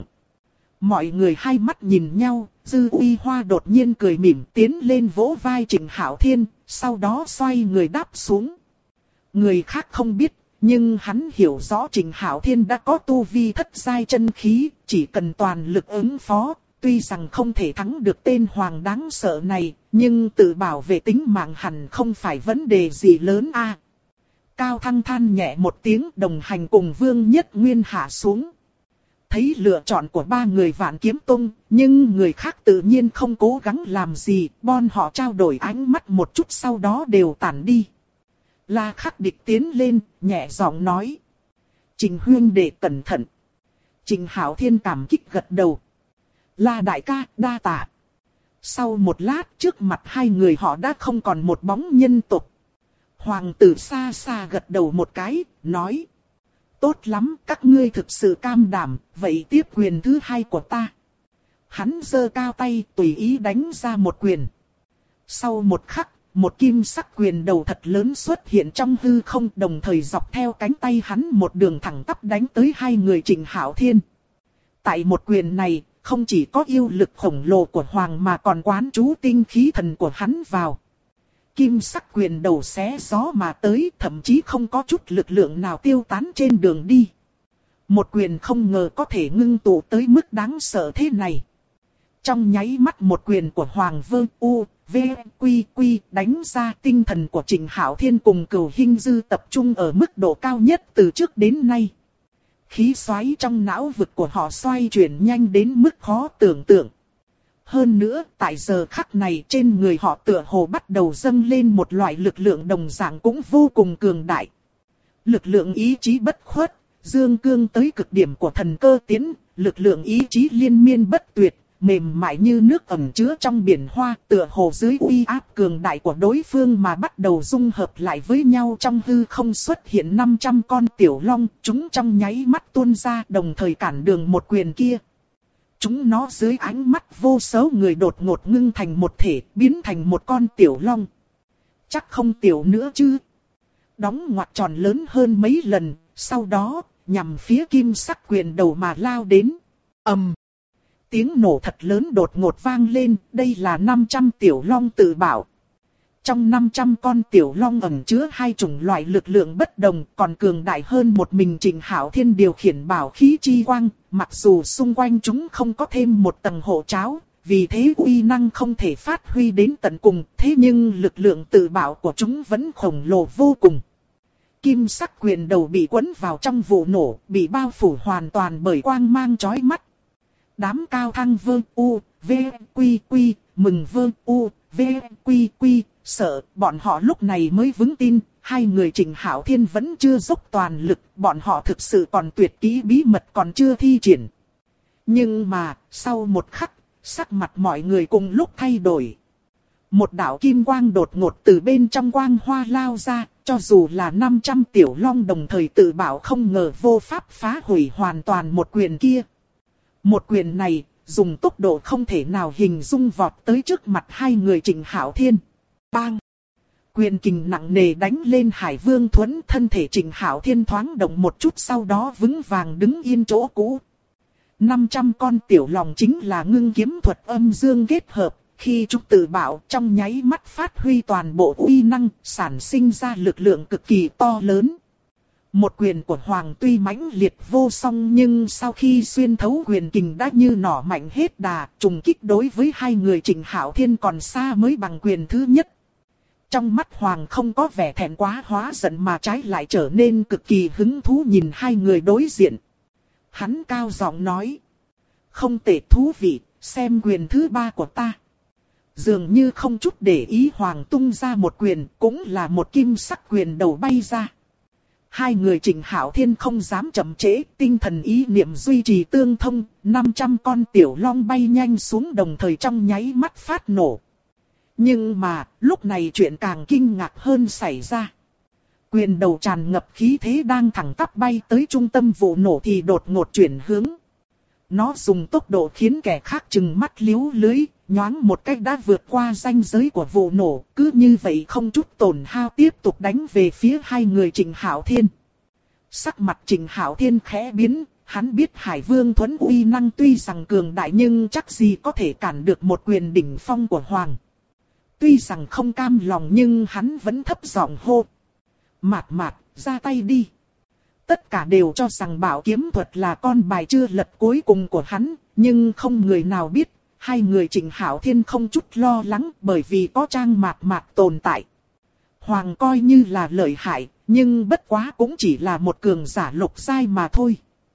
Mọi người hai mắt nhìn nhau, Dư Uy Hoa đột nhiên cười mỉm tiến lên vỗ vai Trịnh Hạo Thiên, sau đó xoay người đáp xuống. Người khác không biết, nhưng hắn hiểu rõ Trịnh Hạo Thiên đã có tu vi thất giai chân khí, chỉ cần toàn lực ứng phó, tuy rằng không thể thắng được tên hoàng đáng sợ này, nhưng tự bảo vệ tính mạng hẳn không phải vấn đề gì lớn a. Cao Thăng than nhẹ một tiếng, đồng hành cùng Vương Nhất Nguyên hạ xuống. Thấy lựa chọn của ba người Vạn Kiếm Tông, nhưng người khác tự nhiên không cố gắng làm gì, bọn họ trao đổi ánh mắt một chút sau đó đều tản đi. La Khắc Địch tiến lên, nhẹ giọng nói. Trình huynh đệ cẩn thận. Trình Hạo Thiên cảm kích gật đầu. La đại ca, đa tạ. Sau một lát trước mặt hai người họ đã không còn một bóng nhân tộc. Hoàng tử xa xa gật đầu một cái, nói. Tốt lắm, các ngươi thực sự cam đảm, vậy tiếp quyền thứ hai của ta. Hắn giơ cao tay, tùy ý đánh ra một quyền. Sau một khắc, một kim sắc quyền đầu thật lớn xuất hiện trong hư không, đồng thời dọc theo cánh tay hắn một đường thẳng tắp đánh tới hai người Trịnh Hạo Thiên. Tại một quyền này, không chỉ có yêu lực khổng lồ của Hoàng mà còn quán trú tinh khí thần của hắn vào. Kim sắc quyền đầu xé gió mà tới, thậm chí không có chút lực lượng nào tiêu tán trên đường đi. Một quyền không ngờ có thể ngưng tụ tới mức đáng sợ thế này. Trong nháy mắt một quyền của Hoàng Vương U, V, Quy Quy đánh ra, tinh thần của Trịnh Hạo Thiên cùng Cửu Hinh Dư tập trung ở mức độ cao nhất từ trước đến nay. Khí xoáy trong não vực của họ xoay chuyển nhanh đến mức khó tưởng tượng. Hơn nữa, tại giờ khắc này trên người họ tựa hồ bắt đầu dâng lên một loại lực lượng đồng dạng cũng vô cùng cường đại. Lực lượng ý chí bất khuất, dương cương tới cực điểm của thần cơ tiến, lực lượng ý chí liên miên bất tuyệt, mềm mại như nước ẩn chứa trong biển hoa, tựa hồ dưới uy áp cường đại của đối phương mà bắt đầu dung hợp lại với nhau. Trong hư không xuất hiện 500 con tiểu long, chúng trong nháy mắt tuôn ra đồng thời cản đường một quyền kia. Chúng nó dưới ánh mắt vô số người đột ngột ngưng thành một thể, biến thành một con tiểu long. Chắc không tiểu nữa chứ. Đóng ngoặc tròn lớn hơn mấy lần, sau đó, nhằm phía kim sắc quyền đầu mà lao đến. Ầm. Tiếng nổ thật lớn đột ngột vang lên, đây là 500 tiểu long tự bảo. Trong 500 con tiểu long ẩn chứa hai chủng loại lực lượng bất đồng, còn cường đại hơn một mình Trịnh Hạo Thiên điều khiển bảo khí chi quang, mặc dù xung quanh chúng không có thêm một tầng hộ tráo, vì thế uy năng không thể phát huy đến tận cùng, thế nhưng lực lượng tự bảo của chúng vẫn khổng lồ vô cùng. Kim sắc quyền đầu bị quấn vào trong vụ nổ, bị bao phủ hoàn toàn bởi quang mang chói mắt. Đám cao thăng Vương U, V, Quy Quy, mừng Vương U, V, Quy Quy, sợ bọn họ lúc này mới vững tin, hai người Trịnh Hạo Thiên vẫn chưa dốc toàn lực, bọn họ thực sự còn tuyệt kỹ bí mật còn chưa thi triển. Nhưng mà, sau một khắc, sắc mặt mọi người cùng lúc thay đổi. Một đạo kim quang đột ngột từ bên trong quang hoa lao ra, cho dù là 500 tiểu long đồng thời tự bảo không ngờ vô pháp phá hủy hoàn toàn một quyền kia. Một quyền này, dùng tốc độ không thể nào hình dung vọt tới trước mặt hai người Trịnh Hạo Thiên. Bang! Quyền kình nặng nề đánh lên Hải Vương Thuẫn, thân thể Trịnh Hạo Thiên thoáng động một chút sau đó vững vàng đứng yên chỗ cũ. 500 con tiểu long chính là ngưng kiếm thuật âm dương kết hợp, khi chúng tự bảo trong nháy mắt phát huy toàn bộ uy năng, sản sinh ra lực lượng cực kỳ to lớn. Một quyền của Hoàng tuy mãnh liệt vô song nhưng sau khi xuyên thấu quyền kình đã như nỏ mạnh hết đà, trùng kích đối với hai người Trịnh Hạo Thiên còn xa mới bằng quyền thứ nhất. Trong mắt Hoàng không có vẻ thẹn quá hóa giận mà trái lại trở nên cực kỳ hứng thú nhìn hai người đối diện. Hắn cao giọng nói. Không tệ, thú vị, xem quyền thứ ba của ta. Dường như không chút để ý Hoàng tung ra một quyền, cũng là một kim sắc quyền đầu bay ra. Hai người Trịnh Hạo Thiên không dám chậm trễ, tinh thần ý niệm duy trì tương thông, 500 con tiểu long bay nhanh xuống đồng thời trong nháy mắt phát nổ. Nhưng mà, lúc này chuyện càng kinh ngạc hơn xảy ra. Quyền đầu tràn ngập khí thế đang thẳng tắp bay tới trung tâm vụ nổ thì đột ngột chuyển hướng. Nó dùng tốc độ khiến kẻ khác chừng mắt liếu lưới, nhoáng một cách đã vượt qua ranh giới của vụ nổ, cứ như vậy không chút tổn hao tiếp tục đánh về phía hai người Trịnh Hạo Thiên. Sắc mặt Trịnh Hạo Thiên khẽ biến, hắn biết Hải Vương Thuẫn uy năng tuy rằng cường đại nhưng chắc gì có thể cản được một quyền đỉnh phong của Hoàng. Tuy rằng không cam lòng nhưng hắn vẫn thấp giọng hô. Mạt mạt, ra tay đi. Tất cả đều cho rằng bảo kiếm thuật là con bài chưa lật cuối cùng của hắn, nhưng không người nào biết, hai người Trịnh Hạo Thiên không chút lo lắng bởi vì có Trang Mạt Mạt tồn tại. Hoàng coi như là lợi hại, nhưng bất quá cũng chỉ là một cường giả lục giai mà thôi.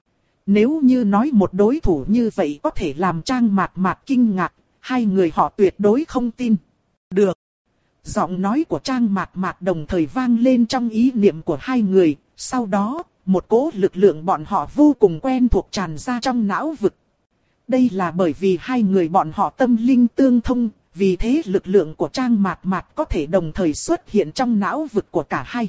Nếu như nói một đối thủ như vậy có thể làm Trang Mạt Mạt kinh ngạc, hai người họ tuyệt đối không tin. Được. Giọng nói của Trang Mạt Mạt đồng thời vang lên trong ý niệm của hai người, sau đó, một cỗ lực lượng bọn họ vô cùng quen thuộc tràn ra trong não vực. Đây là bởi vì hai người bọn họ tâm linh tương thông, vì thế lực lượng của Trang Mạt Mạt có thể đồng thời xuất hiện trong não vực của cả hai.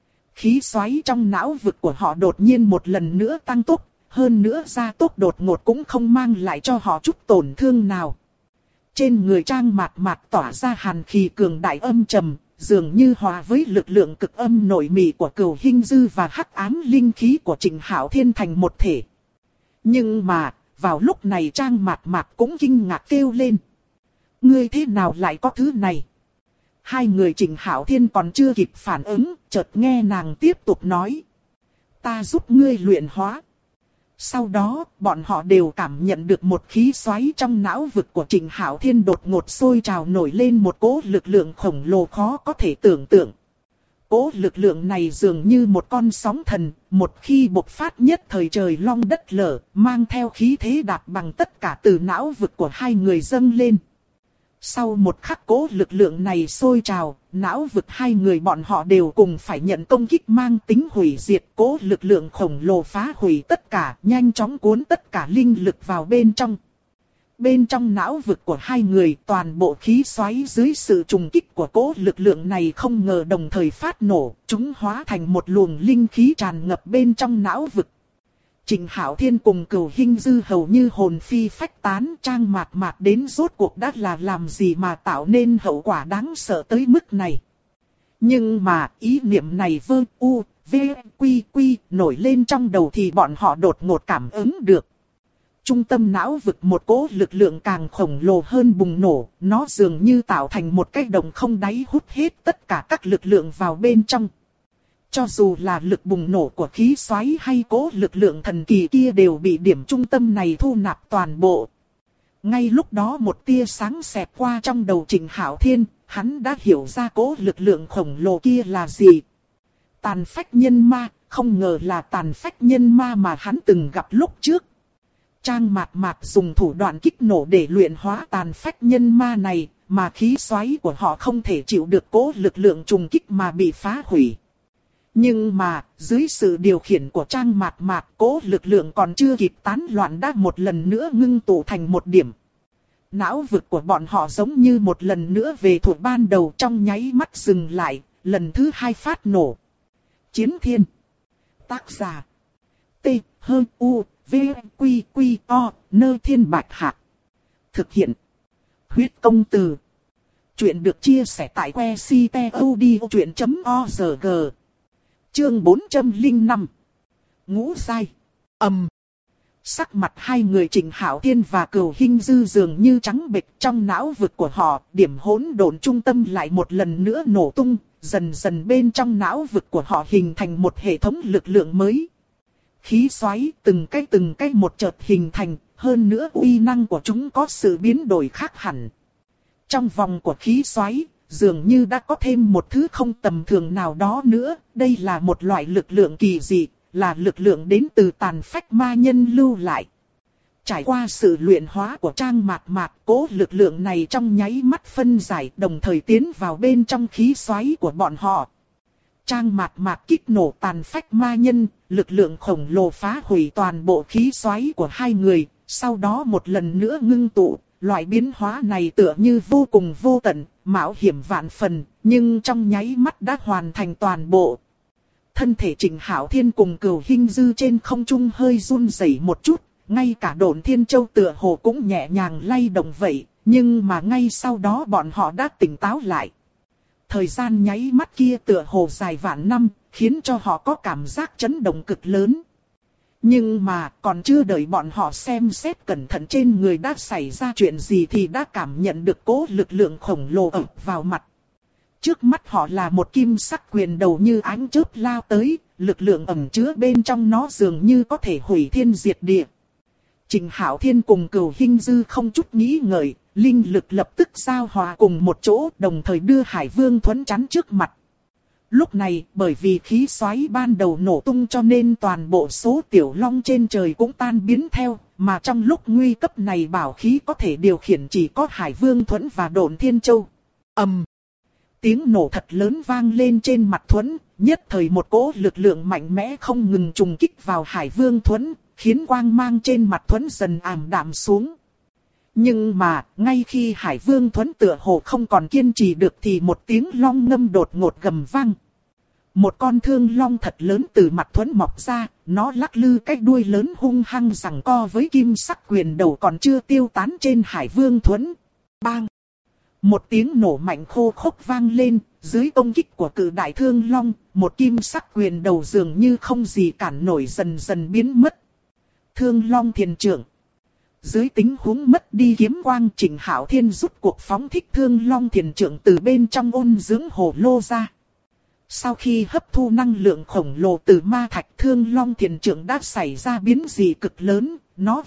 Khí xoáy trong não vực của họ đột nhiên một lần nữa tăng tốc, hơn nữa gia tốc đột ngột cũng không mang lại cho họ chút tổn thương nào. Trên người Trang Mạt Mạt tỏa ra hàn khí cường đại âm trầm, dường như hòa với lực lượng cực âm nội mị của Cửu Hinh Dư và hắc ám linh khí của Trịnh Hạo Thiên thành một thể. Nhưng mà, Vào lúc này Trang Mạt Mạt cũng kinh ngạc kêu lên. Ngươi thế nào lại có thứ này? Hai người Trịnh Hạo Thiên còn chưa kịp phản ứng, chợt nghe nàng tiếp tục nói. Ta giúp ngươi luyện hóa. Sau đó, bọn họ đều cảm nhận được một khí xoáy trong não vực của Trịnh Hạo Thiên đột ngột sôi trào nổi lên một cỗ lực lượng khổng lồ khó có thể tưởng tượng. Cỗ lực lượng này dường như một con sóng thần, một khi bộc phát nhất thời trời long đất lở, mang theo khí thế đạp bằng tất cả từ não vực của hai người dâng lên. Sau một khắc cỗ lực lượng này sôi trào, não vực hai người bọn họ đều cùng phải nhận công kích mang tính hủy diệt. Cỗ lực lượng khổng lồ phá hủy tất cả, nhanh chóng cuốn tất cả linh lực vào bên trong. Bên trong não vực của hai người, toàn bộ khí xoáy dưới sự trùng kích của cỗ lực lượng này không ngờ đồng thời phát nổ, chúng hóa thành một luồng linh khí tràn ngập bên trong não vực. Trịnh Hạo Thiên cùng Cửu Hinh Dư hầu như hồn phi phách tán, Trang Mạt Mạt đến rốt cuộc đã là làm gì mà tạo nên hậu quả đáng sợ tới mức này. Nhưng mà ý niệm này vơ u, v, quy quy nổi lên trong đầu thì bọn họ đột ngột cảm ứng được. Trung tâm não vực một cỗ lực lượng càng khổng lồ hơn bùng nổ, nó dường như tạo thành một cái đồng không đáy hút hết tất cả các lực lượng vào bên trong. Cho dù là lực bùng nổ của khí xoáy hay cỗ lực lượng thần kỳ kia đều bị điểm trung tâm này thu nạp toàn bộ. Ngay lúc đó một tia sáng xẹt qua trong đầu Trịnh Hạo Thiên, hắn đã hiểu ra cỗ lực lượng khổng lồ kia là gì. Tàn phách nhân ma, không ngờ là tàn phách nhân ma mà hắn từng gặp lúc trước. Trang Mạt Mạt dùng thủ đoạn kích nổ để luyện hóa tàn phách nhân ma này, mà khí xoáy của họ không thể chịu được cỗ lực lượng trùng kích mà bị phá hủy. Nhưng mà, dưới sự điều khiển của Trang Mạt Mạt, cỗ lực lượng còn chưa kịp tán loạn đã một lần nữa ngưng tụ thành một điểm. Não vực của bọn họ giống như một lần nữa về thuộc ban đầu trong nháy mắt dừng lại, lần thứ hai phát nổ. Chiến Thiên. Tác giả. T, H, U, V, Quy, Quy, O, Nơ Thiên Bạch Hạc. Thực hiện. Huyết Công Từ. Chuyện được chia sẻ tại que ctod.org. Chương 405. Ngũ sai. Sắc mặt hai người Trịnh Hạo Thiên và Cửu Hinh Dư dường như trắng bệch, trong não vực của họ, điểm hỗn độn trung tâm lại một lần nữa nổ tung, dần dần bên trong não vực của họ hình thành một hệ thống lực lượng mới. Khí xoáy từng cái một chợt hình thành, hơn nữa uy năng của chúng có sự biến đổi khác hẳn. Trong vòng của khí xoáy, dường như đã có thêm một thứ không tầm thường nào đó nữa, đây là một loại lực lượng kỳ dị, là lực lượng đến từ tàn phách ma nhân lưu lại. Trải qua sự luyện hóa của Trang Mạt Mạt, cỗ lực lượng này trong nháy mắt phân giải đồng thời tiến vào bên trong khí xoáy của bọn họ. Trang Mạt Mạt kích nổ tàn phách ma nhân, lực lượng khổng lồ phá hủy toàn bộ khí xoáy của hai người, sau đó một lần nữa ngưng tụ. Loại biến hóa này tựa như vô cùng vô tận, mạo hiểm vạn phần, nhưng trong nháy mắt đã hoàn thành toàn bộ. Thân thể Trịnh Hạo Thiên cùng Cửu Hinh Dư trên không trung hơi run rẩy một chút, ngay cả Độn Thiên Châu tựa hồ cũng nhẹ nhàng lay động vậy, nhưng mà ngay sau đó bọn họ đã tỉnh táo lại. Thời gian nháy mắt kia tựa hồ dài vạn năm, khiến cho họ có cảm giác chấn động cực lớn. Nhưng mà còn chưa đợi bọn họ xem xét cẩn thận trên người đã xảy ra chuyện gì thì đã cảm nhận được cỗ lực lượng khổng lồ ập vào mặt. Trước mắt họ là một kim sắc quyền đầu như ánh chớp lao tới, lực lượng ẩn chứa bên trong nó dường như có thể hủy thiên diệt địa. Trịnh Hạo Thiên cùng Cửu Hinh Dư không chút nghĩ ngợi, linh lực lập tức giao hòa cùng một chỗ, đồng thời đưa Hải Vương Thuẫn chắn trước mặt. Lúc này, bởi vì khí xoáy ban đầu nổ tung cho nên toàn bộ số tiểu long trên trời cũng tan biến theo, mà trong lúc nguy cấp này bảo khí có thể điều khiển chỉ có Hải Vương Thuẫn và Độn Thiên Châu. Tiếng nổ thật lớn vang lên trên mặt Thuẫn, nhất thời một cỗ lực lượng mạnh mẽ không ngừng trùng kích vào Hải Vương Thuẫn, khiến quang mang trên mặt Thuẫn dần ảm đạm xuống. Nhưng mà, ngay khi Hải Vương Thuẫn tựa hồ không còn kiên trì được thì một tiếng long ngâm đột ngột gầm vang. Một con thương long thật lớn từ mặt Thuẫn mọc ra, nó lắc lư cái đuôi lớn hung hăng giằng co với kim sắc quyền đầu còn chưa tiêu tán trên Hải Vương Thuẫn. Bang! Một tiếng nổ mạnh khô khốc vang lên, dưới công kích của cự đại thương long, một kim sắc quyền đầu dường như không gì cản nổi dần dần biến mất. Thương long thiền trưởng. Dưới tình huống mất đi kiếm quang, Trịnh Hạo Thiên rút cuộc phóng thích Thương Long Thiền Trượng từ bên trong ôn dưỡng hồ lô ra. Sau khi hấp thu năng lượng khổng lồ từ ma thạch, Thương Long Thiền Trượng đã xảy ra biến dị cực lớn, nó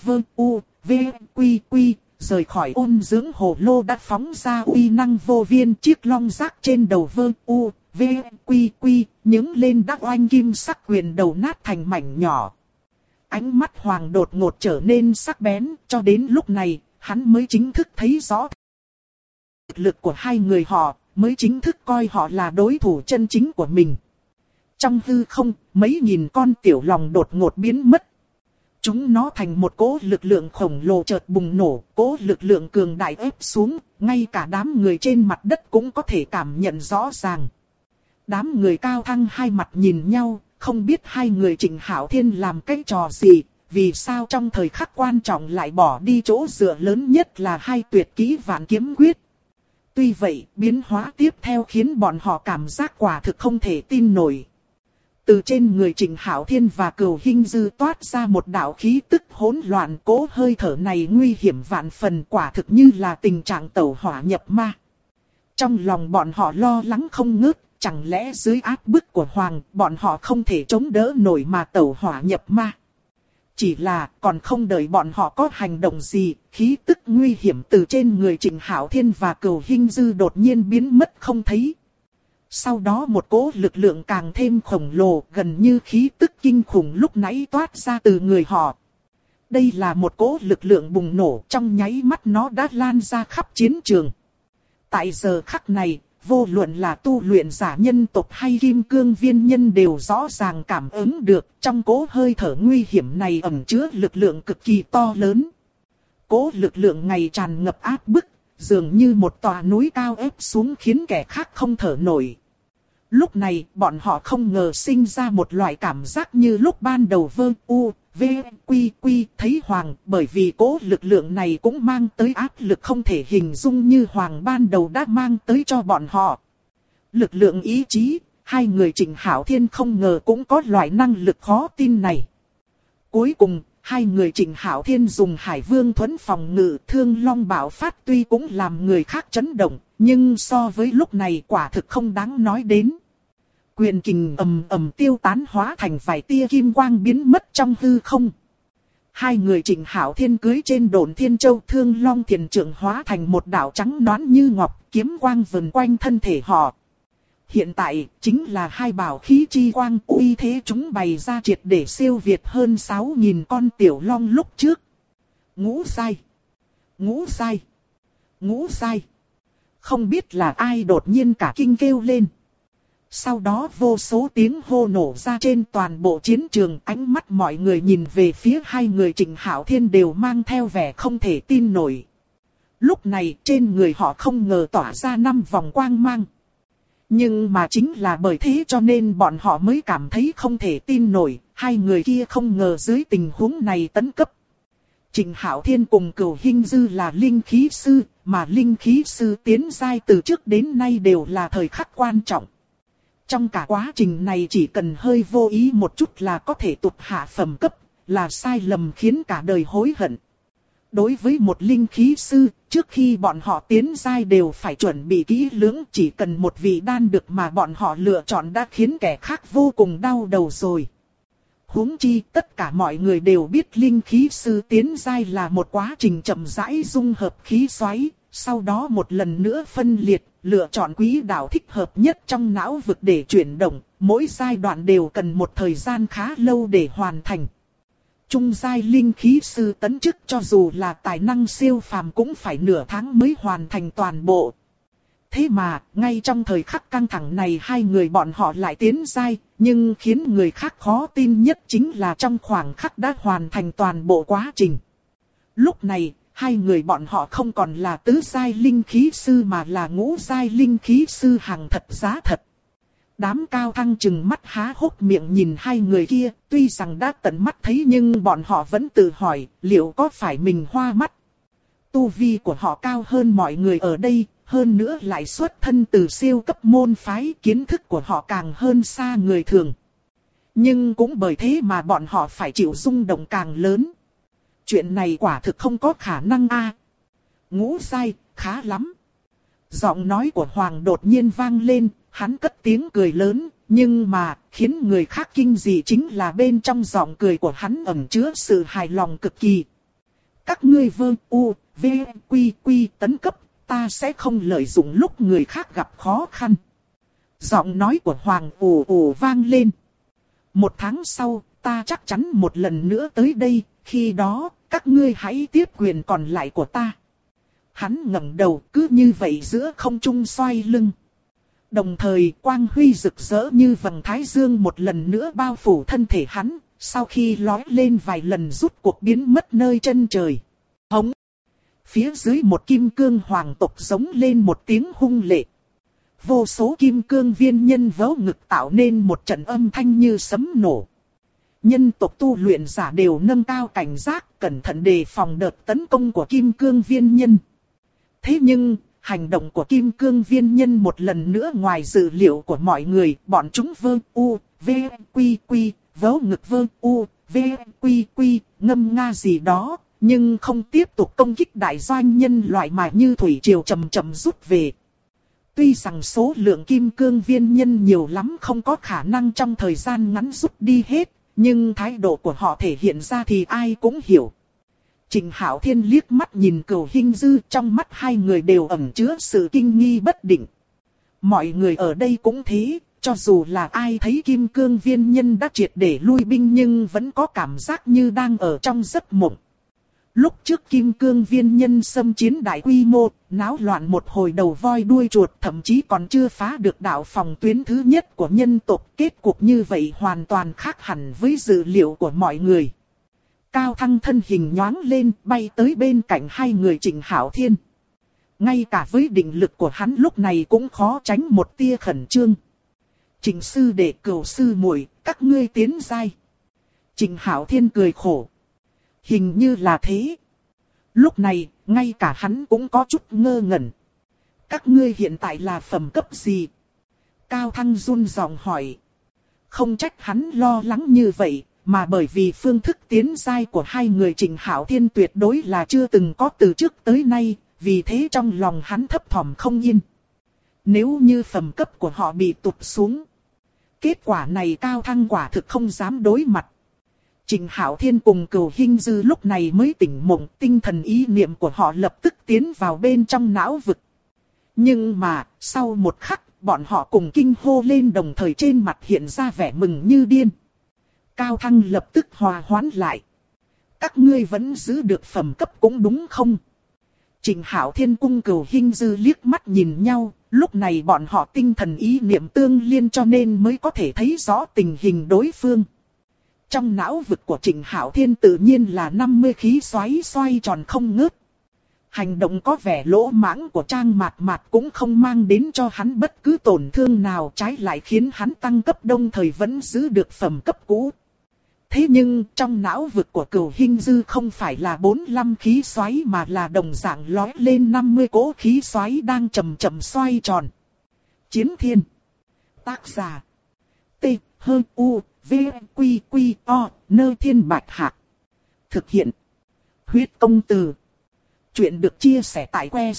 rời khỏi ôn dưỡng hồ lô đã phóng ra uy năng vô biên. Chiếc long giác trên đầu nhướng lên đã oanh kim sắc quyền đầu nát thành mảnh nhỏ. Ánh mắt Hoàng đột ngột trở nên sắc bén, cho đến lúc này, hắn mới chính thức thấy rõ thực lực của hai người họ, mới chính thức coi họ là đối thủ chân chính của mình. Trong hư không, mấy nghìn con tiểu long đột ngột biến mất. Chúng nó thành một cỗ lực lượng khổng lồ chợt bùng nổ, cỗ lực lượng cường đại ép xuống, ngay cả đám người trên mặt đất cũng có thể cảm nhận rõ ràng. Đám người Cao Thăng hai mặt nhìn nhau, không biết hai người Trịnh Hạo Thiên làm cái trò gì, vì sao trong thời khắc quan trọng lại bỏ đi chỗ dựa lớn nhất là hai tuyệt kỹ Vạn Kiếm Quyết. Tuy vậy, biến hóa tiếp theo khiến bọn họ cảm giác quả thực không thể tin nổi. Từ trên người Trịnh Hạo Thiên và Cửu Hinh Dư toát ra một đạo khí tức hỗn loạn, cỗ hơi thở này nguy hiểm vạn phần, quả thực như là tình trạng tẩu hỏa nhập ma. Trong lòng bọn họ lo lắng không ngớt, chẳng lẽ dưới áp bức của Hoàng, bọn họ không thể chống đỡ nổi mà tẩu hỏa nhập ma. Chỉ là còn không đợi bọn họ có hành động gì, khí tức nguy hiểm từ trên người Trịnh Hạo Thiên và Cửu Hinh Dư đột nhiên biến mất không thấy. Sau đó một cỗ lực lượng càng thêm khổng lồ, gần như khí tức kinh khủng lúc nãy toát ra từ người họ. Đây là một cỗ lực lượng bùng nổ, trong nháy mắt nó đã lan ra khắp chiến trường. Tại giờ khắc này, vô luận là tu luyện giả nhân tộc hay kim cương viên nhân đều rõ ràng cảm ứng được, trong cỗ hơi thở nguy hiểm này ẩn chứa lực lượng cực kỳ to lớn. Cỗ lực lượng ngày tràn ngập áp bức, dường như một tòa núi cao ép xuống khiến kẻ khác không thở nổi. Lúc này, bọn họ không ngờ sinh ra một loại cảm giác như lúc ban đầu thấy Hoàng, bởi vì cỗ lực lượng này cũng mang tới áp lực không thể hình dung như Hoàng ban đầu đã mang tới cho bọn họ. Lực lượng ý chí, hai người Trịnh Hạo Thiên không ngờ cũng có loại năng lực khó tin này. Cuối cùng, hai người Trịnh Hạo Thiên dùng Hải Vương Thuẫn phòng ngự, Thương Long bạo phát tuy cũng làm người khác chấn động, nhưng so với lúc này quả thực không đáng nói đến. Quyền kình ầm ầm tiêu tán hóa thành vài tia kim quang biến mất trong hư không. Hai người Trịnh Hạo Thiên cưỡi trên Độn Thiên Châu, Thương Long Thiền Trượng hóa thành một đạo trắng nõn như ngọc, kiếm quang vần quanh thân thể họ. Hiện tại, chính là hai bảo khí chi quang uy thế chúng bày ra triệt để siêu việt hơn 6.000 con tiểu long lúc trước. Ngũ sai. Ngũ sai. Ngũ sai. Không biết là ai đột nhiên cả kinh kêu lên. Sau đó vô số tiếng hô nổ ra trên toàn bộ chiến trường, ánh mắt mọi người nhìn về phía hai người Trịnh Hạo Thiên đều mang theo vẻ không thể tin nổi. Lúc này trên người họ không ngờ tỏa ra 5 vòng quang mang. Nhưng mà chính là bởi thế cho nên bọn họ mới cảm thấy không thể tin nổi, hai người kia không ngờ dưới tình huống này tấn cấp. Trịnh Hạo Thiên cùng Cửu Hinh Dư là linh khí sư, mà linh khí sư tiến giai từ trước đến nay đều là thời khắc quan trọng. Trong cả quá trình này chỉ cần hơi vô ý một chút là có thể tụt hạ phẩm cấp, là sai lầm khiến cả đời hối hận. Đối với một linh khí sư, trước khi bọn họ tiến giai đều phải chuẩn bị kỹ lưỡng, chỉ cần một vị đan được mà bọn họ lựa chọn đã khiến kẻ khác vô cùng đau đầu rồi. Huống chi tất cả mọi người đều biết linh khí sư tiến giai là một quá trình chậm rãi dung hợp khí xoáy, sau đó một lần nữa phân liệt, lựa chọn quỹ đạo thích hợp nhất trong não vực để chuyển động, mỗi giai đoạn đều cần một thời gian khá lâu để hoàn thành. Trung giai linh khí sư tấn chức cho dù là tài năng siêu phàm cũng phải nửa tháng mới hoàn thành toàn bộ. Thế mà, ngay trong thời khắc căng thẳng này hai người bọn họ lại tiến giai, nhưng khiến người khác khó tin nhất chính là trong khoảng khắc đã hoàn thành toàn bộ quá trình. Lúc này, hai người bọn họ không còn là tứ giai linh khí sư mà là ngũ giai linh khí sư hàng thật giá thật. Đám Cao Thăng chừng mắt há hốc miệng nhìn hai người kia, tuy rằng đã tận mắt thấy nhưng bọn họ vẫn tự hỏi liệu có phải mình hoa mắt. Tu vi của họ cao hơn mọi người ở đây, hơn nữa lại xuất thân từ siêu cấp môn phái, kiến thức của họ càng hơn xa người thường. Nhưng cũng bởi thế mà bọn họ phải chịu rung động càng lớn. Chuyện này quả thực không có khả năng a. Ngũ giai, khá lắm. Giọng nói của Hoàng đột nhiên vang lên, hắn cất tiếng cười lớn, nhưng mà, khiến người khác kinh dị chính là bên trong giọng cười của hắn ẩn chứa sự hài lòng cực kỳ. Các ngươi vơ u, v, quy quy tấn cấp, ta sẽ không lợi dụng lúc người khác gặp khó khăn. Giọng nói của Hoàng ù ù vang lên. 1 tháng sau, ta chắc chắn một lần nữa tới đây, khi đó, các ngươi hãy tiếp quyền còn lại của ta. Hắn ngẩng đầu cứ như vậy giữa không trung xoay lưng. Đồng thời quang huy rực rỡ như vầng thái dương một lần nữa bao phủ thân thể hắn, sau khi lói lên vài lần rút cuộc biến mất nơi chân trời. Hống! Phía dưới một kim cương hoàng tộc giống lên một tiếng hung lệ. Vô số kim cương viên nhân vớ ngực tạo nên một trận âm thanh như sấm nổ. Nhân tộc tu luyện giả đều nâng cao cảnh giác, cẩn thận đề phòng đợt tấn công của kim cương viên nhân. Thế nhưng, hành động của kim cương viên nhân một lần nữa ngoài dự liệu của mọi người, bọn chúng vơ u, v, quy quy, vớ ngực vơ u, v, quy quy, ngâm nga gì đó, nhưng không tiếp tục công kích đại doanh nhân loại mà như thủy triều chậm chậm rút về. Tuy rằng số lượng kim cương viên nhân nhiều lắm không có khả năng trong thời gian ngắn rút đi hết, nhưng thái độ của họ thể hiện ra thì ai cũng hiểu. Trình Hạo Thiên liếc mắt nhìn Cửu Hinh Dư, trong mắt hai người đều ẩn chứa sự kinh nghi bất định. Mọi người ở đây cũng thế, cho dù là ai thấy kim cương viên nhân đã triệt để lui binh nhưng vẫn có cảm giác như đang ở trong giấc mộng. Lúc trước kim cương viên nhân xâm chiến đại quy mô, náo loạn một hồi đầu voi đuôi chuột, thậm chí còn chưa phá được đạo phòng tuyến thứ nhất của nhân tộc. Kết cục như vậy hoàn toàn khác hẳn với dự liệu của mọi người. Cao Thăng thân hình nhoáng lên, bay tới bên cạnh hai người Trình Hạo Thiên. Ngay cả với định lực của hắn lúc này cũng khó tránh một tia khẩn trương. Trình sư đệ, Cửu sư muội, các ngươi tiến giai. Trình Hạo Thiên cười khổ. Hình như là thế. Lúc này, ngay cả hắn cũng có chút ngơ ngẩn. Các ngươi hiện tại là phẩm cấp gì? Cao Thăng run giọng hỏi. Không trách hắn lo lắng như vậy, mà bởi vì phương thức tiến giai của hai người Trình Hạo Thiên tuyệt đối là chưa từng có từ trước tới nay, vì thế trong lòng hắn thấp thỏm không yên. Nếu như phẩm cấp của họ bị tụt xuống, kết quả này Cao Thăng quả thực không dám đối mặt. Trình Hạo Thiên cùng Cửu Hinh Dư lúc này mới tỉnh mộng, tinh thần ý niệm của họ lập tức tiến vào bên trong não vực. Nhưng mà, sau một khắc, bọn họ cùng kinh hô lên đồng thời trên mặt hiện ra vẻ mừng như điên. Cao Thăng lập tức hòa hoãn lại. Các ngươi vẫn giữ được phẩm cấp cũng đúng không? Trình Hạo Thiên cùng Cửu Hinh Dư liếc mắt nhìn nhau, lúc này bọn họ tinh thần ý niệm tương liên cho nên mới có thể thấy rõ tình hình đối phương. Trong não vực của Trình Hạo Thiên tự nhiên là 50 khí xoay tròn không ngớt. Hành động có vẻ lỗ mãng của Trang Mạt Mạt cũng không mang đến cho hắn bất cứ tổn thương nào, trái lại khiến hắn tăng cấp đồng thời vẫn giữ được phẩm cấp cũ. Thế nhưng trong não vực của Cửu Hinh Dư không phải là 45 khí xoáy mà là đồng dạng lói lên 50 cỗ khí xoáy đang chậm chậm xoay tròn. Chiến Thiên. Tác giả. T. H. U. V. Q. Q. O. Nơ Thiên Bạch Hạc. Thực hiện. Huyết Công Từ. Chuyện được chia sẻ tại que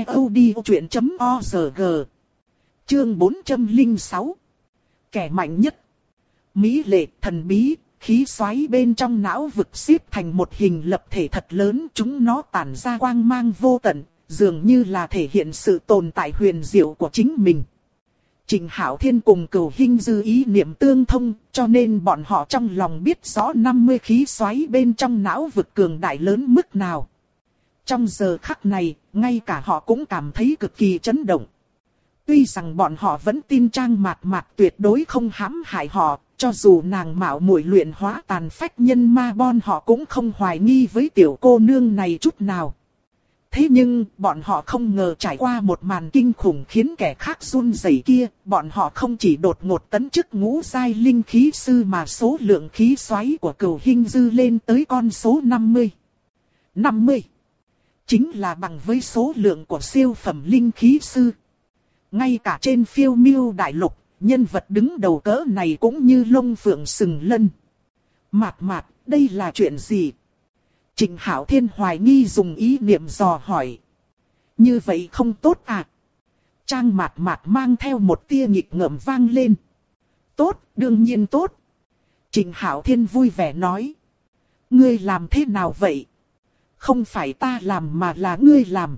ctod.org. Chương 406. Kẻ mạnh nhất. Mỹ lệ, thần bí, khí xoáy bên trong não vực xếp thành một hình lập thể thật lớn, chúng nó tản ra quang mang vô tận, dường như là thể hiện sự tồn tại huyền diệu của chính mình. Trình Hạo Thiên cùng Cửu Hinh Dư ý niệm tương thông, cho nên bọn họ trong lòng biết rõ 50 khí xoáy bên trong não vực cường đại lớn mức nào. Trong giờ khắc này, ngay cả họ cũng cảm thấy cực kỳ chấn động. Tuy rằng bọn họ vẫn tin Trang Mạt Mạt tuyệt đối không hãm hại họ, cho dù nàng mạo muội luyện hóa tàn phách nhân ma bon họ cũng không hoài nghi với tiểu cô nương này chút nào. Thế nhưng, bọn họ không ngờ trải qua một màn kinh khủng khiến kẻ khác run rẩy kia, bọn họ không chỉ đột ngột tấn chức ngũ giai linh khí sư mà số lượng khí xoáy của Cửu Hinh Dư lên tới con số 50. 50. Chính là bằng với số lượng của siêu phẩm linh khí sư. Ngay cả trên Phiêu Miêu đại lục, nhân vật đứng đầu cỡ này cũng như lông phượng sừng lân. Mạt Mạt, đây là chuyện gì? Trịnh Hạo Thiên hoài nghi dùng ý niệm dò hỏi. Như vậy không tốt à? Trang Mạt Mạt mang theo một tia nghịch ngợm vang lên. Tốt, đương nhiên tốt. Trịnh Hạo Thiên vui vẻ nói. Ngươi làm thế nào vậy? Không phải ta làm mà là ngươi làm.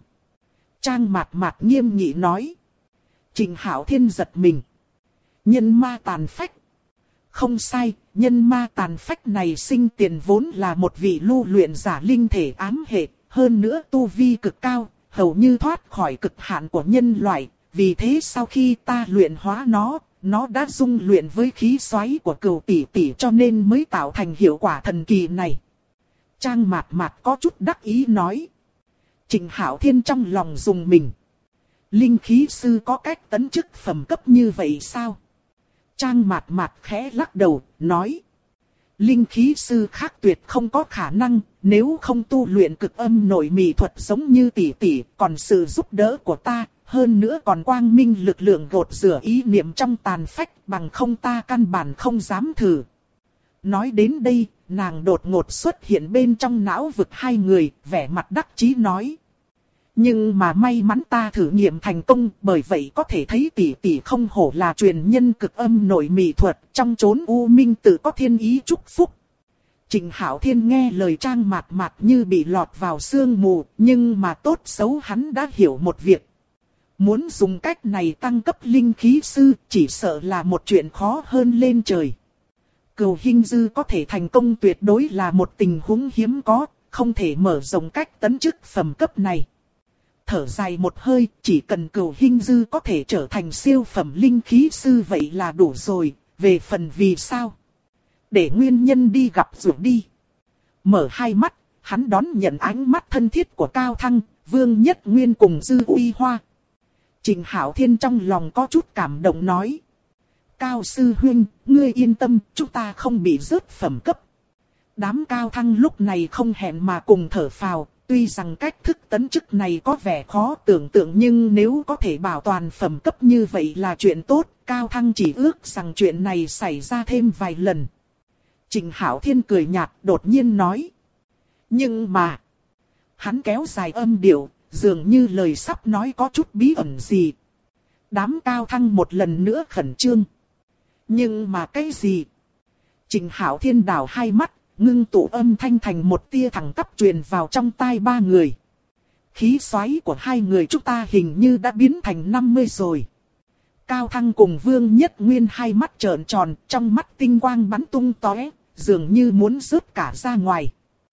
Trang Mạt Mạt nghiêm nghị nói. Trịnh Hạo Thiên giật mình. Nhân ma tàn phách. Không sai, nhân ma tàn phách này sinh tiền vốn là một vị lưu luyện giả linh thể ám hệ, hơn nữa tu vi cực cao, hầu như thoát khỏi cực hạn của nhân loại. Vì thế sau khi ta luyện hóa nó đã dung luyện với khí xoáy của Cửu tỷ tỷ cho nên mới tạo thành hiệu quả thần kỳ này. Trang Mạt Mạt có chút đắc ý nói. Trịnh Hạo Thiên trong lòng rùng mình. Linh khí sư có cách tấn chức phẩm cấp như vậy sao? Trang Mạt Mạt khẽ lắc đầu, nói. Linh khí sư khác tuyệt không có khả năng, nếu không tu luyện cực âm nội mị thuật giống như tỷ tỷ, còn sự giúp đỡ của ta, hơn nữa còn quang minh lực lượng gột rửa ý niệm trong tàn phách, bằng không ta căn bản không dám thử. Nói đến đây, nàng đột ngột xuất hiện bên trong não vực hai người, vẻ mặt đắc chí nói. Nhưng mà may mắn ta thử nghiệm thành công, bởi vậy có thể thấy tỷ tỷ không hổ là truyền nhân cực âm nội mị thuật, trong chốn u minh tự có thiên ý chúc phúc. Trịnh Hạo Thiên nghe lời Trang Mạt Mạt như bị lọt vào sương mù, nhưng mà tốt xấu hắn đã hiểu một việc. Muốn dùng cách này tăng cấp linh khí sư, chỉ sợ là một chuyện khó hơn lên trời. Cửu Hinh Dư có thể thành công tuyệt đối là một tình huống hiếm có, không thể mở rộng cách tấn chức phẩm cấp này. Thở dài một hơi, chỉ cần Cửu Hinh Dư có thể trở thành siêu phẩm linh khí sư vậy là đủ rồi, về phần vì sao. Để nguyên nhân đi gặp rồi đi. Mở hai mắt, hắn đón nhận ánh mắt thân thiết của Cao Thăng, Vương Nhất Nguyên cùng Dư Uy Hoa. Trịnh Hạo Thiên trong lòng có chút cảm động nói. Cao sư huynh, ngươi yên tâm, chúng ta không bị rớt phẩm cấp. Đám Cao Thăng lúc này không hẹn mà cùng thở phào, tuy rằng cách thức tấn chức này có vẻ khó tưởng tượng nhưng nếu có thể bảo toàn phẩm cấp như vậy là chuyện tốt, Cao Thăng chỉ ước rằng chuyện này xảy ra thêm vài lần. Trịnh Hạo Thiên cười nhạt đột nhiên nói. Nhưng mà, hắn kéo dài âm điệu, dường như lời sắp nói có chút bí ẩn gì. Đám Cao Thăng một lần nữa khẩn trương. Nhưng mà cái gì? Trịnh Hạo Thiên đảo hai mắt, ngưng tụ âm thanh thành một tia thẳng tắp truyền vào trong tai ba người. Khí xoáy của hai người chúng ta hình như đã biến thành 50 rồi. Cao Thăng cùng Vương Nhất Nguyên hai mắt trợn tròn, trong mắt tinh quang bắn tung tóe, dường như muốn rớt cả ra ngoài.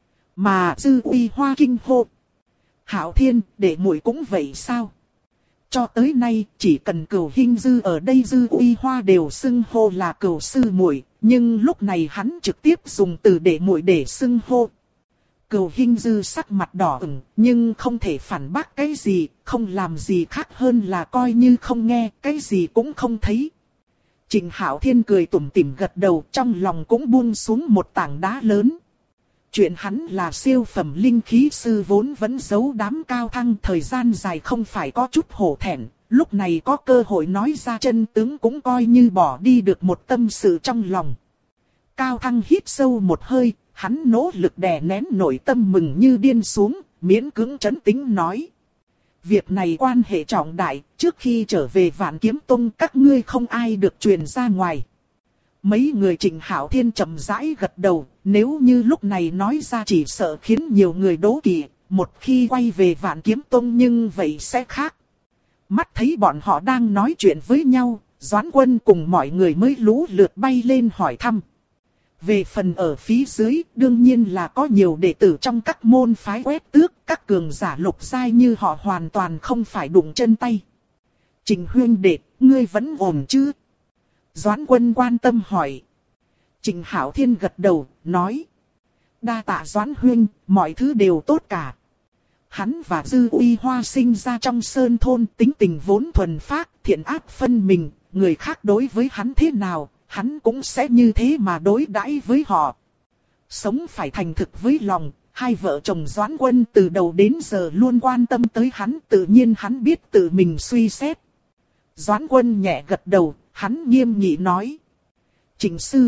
Mà Dư Uy Hoa kinh hô. Hạo Thiên, để muội cũng vậy sao? Cho tới nay, chỉ cần Cửu Hinh Dư ở đây Dư Uy Hoa đều xưng hô là Cửu sư muội, nhưng lúc này hắn trực tiếp dùng từ để muội để xưng hô. Cửu Hinh Dư sắc mặt đỏ ửng, nhưng không thể phản bác cái gì, không làm gì khác hơn là coi như không nghe, cái gì cũng không thấy. Trịnh Hạo Thiên cười tủm tỉm gật đầu, trong lòng cũng buông xuống một tảng đá lớn. Chuyện hắn là siêu phẩm linh khí sư vốn vẫn giấu đám Cao Thăng thời gian dài không phải có chút hổ thẹn, lúc này có cơ hội nói ra chân tướng cũng coi như bỏ đi được một tâm sự trong lòng. Cao Thăng hít sâu một hơi, hắn nỗ lực đè nén nội tâm mừng như điên xuống, miễn cưỡng trấn tĩnh nói. Việc này quan hệ trọng đại, trước khi trở về Vạn Kiếm Tông các ngươi không ai được truyền ra ngoài. Mấy người Trịnh Hạo Thiên chậm rãi gật đầu, nếu như lúc này nói ra chỉ sợ khiến nhiều người đố kỵ, một khi quay về Vạn Kiếm Tông nhưng vậy sẽ khác. Mắt thấy bọn họ đang nói chuyện với nhau, Doãn Quân cùng mọi người mới lũ lượt bay lên hỏi thăm. Về phần ở phía dưới, đương nhiên là có nhiều đệ tử trong các môn phái quét tước, các cường giả lục giai như họ hoàn toàn không phải đụng chân tay. Trịnh huynh đệ, ngươi vẫn ổn chứ? Doãn Quân quan tâm hỏi. Trịnh Hạo Thiên gật đầu, nói. Đa tạ Doãn huynh, mọi thứ đều tốt cả. Hắn và Dư Uy Hoa sinh ra trong sơn thôn, tính tình vốn thuần phác, thiện ác phân mình, người khác đối với hắn thế nào, hắn cũng sẽ như thế mà đối đãi với họ. Sống phải thành thực với lòng, hai vợ chồng Doãn Quân từ đầu đến giờ luôn quan tâm tới hắn, tự nhiên hắn biết tự mình suy xét. Doãn Quân nhẹ gật đầu, hắn nghiêm nghị nói. Trịnh sư đệ,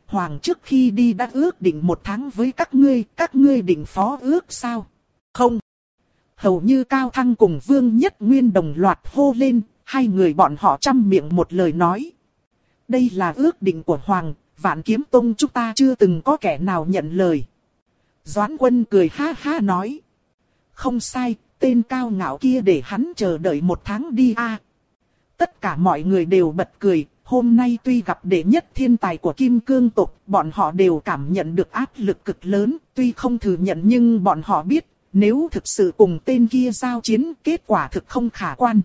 Hoàng trước khi đi đã ước định 1 tháng với các ngươi định phó ước sao? Không. Hầu như Cao Thăng cùng Vương Nhất Nguyên đồng loạt hô lên, hai người bọn họ trăm miệng một lời nói. Đây là ước định của Hoàng, Vạn Kiếm Tông chúng ta chưa từng có kẻ nào nhận lời. Doãn Quân cười ha ha nói. Không sai, tên cao ngạo kia để hắn chờ đợi 1 tháng đi a. Tất cả mọi người đều bật cười, hôm nay tuy gặp đệ nhất thiên tài của Kim Cương tộc, bọn họ đều cảm nhận được áp lực cực lớn, tuy không thừa nhận nhưng bọn họ biết, nếu thực sự cùng tên kia giao chiến, kết quả thực không khả quan.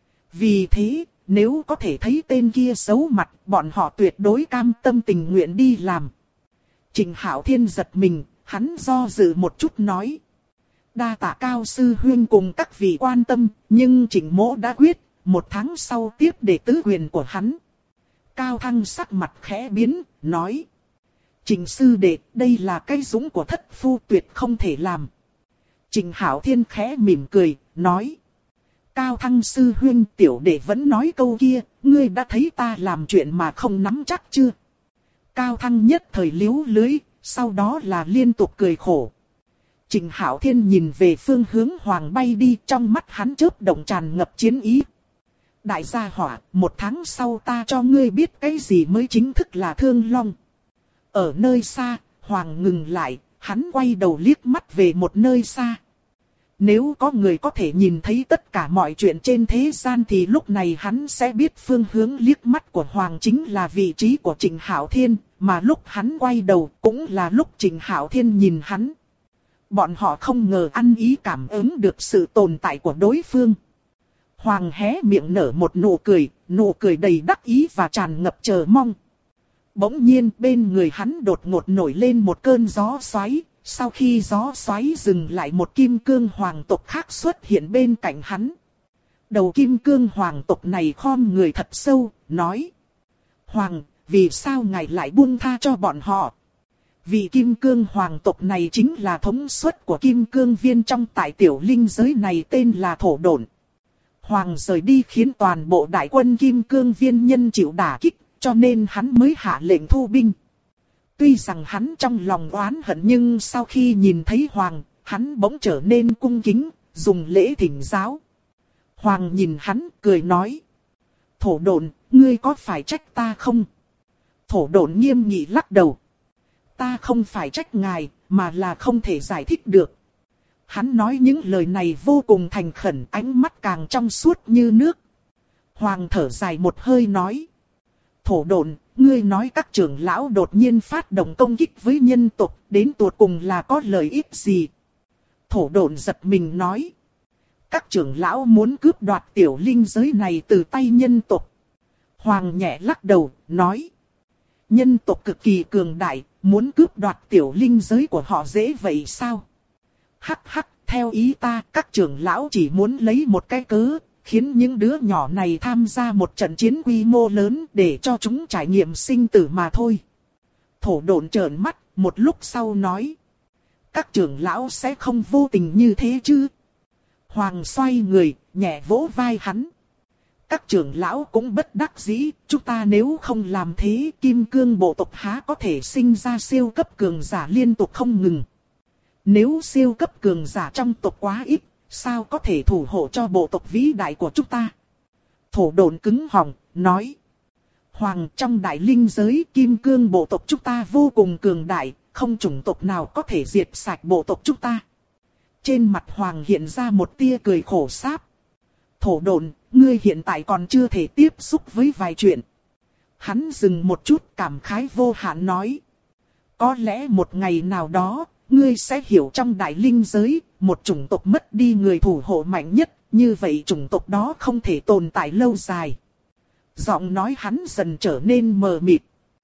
Vì thế, nếu có thể thấy tên kia xấu mặt, bọn họ tuyệt đối cam tâm tình nguyện đi làm. Trịnh Hạo Thiên giật mình, hắn do dự một chút nói. Đa tạ Cao sư huynh cùng các vị quan tâm, nhưng Trịnh mỗ đã quyết, 1 tháng sau tiếp đệ tứ quyền của hắn. Cao Thăng sắc mặt khẽ biến, nói. Trịnh sư đệ, đây là cái dũng của thất phu tuyệt không thể làm. Trịnh Hạo Thiên khẽ mỉm cười, nói. Cao Thăng sư huynh, tiểu đệ vẫn nói câu kia, ngươi đã thấy ta làm chuyện mà không nắm chắc chưa? Cao Thăng nhất thời liếu lưới, sau đó là liên tục cười khổ. Trịnh Hạo Thiên nhìn về phương hướng Hoàng bay đi, trong mắt hắn chớp động tràn ngập chiến ý. Đại gia hỏa, 1 tháng sau ta cho ngươi biết cái gì mới chính thức là Thương Long. Ở nơi xa, Hoàng ngừng lại, hắn quay đầu liếc mắt về một nơi xa. Nếu có người có thể nhìn thấy tất cả mọi chuyện trên thế gian thì lúc này hắn sẽ biết phương hướng liếc mắt của Hoàng chính là vị trí của Trịnh Hạo Thiên, mà lúc hắn quay đầu cũng là lúc Trịnh Hạo Thiên nhìn hắn. Bọn họ không ngờ ăn ý cảm ứng được sự tồn tại của đối phương. Hoàng hé miệng nở một nụ cười đầy đắc ý và tràn ngập chờ mong. Bỗng nhiên bên người hắn đột ngột nổi lên một cơn gió xoáy, sau khi gió xoáy dừng lại một kim cương hoàng tộc khác xuất hiện bên cạnh hắn. Đầu kim cương hoàng tộc này khom người thật sâu, nói. Hoàng, vì sao ngài lại buông tha cho bọn họ? Vị kim cương hoàng tộc này chính là thống suất của kim cương viên trong tại tiểu linh giới này, tên là Thổ Độn. Hoàng rời đi khiến toàn bộ đại quân kim cương viên nhân chịu đả kích, cho nên hắn mới hạ lệnh thu binh. Tuy rằng hắn trong lòng oán hận nhưng sau khi nhìn thấy Hoàng, hắn bỗng trở nên cung kính, dùng lễ thỉnh giáo. Hoàng nhìn hắn, cười nói. Thổ Độn, ngươi có phải trách ta không? Thổ Độn nghiêm nghị lắc đầu. Ta không phải trách ngài, mà là không thể giải thích được. Hắn nói những lời này vô cùng thành khẩn, ánh mắt càng trong suốt như nước. Hoàng thở dài một hơi nói. Thổ Độn, ngươi nói các trưởng lão đột nhiên phát động công kích với nhân tộc, đến tột cùng là có lợi ích gì? Thổ Độn giật mình nói. Các trưởng lão muốn cướp đoạt tiểu linh giới này từ tay nhân tộc. Hoàng nhẹ lắc đầu, nói. Nhân tộc cực kỳ cường đại, muốn cướp đoạt tiểu linh giới của họ dễ vậy sao? Hắc hắc, theo ý ta, các trưởng lão chỉ muốn lấy một cái cớ, khiến những đứa nhỏ này tham gia một trận chiến quy mô lớn để cho chúng trải nghiệm sinh tử mà thôi. Thổ Độn trợn mắt, một lúc sau nói. Các trưởng lão sẽ không vô tình như thế chứ? Hoàng xoay người, nhẹ vỗ vai hắn. Các trưởng lão cũng bất đắc dĩ, chúng ta nếu không làm thế, kim cương bộ tộc há có thể sinh ra siêu cấp cường giả liên tục không ngừng. Nếu siêu cấp cường giả trong tộc quá ít, sao có thể thủ hộ cho bộ tộc vĩ đại của chúng ta? Thổ Độn cứng họng, nói. Hoàng, trong đại linh giới kim cương bộ tộc chúng ta vô cùng cường đại, không chủng tộc nào có thể diệt sạch bộ tộc chúng ta. Trên mặt Hoàng hiện ra một tia cười khổ sáp. Thổ Độn, ngươi hiện tại còn chưa thể tiếp xúc với vài chuyện. Hắn dừng một chút cảm khái vô hạn nói. Có lẽ một ngày nào đó, ngươi sẽ hiểu trong đại linh giới, một chủng tộc mất đi người thủ hộ mạnh nhất, như vậy chủng tộc đó không thể tồn tại lâu dài. Giọng nói hắn dần trở nên mờ mịt.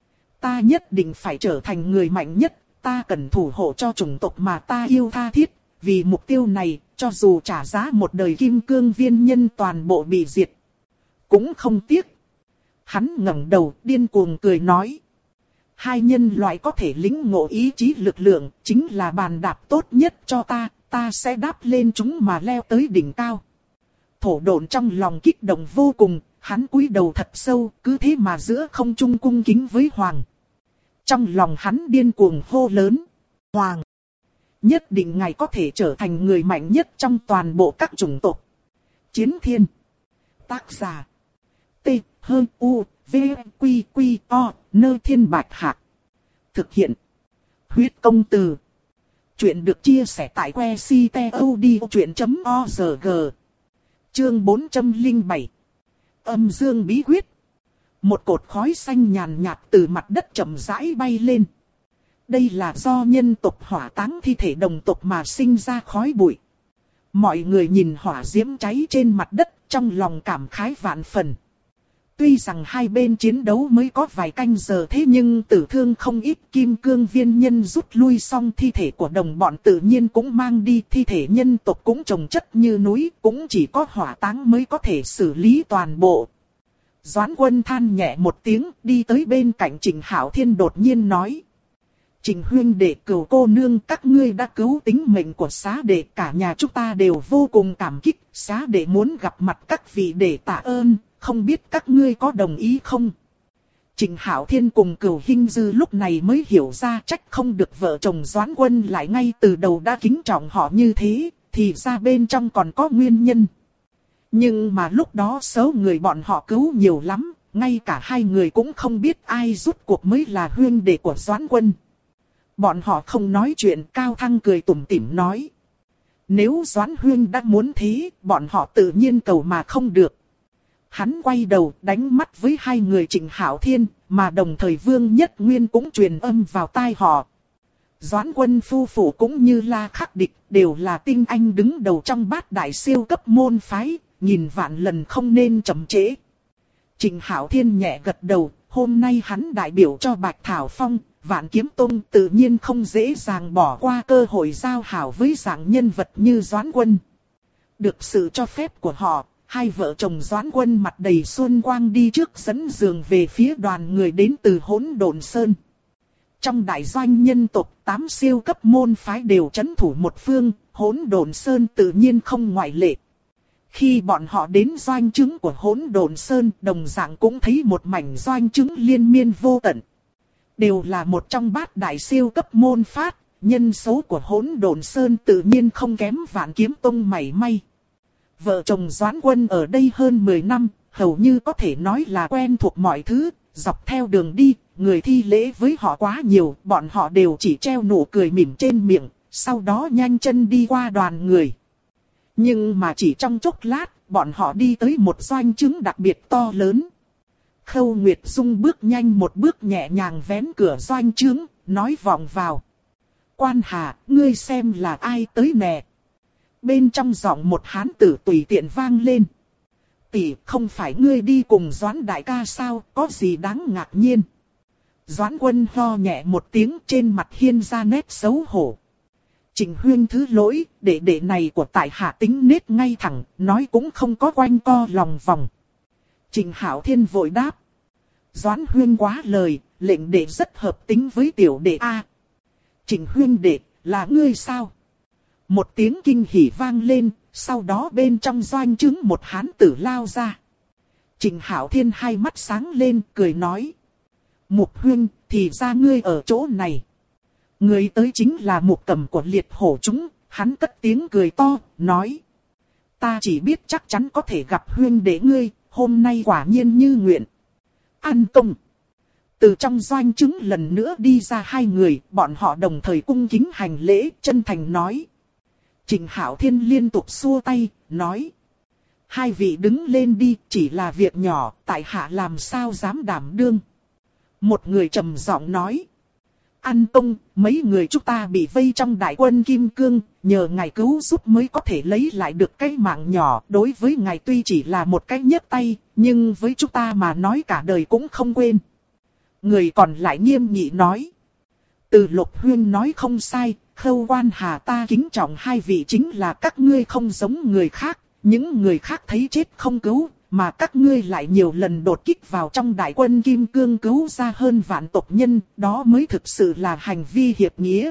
Ta nhất định phải trở thành người mạnh nhất, ta cần thủ hộ cho chủng tộc mà ta yêu tha thiết. Vì mục tiêu này, cho dù trả giá một đời kim cương viên nhân toàn bộ bị diệt, cũng không tiếc. Hắn ngẩng đầu điên cuồng cười nói. Hai nhân loại có thể lĩnh ngộ ý chí lực lượng, chính là bàn đạp tốt nhất cho ta, ta sẽ đáp lên chúng mà leo tới đỉnh cao. Thổ Độn trong lòng kích động vô cùng, hắn cúi đầu thật sâu, cứ thế mà giữa không trung cung kính với Hoàng. Trong lòng hắn điên cuồng hô lớn. Hoàng! Nhất định ngài có thể trở thành người mạnh nhất trong toàn bộ các chủng tộc. Chiến Thiên. Tác giả. T. U. V. Quy. Quy. O. Nơi Thiên Bạch Hạc. Thực hiện. Huyết Công Từ. Chuyện được chia sẻ tại website.odchuyện.org. Chương 407. Âm dương bí quyết. Một cột khói xanh nhàn nhạt từ mặt đất chậm rãi bay lên. Đây là do nhân tộc hỏa táng thi thể đồng tộc mà sinh ra khói bụi. Mọi người nhìn hỏa diễm cháy trên mặt đất, trong lòng cảm khái vạn phần. Tuy rằng hai bên chiến đấu mới có vài canh giờ thế nhưng tử thương không ít. Kim cương viên nhân rút lui xong, thi thể của đồng bọn tự nhiên cũng mang đi. Thi thể nhân tộc cũng chồng chất như núi, cũng chỉ có hỏa táng mới có thể xử lý toàn bộ. Doãn Quân than nhẹ một tiếng, đi tới bên cạnh Trình Hạo Thiên đột nhiên nói. Trình huynh đệ, cửu cô nương, các ngươi đã cứu tính mệnh của xá đệ, cả nhà chúng ta đều vô cùng cảm kích. Xá đệ muốn gặp mặt các vị để tạ ơn, không biết các ngươi có đồng ý không? Trình Hạo Thiên cùng Cửu Hinh Dư lúc này mới hiểu ra trách không được vợ chồng Doãn Quân lại ngay từ đầu đã kính trọng họ như thế, thì ra bên trong còn có nguyên nhân. Nhưng mà lúc đó số người bọn họ cứu nhiều lắm, ngay cả hai người cũng không biết ai rút cuộc mới là huynh đệ của Doãn Quân. Bọn họ không nói chuyện, Cao Thăng cười tủm tỉm nói. Nếu Doãn huynh đã muốn thế, bọn họ tự nhiên cầu mà không được. Hắn quay đầu đánh mắt với hai người Trình Hạo Thiên, mà đồng thời Vương Nhất Nguyên cũng truyền âm vào tai họ. Doãn Quân phu phụ cũng như La Khắc Địch, đều là tinh anh đứng đầu trong bát đại siêu cấp môn phái, nhìn vạn lần không nên chậm trễ. Trình Hạo Thiên nhẹ gật đầu, hôm nay hắn đại biểu cho Bạch Thảo Phong, Vạn Kiếm Tông tự nhiên không dễ dàng bỏ qua cơ hội giao hảo với dạng nhân vật như Doãn Quân. Được sự cho phép của họ, hai vợ chồng Doãn Quân mặt đầy xuân quang đi trước dẫn đường về phía đoàn người đến từ Hỗn Độn Sơn. Trong đại doanh nhân tộc, 8 siêu cấp môn phái đều trấn thủ một phương, Hỗn Độn Sơn tự nhiên không ngoại lệ. Khi bọn họ đến doanh trướng của Hỗn Độn Sơn, đồng dạng cũng thấy một mảnh doanh trướng liên miên vô tận. Đều là một trong bát đại siêu cấp môn phát, nhân số của Hỗn Độn Sơn tự nhiên không kém Vạn Kiếm Tông mảy may. Vợ chồng Doãn Quân ở đây hơn 10 năm, hầu như có thể nói là quen thuộc mọi thứ, dọc theo đường đi, người thi lễ với họ quá nhiều, bọn họ đều chỉ treo nụ cười mỉm trên miệng, sau đó nhanh chân đi qua đoàn người. Nhưng mà chỉ trong chốc lát, bọn họ đi tới một doanh trướng đặc biệt to lớn. Khâu Nguyệt Dung bước nhanh một bước nhẹ nhàng vén cửa doanh trướng, nói vọng vào. Quan Hà, ngươi xem là ai tới nè? Bên trong giọng một hán tử tùy tiện vang lên. Tỷ, không phải ngươi đi cùng Doãn đại ca sao, có gì đáng ngạc nhiên? Doãn Quân ho nhẹ một tiếng, trên mặt hiên ra nét xấu hổ. Trình huyên thứ lỗi, đệ này của tại hạ tính nết ngay thẳng, nói cũng không có quanh co lòng vòng. Trình Hạo Thiên vội đáp. Doãn huyên quá lời, lệnh đệ rất hợp tính với tiểu đệ A. Trình huyên đệ, là ngươi sao? Một tiếng kinh hỉ vang lên, sau đó bên trong doanh trướng một hán tử lao ra. Trình Hạo Thiên hai mắt sáng lên, cười nói. Mục huyên, thì ra ngươi ở chỗ này. Người tới chính là Mục Cầm của liệt hổ chúng, hắn cất tiếng cười to, nói. Ta chỉ biết chắc chắn có thể gặp huyên đệ ngươi, hôm nay quả nhiên như nguyện. An công. Từ trong doanh trướng lần nữa đi ra hai người, bọn họ đồng thời cung kính hành lễ, chân thành nói. Trình Hạo Thiên liên tục xua tay, nói. Hai vị đứng lên đi, chỉ là việc nhỏ, tại hạ làm sao dám đảm đương. Một người trầm giọng nói. An công, mấy người chúng ta bị vây trong đại quân Kim Cương, nhờ ngài cứu giúp mới có thể lấy lại được cái mạng nhỏ. Đối với ngài tuy chỉ là một cái nhấc tay, nhưng với chúng ta mà nói cả đời cũng không quên. Người còn lại nghiêm nghị nói. Từ Lục huyên nói không sai, Khâu Quan Hà ta kính trọng hai vị chính là các ngươi không giống người khác, những người khác thấy chết không cứu, mà các ngươi lại nhiều lần đột kích vào trong đại quân Kim Cương cứu ra hơn vạn tộc nhân, đó mới thực sự là hành vi hiệp nghĩa.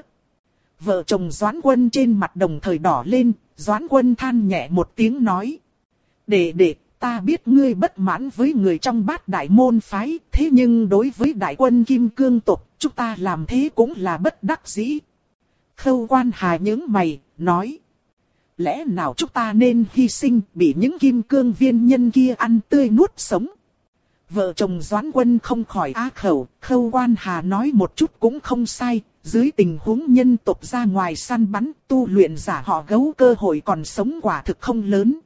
Vợ chồng Doãn Quân trên mặt đồng thời đỏ lên, Doãn Quân than nhẹ một tiếng nói. Đệ, Ta biết ngươi bất mãn với người trong Bát Đại môn phái, thế nhưng đối với đại quân Kim Cương tộc, chúng ta làm thế cũng là bất đắc dĩ. Khâu Quan Hà nhướng mày, nói. Lẽ nào chúng ta nên hy sinh, bị những Kim Cương viên nhân kia ăn tươi nuốt sống? Vợ chồng Doãn Quân không khỏi á khẩu, Khâu Quan Hà nói một chút cũng không sai. Dưới tình huống nhân tộc ra ngoài săn bắn, tu luyện giả họ Gấu cơ hội còn sống quả thực không lớn.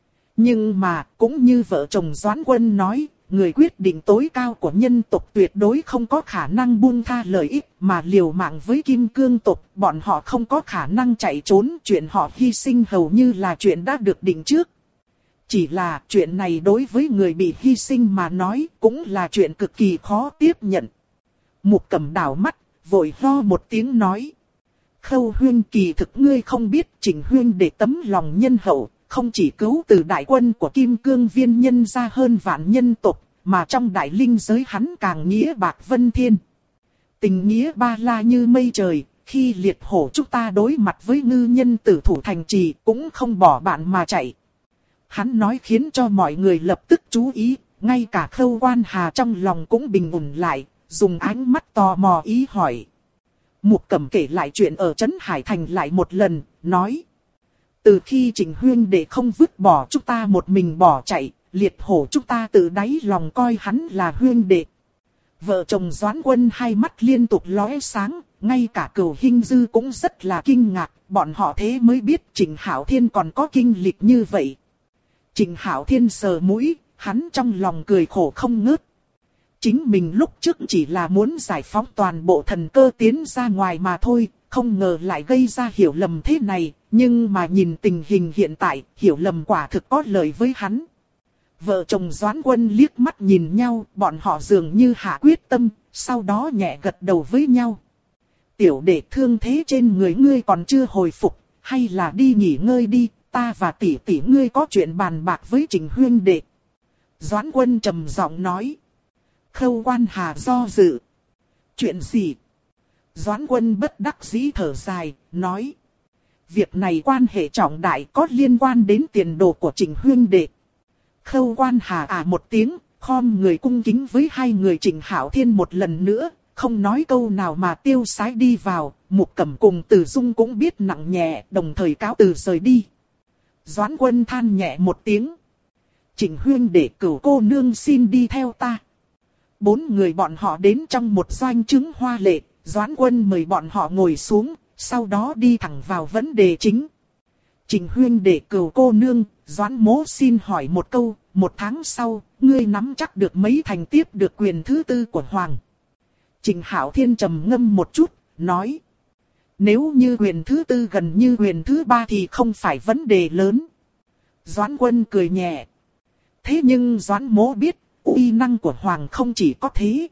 Nhưng mà, cũng như vợ chồng Doãn Quân nói, người quyết định tối cao của nhân tộc tuyệt đối không có khả năng buông tha lợi ích mà liều mạng với Kim Cương tộc. Bọn họ không có khả năng chạy trốn, chuyện họ hy sinh hầu như là chuyện đã được định trước. Chỉ là chuyện này đối với người bị hy sinh mà nói cũng là chuyện cực kỳ khó tiếp nhận. Mục Cẩm đảo mắt, vội ho một tiếng nói. Khâu huynh, kỳ thực ngươi không biết, Trình huynh để tấm lòng nhân hậu, không chỉ cứu từ đại quân của Kim Cương viên nhân ra hơn vạn nhân tộc, mà trong đại linh giới hắn càng nghĩa bạc vân thiên. Tình nghĩa ba la như mây trời, khi liệt hổ chúng ta đối mặt với ngư nhân tử thủ thành trì cũng không bỏ bạn mà chạy. Hắn nói khiến cho mọi người lập tức chú ý, ngay cả Khâu Quan Hà trong lòng cũng bình ổn lại, dùng ánh mắt tò mò ý hỏi. Mục Cẩm kể lại chuyện ở Trấn Hải Thành lại một lần, nói. Từ khi Trình huynh đệ không vứt bỏ chúng ta một mình bỏ chạy, liệt hổ chúng ta tự đáy lòng coi hắn là huynh đệ. Vợ chồng Doãn Quân hai mắt liên tục lóe sáng, ngay cả Cửu Hinh Dư cũng rất là kinh ngạc, bọn họ thế mới biết Trình Hạo Thiên còn có kinh lịch như vậy. Trình Hạo Thiên sờ mũi, hắn trong lòng cười khổ không ngớt. Chính mình lúc trước chỉ là muốn giải phóng toàn bộ thần cơ tiến ra ngoài mà thôi, không ngờ lại gây ra hiểu lầm thế này, nhưng mà nhìn tình hình hiện tại, hiểu lầm quả thực có lợi với hắn. Vợ chồng Doãn Quân liếc mắt nhìn nhau, bọn họ dường như hạ quyết tâm, sau đó nhẹ gật đầu với nhau. Tiểu đệ, thương thế trên người ngươi còn chưa hồi phục, hay là đi nghỉ ngơi đi, ta và tỷ tỷ ngươi có chuyện bàn bạc với Trình huynh đệ. Doãn Quân trầm giọng nói. Khâu Quan Hà do dự. Chuyện gì? Doãn Quân bất đắc dĩ thở dài, nói. Việc này quan hệ trọng đại, có liên quan đến tiền đồ của Trình huynh đệ. Khâu Quan Hà một tiếng, khom người cung kính với hai người Trình Hạo Thiên một lần nữa, không nói câu nào mà tiêu sái đi vào. Mục Cẩm cùng Từ Dung cũng biết nặng nhẹ, đồng thời cáo từ rời đi. Doãn Quân than nhẹ một tiếng. Trình huynh đệ, Cửu cô nương xin đi theo ta. 4 người bọn họ đến trong một doanh trướng hoa lệ, Doãn Quân mời bọn họ ngồi xuống, sau đó đi thẳng vào vấn đề chính. Trình huynh đệ, Cửu cô nương, Doãn mỗ xin hỏi một câu, 1 tháng sau, ngươi nắm chắc được mấy thành tiếp được quyền thứ 4 của Hoàng? Trình Hạo Thiên trầm ngâm một chút, nói. Nếu như quyền thứ 4 gần như quyền thứ 3 thì không phải vấn đề lớn. Doãn Quân cười nhẹ. Thế nhưng Doãn mỗ biết, uy năng của Hoàng không chỉ có thế.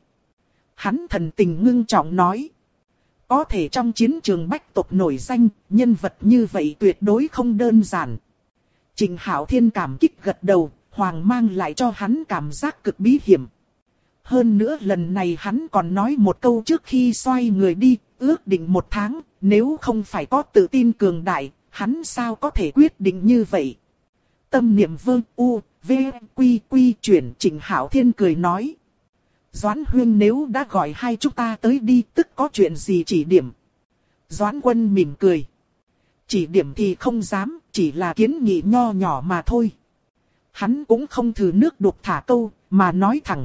Hắn thần tình ngưng trọng nói. Có thể trong chiến trường bách tộc nổi danh, nhân vật như vậy tuyệt đối không đơn giản. Trình Hạo Thiên cảm kích gật đầu, Hoàng mang lại cho hắn cảm giác cực bí hiểm. Hơn nữa lần này hắn còn nói một câu trước khi xoay người đi, ước định 1 tháng, nếu không phải có tự tin cường đại, hắn sao có thể quyết định như vậy. Tâm niệm vương u, v, quy quy chuyển. Trình Hạo Thiên cười nói. Doãn huynh nếu đã gọi hai chúng ta tới đi, tức có chuyện gì chỉ điểm. Doãn Quân mỉm cười. Chỉ điểm thì không dám, chỉ là kiến nghị nho nhỏ mà thôi. Hắn cũng không thử nước đục thả câu, mà nói thẳng.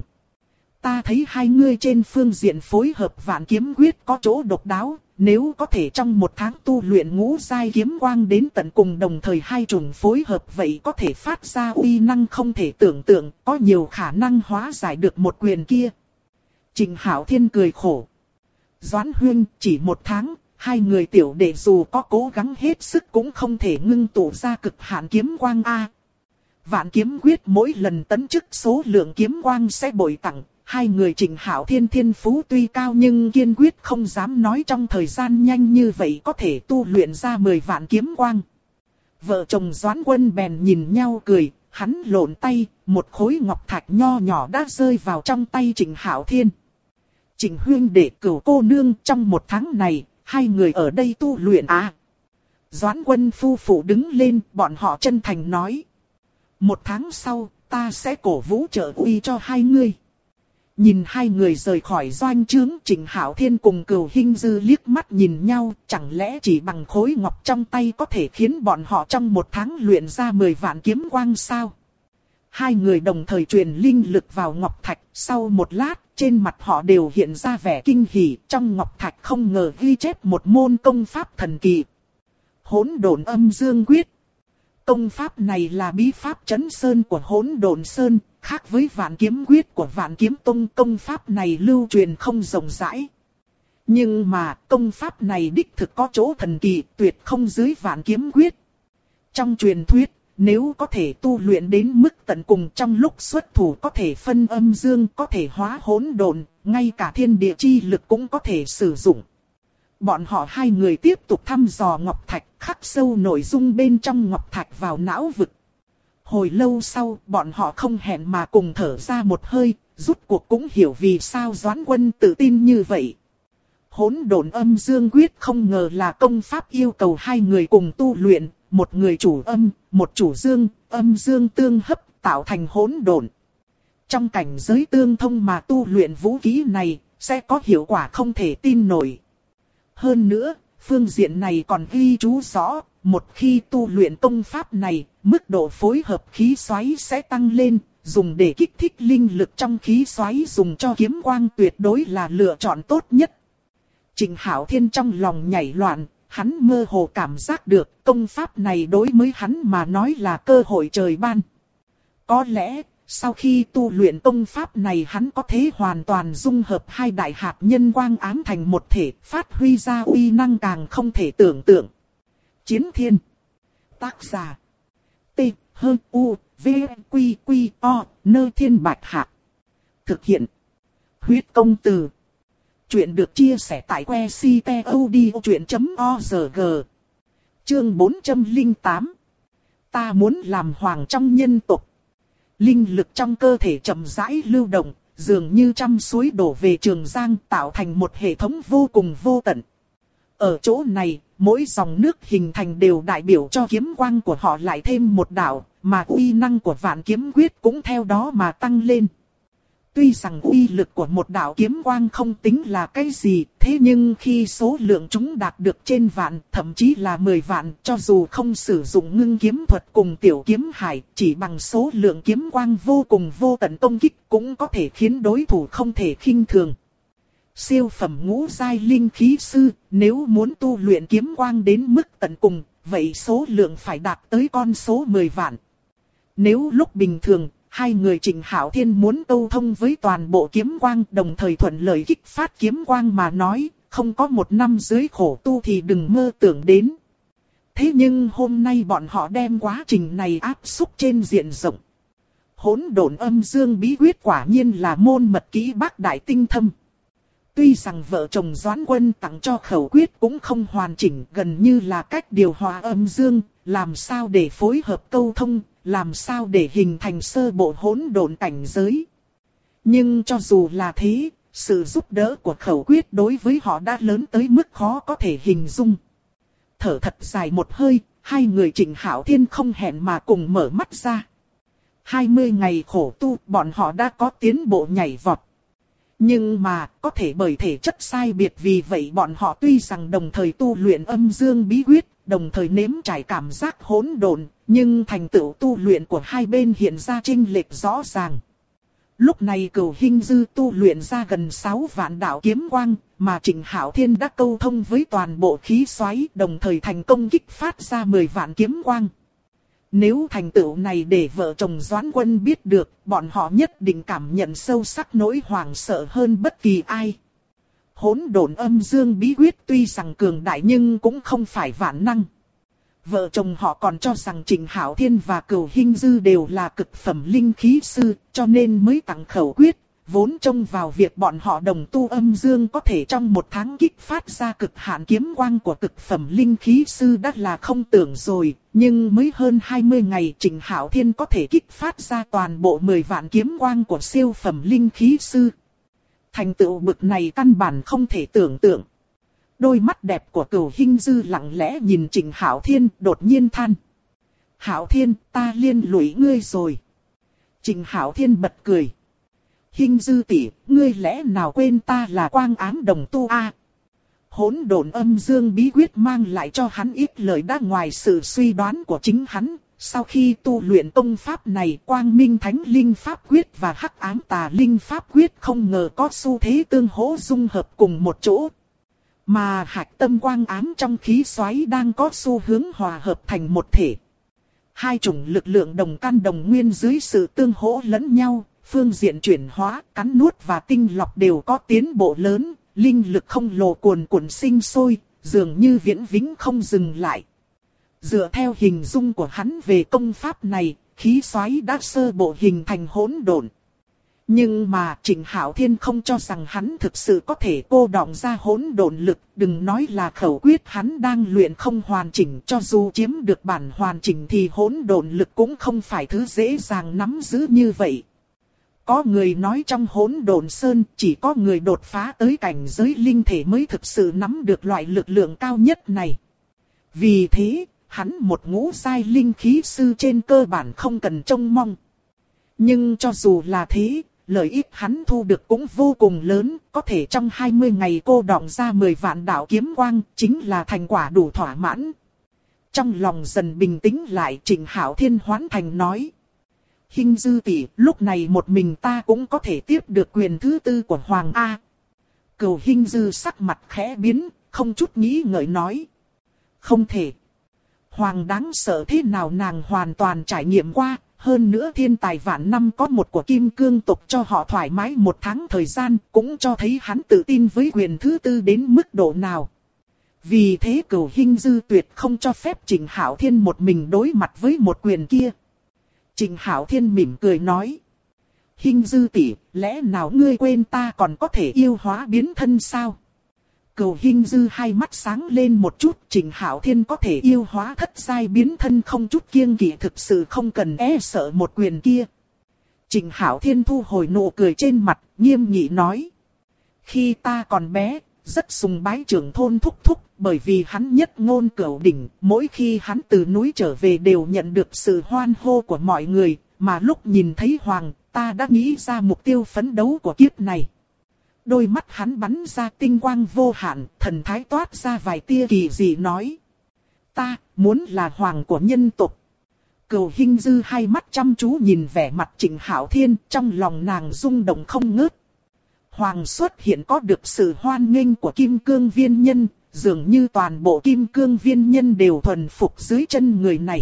Ta thấy hai ngươi trên phương diện phối hợp Vạn Kiếm Quyết có chỗ độc đáo, nếu có thể trong 1 tháng tu luyện ngũ giai kiếm quang đến tận cùng, đồng thời hai chủng phối hợp, vậy có thể phát ra uy năng không thể tưởng tượng, có nhiều khả năng hóa giải được một quyền kia. Trình Hạo Thiên cười khổ. Doãn huynh, chỉ 1 tháng, hai người tiểu đệ dù có cố gắng hết sức cũng không thể ngưng tụ ra cực hạn kiếm quang a. Vạn Kiếm Quyết mỗi lần tấn chức số lượng kiếm quang sẽ bội tặng. Hai người Trình Hạo Thiên thiên phú tuy cao nhưng kiên quyết không dám nói trong thời gian nhanh như vậy có thể tu luyện ra 10 vạn kiếm quang. Vợ chồng Doãn Quân bèn nhìn nhau cười, hắn lộn tay, một khối ngọc thạch nho nhỏ đã rơi vào trong tay Trình Hạo Thiên. Trình huynh đệ, Cửu cô nương, trong 1 tháng này, hai người ở đây tu luyện à? Doãn Quân phu phụ đứng lên, bọn họ chân thành nói. 1 tháng sau, ta sẽ cổ vũ trợ uy cho hai ngươi. Nhìn hai người rời khỏi doanh trướng, Trịnh Hạo Thiên cùng Cửu Hinh Dư liếc mắt nhìn nhau, chẳng lẽ chỉ bằng khối ngọc trong tay có thể khiến bọn họ trong 1 tháng luyện ra 10 vạn kiếm quang sao? Hai người đồng thời truyền linh lực vào ngọc thạch, sau một lát, trên mặt họ đều hiện ra vẻ kinh hỉ, trong ngọc thạch không ngờ ghi chép một môn công pháp thần kỳ. Hỗn Độn Âm Dương Quyết. Công pháp này là bí pháp trấn sơn của Hỗn Độn Sơn, khác với Vạn Kiếm Quyết của Vạn Kiếm Tông. Công pháp này lưu truyền không rộng rãi. Nhưng mà công pháp này đích thực có chỗ thần kỳ, tuyệt không dưới Vạn Kiếm Quyết. Trong truyền thuyết, nếu có thể tu luyện đến mức tận cùng, trong lúc xuất thủ có thể phân âm dương, có thể hóa hỗn độn, ngay cả thiên địa chi lực cũng có thể sử dụng. Bọn họ hai người tiếp tục thăm dò ngọc thạch, khắc sâu nội dung bên trong ngọc thạch vào não vực. Hồi lâu sau, bọn họ không hẹn mà cùng thở ra một hơi, rút cuộc cũng hiểu vì sao Doãn Quân tự tin như vậy. Hỗn Độn Âm Dương Quyết không ngờ là công pháp yêu cầu hai người cùng tu luyện, một người chủ âm, một chủ dương, âm dương tương hấp, tạo thành hỗn độn. Trong cảnh giới tương thông mà tu luyện vũ khí này, sẽ có hiệu quả không thể tin nổi. Hơn nữa, phương diện này còn ghi chú rõ, một khi tu luyện công pháp này, mức độ phối hợp khí xoáy sẽ tăng lên, dùng để kích thích linh lực trong khí xoáy dùng cho kiếm quang tuyệt đối là lựa chọn tốt nhất. Trịnh Hạo Thiên trong lòng nhảy loạn, hắn mơ hồ cảm giác được công pháp này đối với hắn mà nói là cơ hội trời ban. Có lẽ, sau khi tu luyện công pháp này hắn có thể hoàn toàn dung hợp hai đại hạt nhân quang ám thành một thể, phát huy ra uy năng càng không thể tưởng tượng. Chiến Thiên. Tác giả. T. H. U. V. Q. Q. O. Nơ Thiên Bạch Hạc. Thực hiện. Huyết Công Từ. Chuyện được chia sẻ tại que ctod.org. Chương 408. Ta muốn làm hoàng trong nhân tộc. Linh lực trong cơ thể chậm rãi lưu động, dường như trăm suối đổ về Trường Giang, tạo thành một hệ thống vô cùng vô tận. Ở chỗ này, mỗi dòng nước hình thành đều đại biểu cho kiếm quang của họ lại thêm một đạo, mà uy năng của Vạn Kiếm Quyết cũng theo đó mà tăng lên. Tuy rằng uy lực của một đạo kiếm quang không tính là cái gì, thế nhưng khi số lượng chúng đạt được trên vạn, thậm chí là 10 vạn, cho dù không sử dụng ngưng kiếm thuật cùng tiểu kiếm hải, chỉ bằng số lượng kiếm quang vô cùng vô tận công kích cũng có thể khiến đối thủ không thể khinh thường. Siêu phẩm ngũ giai linh khí sư, nếu muốn tu luyện kiếm quang đến mức tận cùng, vậy số lượng phải đạt tới con số 10 vạn. Nếu lúc bình thường, hai người Trịnh Hạo Thiên muốn câu thông với toàn bộ kiếm quang đồng thời thuận lợi kích phát kiếm quang mà nói, không có 1 năm dưới khổ tu thì đừng mơ tưởng đến. Thế nhưng hôm nay bọn họ đem quá trình này áp xúc trên diện rộng. Hỗn Độn Âm Dương Bí Quyết quả nhiên là môn mật kỹ bác đại tinh thâm. Tuy rằng vợ chồng Doãn Quân tặng cho khẩu quyết cũng không hoàn chỉnh, gần như là cách điều hòa âm dương, làm sao để phối hợp câu thông, làm sao để hình thành sơ bộ hỗn độn cảnh giới. Nhưng cho dù là thế, sự giúp đỡ của khẩu quyết đối với họ đã lớn tới mức khó có thể hình dung. Thở thật dài một hơi, hai người Trịnh Hạo Thiên không hẹn mà cùng mở mắt ra. 20 ngày khổ tu, bọn họ đã có tiến bộ nhảy vọt. Nhưng mà, có thể bởi thể chất sai biệt, vì vậy bọn họ tuy rằng đồng thời tu luyện âm dương bí quyết, đồng thời nếm trải cảm giác hỗn độn, nhưng thành tựu tu luyện của hai bên hiện ra chênh lệch rõ ràng. Lúc này Cửu Hinh Dư tu luyện ra gần 6 vạn đạo kiếm quang, mà Trịnh Hạo Thiên đã câu thông với toàn bộ khí xoáy, đồng thời thành công kích phát ra 10 vạn kiếm quang. Nếu thành tựu này để vợ chồng Doãn Quân biết được, bọn họ nhất định cảm nhận sâu sắc nỗi hoảng sợ hơn bất kỳ ai. Hỗn Độn Âm Dương Bí Quyết tuy rằng cường đại nhưng cũng không phải vạn năng. Vợ chồng họ còn cho rằng Trịnh Hạo Thiên và Cửu Hinh Dư đều là cực phẩm linh khí sư, cho nên mới tặng khẩu quyết, vốn trông vào việc bọn họ đồng tu âm dương có thể trong 1 tháng kích phát ra cực hạn kiếm quang của cực phẩm linh khí sư đã là không tưởng rồi, nhưng mới hơn 20 ngày Trịnh Hạo Thiên có thể kích phát ra toàn bộ 10 vạn kiếm quang của siêu phẩm linh khí sư. Thành tựu bực này căn bản không thể tưởng tượng. Đôi mắt đẹp của Cửu Hinh Dư lặng lẽ nhìn Trịnh Hạo Thiên, đột nhiên than. Hạo Thiên, ta liên lụy ngươi rồi. Trình Hạo Thiên bật cười. Hinh Dư tỷ, ngươi lẽ nào quên ta là quang ám đồng tu a? Hỗn độn âm dương bí quyết mang lại cho hắn ít lợi đã ngoài sự suy đoán của chính hắn. Sau khi tu luyện công pháp này, Quang Minh Thánh Linh Pháp Quyết và Hắc Ám Tà Linh Pháp Quyết không ngờ có xu thế tương hỗ dung hợp cùng một chỗ. Mà hạch tâm quang ám trong khí xoáy đang có xu hướng hòa hợp thành một thể. Hai chủng lực lượng đồng căn đồng nguyên dưới sự tương hỗ lẫn nhau, phương diện chuyển hóa, cắn nuốt và tinh lọc đều có tiến bộ lớn, linh lực không lồ cuồn cuộn sinh sôi, dường như viễn vĩnh không dừng lại. Dựa theo hình dung của hắn về công pháp này, khí xoáy đã sơ bộ hình thành hỗn độn. Nhưng mà Trịnh Hạo Thiên không cho rằng hắn thực sự có thể cô đọng ra hỗn độn lực, đừng nói là khẩu quyết hắn đang luyện không hoàn chỉnh, cho dù chiếm được bản hoàn chỉnh thì hỗn độn lực cũng không phải thứ dễ dàng nắm giữ như vậy. Có người nói trong hỗn độn sơn chỉ có người đột phá tới cảnh giới linh thể mới thực sự nắm được loại lực lượng cao nhất này. Vì thế, hắn một ngũ giai linh khí sư trên cơ bản không cần trông mong. Nhưng cho dù là thế, lợi ích hắn thu được cũng vô cùng lớn, có thể trong 20 ngày cô đọng ra 10 vạn đạo kiếm quang, chính là thành quả đủ thỏa mãn. Trong lòng dần bình tĩnh lại, Trịnh Hạo Thiên hoán thành nói. Hinh Dư tỷ, lúc này một mình ta cũng có thể tiếp được quyền thứ tư của Hoàng A. Cửu Hinh Dư sắc mặt khẽ biến, không chút nghĩ ngợi nói. Không thể. Hoàng đáng sợ thế nào nàng hoàn toàn trải nghiệm qua, hơn nữa thiên tài vạn năm có một của Kim Cương tộc cho họ thoải mái một tháng thời gian, cũng cho thấy hắn tự tin với quyền thứ tư đến mức độ nào. Vì thế Cửu Hinh Dư tuyệt không cho phép Trịnh Hạo Thiên một mình đối mặt với một quyền kia. Trịnh Hạo Thiên mỉm cười nói. Hinh Dư tỷ, lẽ nào ngươi quên ta còn có thể yêu hóa biến thân sao? Cửu Hinh Dư hai mắt sáng lên một chút, Trịnh Hạo Thiên có thể yêu hóa thất giai biến thân không chút kiêng kỵ, thực sự không cần e sợ một quyền kia. Trịnh Hạo Thiên thu hồi nụ cười trên mặt, nghiêm nghị nói. Khi ta còn bé, rất sùng bái trưởng thôn thúc thúc, bởi vì hắn nhất ngôn cửu đỉnh, mỗi khi hắn từ núi trở về đều nhận được sự hoan hô của mọi người, mà lúc nhìn thấy Hoàng, ta đã nghĩ ra mục tiêu phấn đấu của kiếp này. Đôi mắt hắn bắn ra tinh quang vô hạn, thần thái toát ra vài tia kỳ dị nói. Ta, muốn là Hoàng của nhân tộc. Cửu Hinh Dư hai mắt chăm chú nhìn vẻ mặt Trịnh Hạo Thiên, trong lòng nàng rung động không ngớt. Hoàng xuất hiện có được sự hoan nghênh của Kim Cương Viên Nhân, dường như toàn bộ Kim Cương Viên Nhân đều thuần phục dưới chân người này.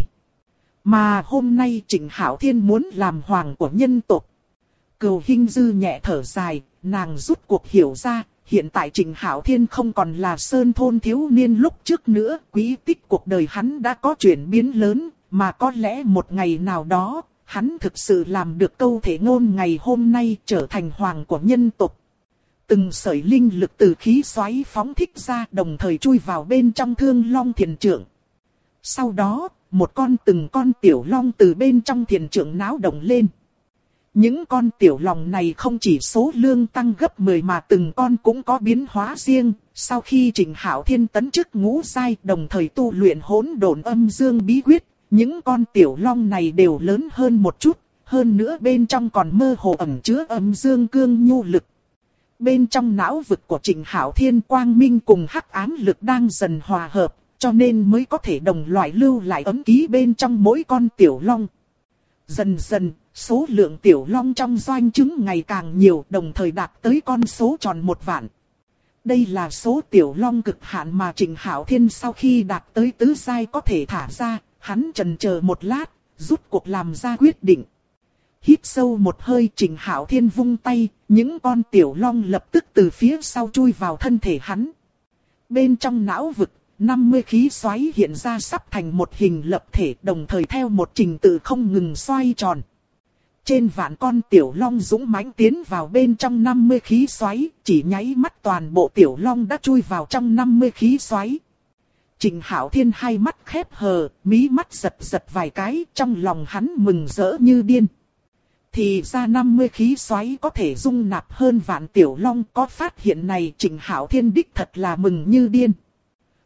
Mà hôm nay Trịnh Hạo Thiên muốn làm Hoàng của nhân tộc. Cửu Hinh Dư nhẹ thở dài, nàng rút cuộc hiểu ra, hiện tại Trịnh Hạo Thiên không còn là sơn thôn thiếu niên lúc trước nữa, quý tích cuộc đời hắn đã có chuyển biến lớn, mà có lẽ một ngày nào đó, hắn thực sự làm được câu thể ngôn ngày hôm nay trở thành Hoàng của nhân tộc. Từng sợi linh lực từ khí xoáy phóng thích ra, đồng thời chui vào bên trong Thương Long Thiền Trượng. Sau đó, từng con tiểu long từ bên trong thiền trượng náo động lên. Những con tiểu long này không chỉ số lượng tăng gấp 10 mà từng con cũng có biến hóa riêng. Sau khi Trịnh Hạo Thiên tấn chức ngũ giai, đồng thời tu luyện hỗn độn âm dương bí quyết, những con tiểu long này đều lớn hơn một chút, hơn nữa bên trong còn mơ hồ ẩn chứa âm dương cương nhu lực. Bên trong não vực của Trịnh Hạo Thiên, quang minh cùng hắc ám lực đang dần hòa hợp, cho nên mới có thể đồng loại lưu lại ấm ký bên trong mỗi con tiểu long. Dần dần, số lượng tiểu long trong doanh trứng ngày càng nhiều, đồng thời đạt tới con số tròn 1 vạn. Đây là số tiểu long cực hạn mà Trịnh Hạo Thiên sau khi đạt tới tứ giai có thể thả ra. Hắn chần chờ một lát, rút cuộc làm ra quyết định. Hít sâu một hơi, Trịnh Hạo Thiên vung tay, những con tiểu long lập tức từ phía sau chui vào thân thể hắn. Bên trong não vực, 50 khí xoáy hiện ra sắp thành một hình lập thể, đồng thời theo một trình tự không ngừng xoay tròn. Trên vạn con tiểu long dũng mãnh tiến vào bên trong 50 khí xoáy, chỉ nháy mắt toàn bộ tiểu long đã chui vào trong 50 khí xoáy. Trịnh Hạo Thiên hai mắt khép hờ, mí mắt giật giật vài cái, trong lòng hắn mừng rỡ như điên. Thì ra 50 khí xoáy có thể dung nạp hơn vạn tiểu long, có phát hiện này Trịnh Hạo Thiên đích thật là mừng như điên.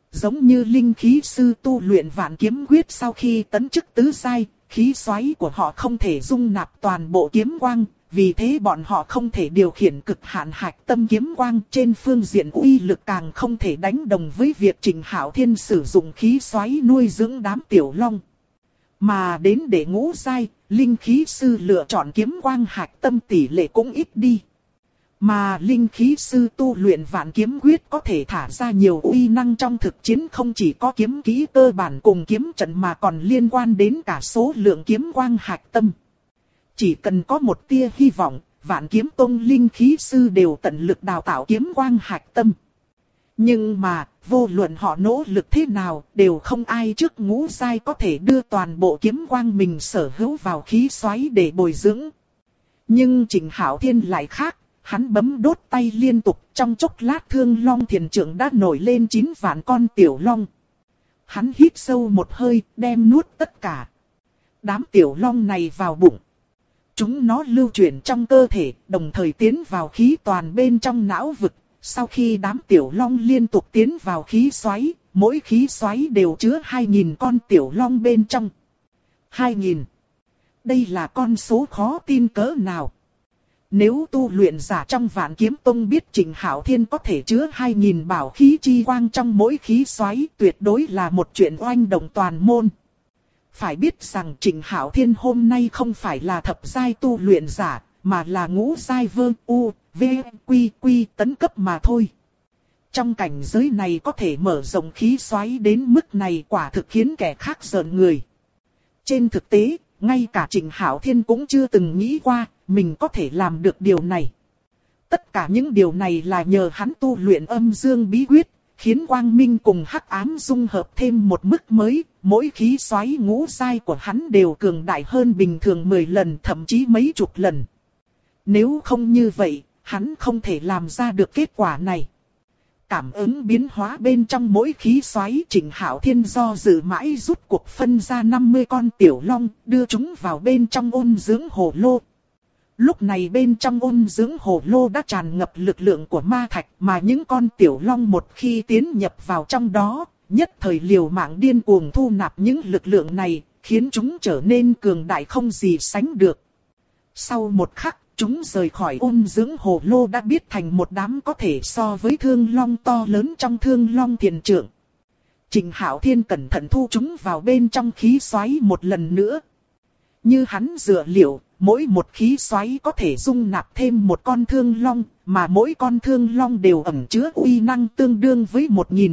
Giống như linh khí sư tu luyện vạn kiếm quyết sau khi tấn chức tứ giai, khí xoáy của họ không thể dung nạp toàn bộ kiếm quang, vì thế bọn họ không thể điều khiển cực hạn hạch tâm kiếm quang, trên phương diện uy lực càng không thể đánh đồng với việc Trình Hạo Thiên sử dụng khí xoáy nuôi dưỡng đám tiểu long. Mà đến để ngũ giai, linh khí sư lựa chọn kiếm quang hạch tâm tỷ lệ cũng ít đi. Mà linh khí sư tu luyện vạn kiếm quyết có thể thả ra nhiều uy năng trong thực chiến, không chỉ có kiếm kỹ cơ bản cùng kiếm trận mà còn liên quan đến cả số lượng kiếm quang hạch tâm. Chỉ cần có một tia hy vọng, vạn kiếm tông linh khí sư đều tận lực đào tạo kiếm quang hạch tâm. Nhưng mà, vô luận họ nỗ lực thế nào, đều không ai trước ngũ giai có thể đưa toàn bộ kiếm quang mình sở hữu vào khí xoáy để bồi dưỡng. Nhưng Trình Hạo Thiên lại khác, hắn bấm đốt tay liên tục, trong chốc lát Thương Long Thiền Trưởng đã nổi lên 9 vạn con tiểu long. Hắn hít sâu một hơi, đem nuốt tất cả đám tiểu long này vào bụng. Chúng nó lưu chuyển trong cơ thể, đồng thời tiến vào khí toàn bên trong não vực. Sau khi đám tiểu long liên tục tiến vào khí xoáy, mỗi khí xoáy đều chứa 2.000 con tiểu long bên trong. 2.000. Đây là con số khó tin cỡ nào. Nếu tu luyện giả trong Vạn Kiếm Tông biết Trình Hạo Thiên có thể chứa 2.000 bảo khí chi quang trong mỗi khí xoáy, tuyệt đối là một chuyện oanh động toàn môn. Phải biết rằng Trình Hạo Thiên hôm nay không phải là thập giai tu luyện giả, mà là ngũ giai vương u, v, quy tấn cấp mà thôi. Trong cảnh giới này có thể mở rộng khí xoáy đến mức này quả thực khiến kẻ khác giận người. Trên thực tế, ngay cả Trình Hạo Thiên cũng chưa từng nghĩ qua, mình có thể làm được điều này. Tất cả những điều này là nhờ hắn tu luyện âm dương bí quyết, khiến quang minh cùng hắc ám dung hợp thêm một mức mới, mỗi khí xoáy ngũ giai của hắn đều cường đại hơn bình thường 10 lần thậm chí mấy chục lần. Nếu không như vậy, hắn không thể làm ra được kết quả này. Cảm ứng biến hóa bên trong mỗi khí xoáy, Trình Hạo Thiên do dự mãi rút cuộc phân ra 50 con tiểu long, đưa chúng vào bên trong ôn dưỡng hồ lô. Lúc này bên trong ôn dưỡng hồ lô đã tràn ngập lực lượng của ma thạch, mà những con tiểu long một khi tiến nhập vào trong đó, nhất thời liều mạng điên cuồng thu nạp những lực lượng này, khiến chúng trở nên cường đại không gì sánh được. Sau một khắc, chúng rời khỏi ôn dưỡng hồ lô đã biến thành một đám có thể so với thương long to lớn trong Thương Long Thiền Trưởng. Trình Hạo Thiên cẩn thận thu chúng vào bên trong khí xoáy một lần nữa. Như hắn dự liệu, mỗi một khí xoáy có thể dung nạp thêm một con thương long, mà mỗi con thương long đều ẩn chứa uy năng tương đương với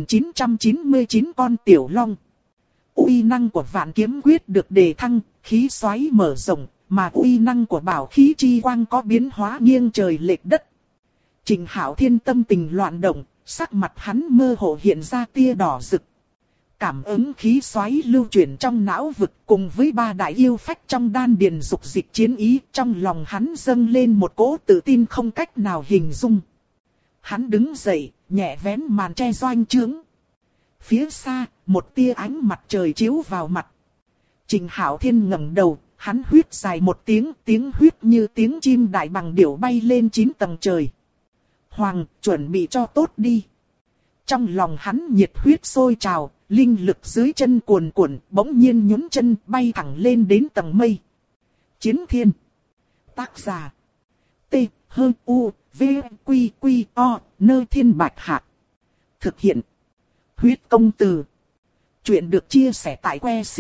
1999 con tiểu long. Uy năng của Vạn Kiếm Quyết được đề thăng, khí xoáy mở rộng, mà uy năng của bảo khí chi quang có biến hóa nghiêng trời lệch đất. Trình Hạo Thiên tâm tình loạn động, sắc mặt hắn mơ hồ hiện ra tia đỏ rực. Cảm ứng khí xoáy lưu chuyển trong não vực cùng với 3 đại yêu phách trong đan điền dục dịch chiến ý, trong lòng hắn dâng lên một cỗ tự tin không cách nào hình dung. Hắn đứng dậy, nhẹ vén màn che doanh trướng. Phía xa, một tia ánh mặt trời chiếu vào mặt. Trình Hạo Thiên ngẩng đầu, hắn huýt dài một tiếng, tiếng huýt như tiếng chim đại bàng điểu bay lên 9 tầng trời. Hoàng, chuẩn bị cho tốt đi. Trong lòng hắn nhiệt huyết sôi trào, linh lực dưới chân cuồn cuộn, bỗng nhiên nhún chân bay thẳng lên đến tầng mây. Chiến Thiên. Tác giả. T, H, U, V, Quy, O, Nơi Thiên Bạch Hạc. Thực hiện. Huyết công từ. Chuyện được chia sẻ tại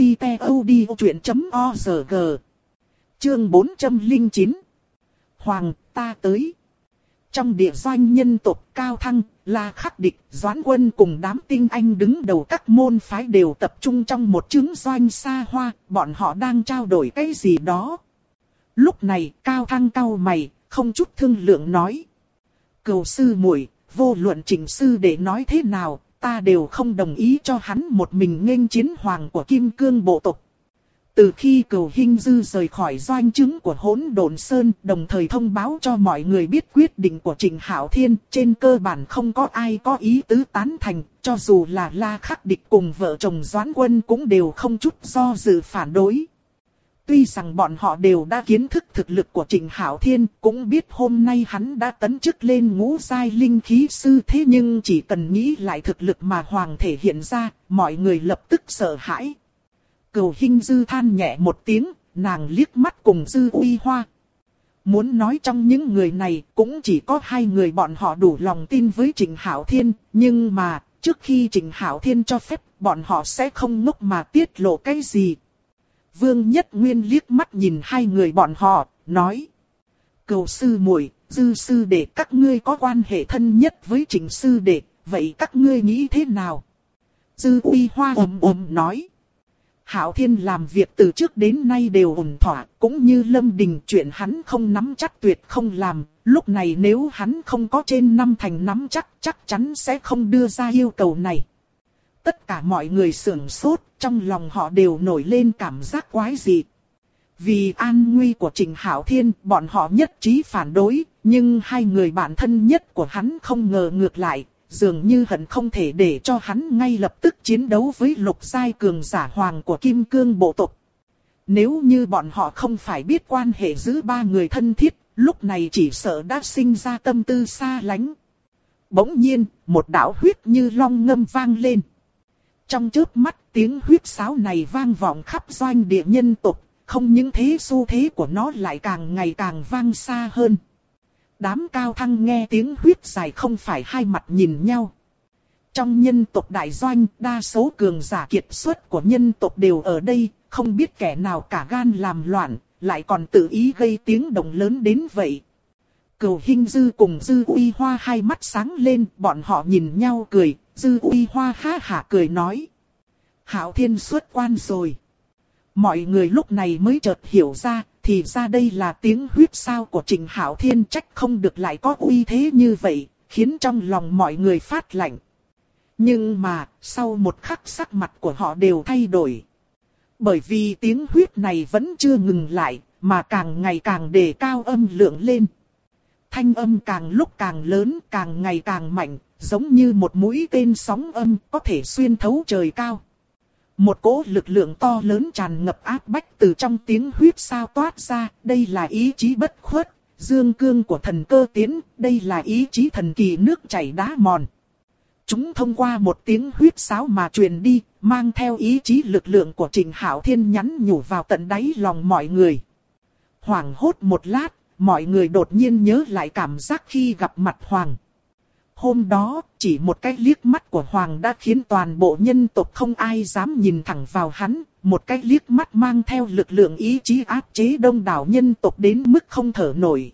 website.odchuyện.org. Chương 409. Hoàng, ta tới. Trong địa doanh nhân tộc Cao Thăng, La Khắc Địch, Doãn Quân cùng đám tinh anh đứng đầu các môn phái đều tập trung trong một trướng doanh xa hoa, bọn họ đang trao đổi cái gì đó. Lúc này, Cao Thăng cau mày, không chút thương lượng nói. Cửu sư muội, vô luận Trình sư để nói thế nào, ta đều không đồng ý cho hắn một mình nghênh chiến hoàng của Kim Cương bộ tộc. Từ khi Cửu Hinh Dư rời khỏi doanh trướng của Hỗn Độn Sơn, đồng thời thông báo cho mọi người biết quyết định của Trình Hạo Thiên, trên cơ bản không có ai có ý tứ tán thành, cho dù là La Khắc Địch cùng vợ chồng Doãn Quân cũng đều không chút do dự phản đối. Tuy rằng bọn họ đều đã kiến thức thực lực của Trịnh Hạo Thiên, cũng biết hôm nay hắn đã tấn chức lên ngũ giai linh khí sư, thế nhưng chỉ cần nghĩ lại thực lực mà Hoàng thể hiện ra, mọi người lập tức sợ hãi. Cửu Hinh Dư than nhẹ một tiếng, nàng liếc mắt cùng Dư Uy Hoa. Muốn nói trong những người này cũng chỉ có hai người bọn họ đủ lòng tin với Trịnh Hạo Thiên, nhưng mà trước khi Trịnh Hạo Thiên cho phép, bọn họ sẽ không ngốc mà tiết lộ cái gì. Vương Nhất Nguyên liếc mắt nhìn hai người bọn họ, nói: Cửu sư muội, Dư sư đệ các ngươi có quan hệ thân nhất với Trịnh sư đệ, vậy các ngươi nghĩ thế nào? Dư Uy Hoa nói: Hạo Thiên làm việc từ trước đến nay đều ổn thỏa, cũng như Lâm Đình, chuyện hắn không nắm chắc tuyệt không làm, lúc này nếu hắn không có trên 5 thành nắm chắc, chắc chắn sẽ không đưa ra yêu cầu này. Tất cả mọi người sửng sốt, trong lòng họ đều nổi lên cảm giác quái dị. Vì an nguy của Trịnh Hạo Thiên, bọn họ nhất trí phản đối, nhưng hai người bạn thân nhất của hắn không ngờ ngược lại, dường như hận không thể để cho hắn ngay lập tức chiến đấu với lục giai cường giả hoàng của Kim Cương bộ tộc. Nếu như bọn họ không phải biết quan hệ giữa ba người thân thiết, lúc này chỉ sợ đã sinh ra tâm tư xa lánh. Bỗng nhiên, một đạo huyết như long ngâm vang lên. Trong chớp mắt, tiếng huyết sáo này vang vọng khắp doanh địa nhân tộc, không những thế xu thế của nó lại càng ngày càng vang xa hơn. Đám Cao Thăng nghe tiếng huyết dài không phải hai mặt nhìn nhau. Trong nhân tộc đại doanh, đa số cường giả kiệt xuất của nhân tộc đều ở đây, không biết kẻ nào cả gan làm loạn, lại còn tự ý gây tiếng động lớn đến vậy. Cửu Hinh Dư cùng Dư Uy Hoa hai mắt sáng lên, bọn họ nhìn nhau cười, Dư Uy Hoa ha hả cười nói: Hạo Thiên xuất quan rồi. Mọi người lúc này mới chợt hiểu ra, thì ra đây là tiếng huyết sao của Trịnh Hạo Thiên, trách không được lại có uy thế như vậy, khiến trong lòng mọi người phát lạnh. Nhưng mà, sau một khắc sắc mặt của họ đều thay đổi. Bởi vì tiếng huyết này vẫn chưa ngừng lại, mà càng ngày càng đề cao âm lượng lên. Thanh âm càng lúc càng lớn, càng ngày càng mạnh, giống như một mũi tên sóng âm có thể xuyên thấu trời cao. Một cỗ lực lượng to lớn tràn ngập áp bách từ trong tiếng huyết sao toát ra, đây là ý chí bất khuất, dương cương của thần cơ tiến, đây là ý chí thần kỳ nước chảy đá mòn. Chúng thông qua một tiếng huyết sáo mà truyền đi, mang theo ý chí lực lượng của Trịnh Hạo Thiên nhắn nhủ vào tận đáy lòng mọi người. Hoảng hốt một lát, mọi người đột nhiên nhớ lại cảm giác khi gặp mặt Hoàng. Hôm đó, chỉ một cái liếc mắt của Hoàng đã khiến toàn bộ nhân tộc không ai dám nhìn thẳng vào hắn, một cái liếc mắt mang theo lực lượng ý chí áp chế đông đảo nhân tộc đến mức không thở nổi.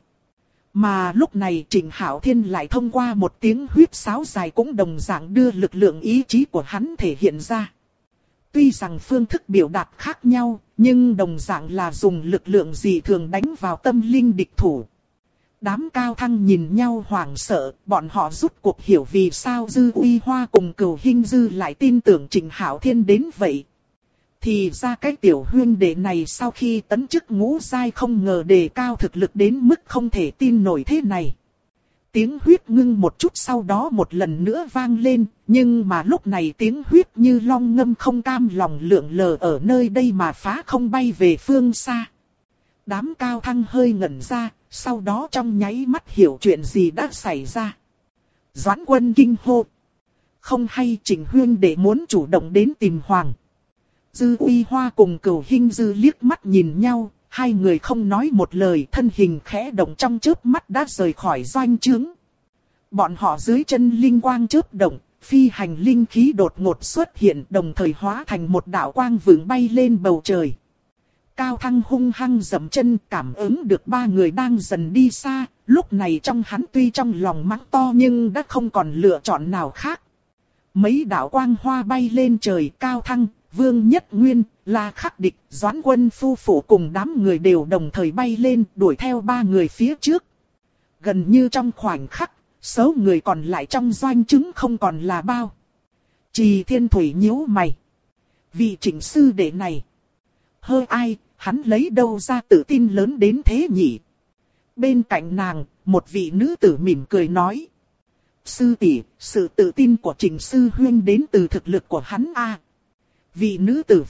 Mà lúc này Trịnh Hạo Thiên lại thông qua một tiếng huyết sáo dài cũng đồng dạng đưa lực lượng ý chí của hắn thể hiện ra. Tuy rằng phương thức biểu đạt khác nhau, nhưng đồng dạng là dùng lực lượng dị thường đánh vào tâm linh địch thủ. Đám Cao Thăng nhìn nhau hoảng sợ, bọn họ rút cuộc hiểu vì sao Dư Uy Hoa cùng Cửu Hinh Dư lại tin tưởng Trịnh Hạo Thiên đến vậy. Thì ra cái tiểu huynh đệ này sau khi tấn chức ngũ giai không ngờ đề cao thực lực đến mức không thể tin nổi thế này. Tiếng huyết ngưng một chút sau đó một lần nữa vang lên, nhưng mà lúc này tiếng huyết như long ngâm không cam lòng lượn lờ ở nơi đây mà phá không bay về phương xa. Đám Cao Thăng hơi ngẩn ra, sau đó trong nháy mắt hiểu chuyện gì đã xảy ra. Doãn Quân kinh hô: không hay, Trịnh huynh đệ muốn chủ động đến tìm Hoàng. Dư Uy Hoa cùng Cửu Hinh Dư liếc mắt nhìn nhau, hai người không nói một lời, thân hình khẽ động trong chớp mắt đã rời khỏi doanh trướng. Bọn họ dưới chân linh quang chớp động, phi hành linh khí đột ngột xuất hiện, đồng thời hóa thành một đạo quang vượng bay lên bầu trời. Cao Thăng hung hăng dậm chân, cảm ứng được ba người đang dần đi xa, lúc này trong hắn tuy trong lòng mắng to nhưng đã không còn lựa chọn nào khác. Mấy đạo quang hoa bay lên trời, Cao Thăng, Vương Nhất Nguyên, La Khắc Địch, Doãn Quân phu phụ cùng đám người đều đồng thời bay lên, đuổi theo ba người phía trước. Gần như trong khoảnh khắc, số người còn lại trong doanh trướng không còn là bao. Trì Thiên Thủy nhíu mày. Vị Trịnh sư đệ này, hơi ai, hắn lấy đâu ra tự tin lớn đến thế nhỉ? Bên cạnh nàng, một vị nữ tử mỉm cười nói: sư tỷ, sự tự tin của Trịnh sư huynh đến từ thực lực của hắn a. Vị nữ tử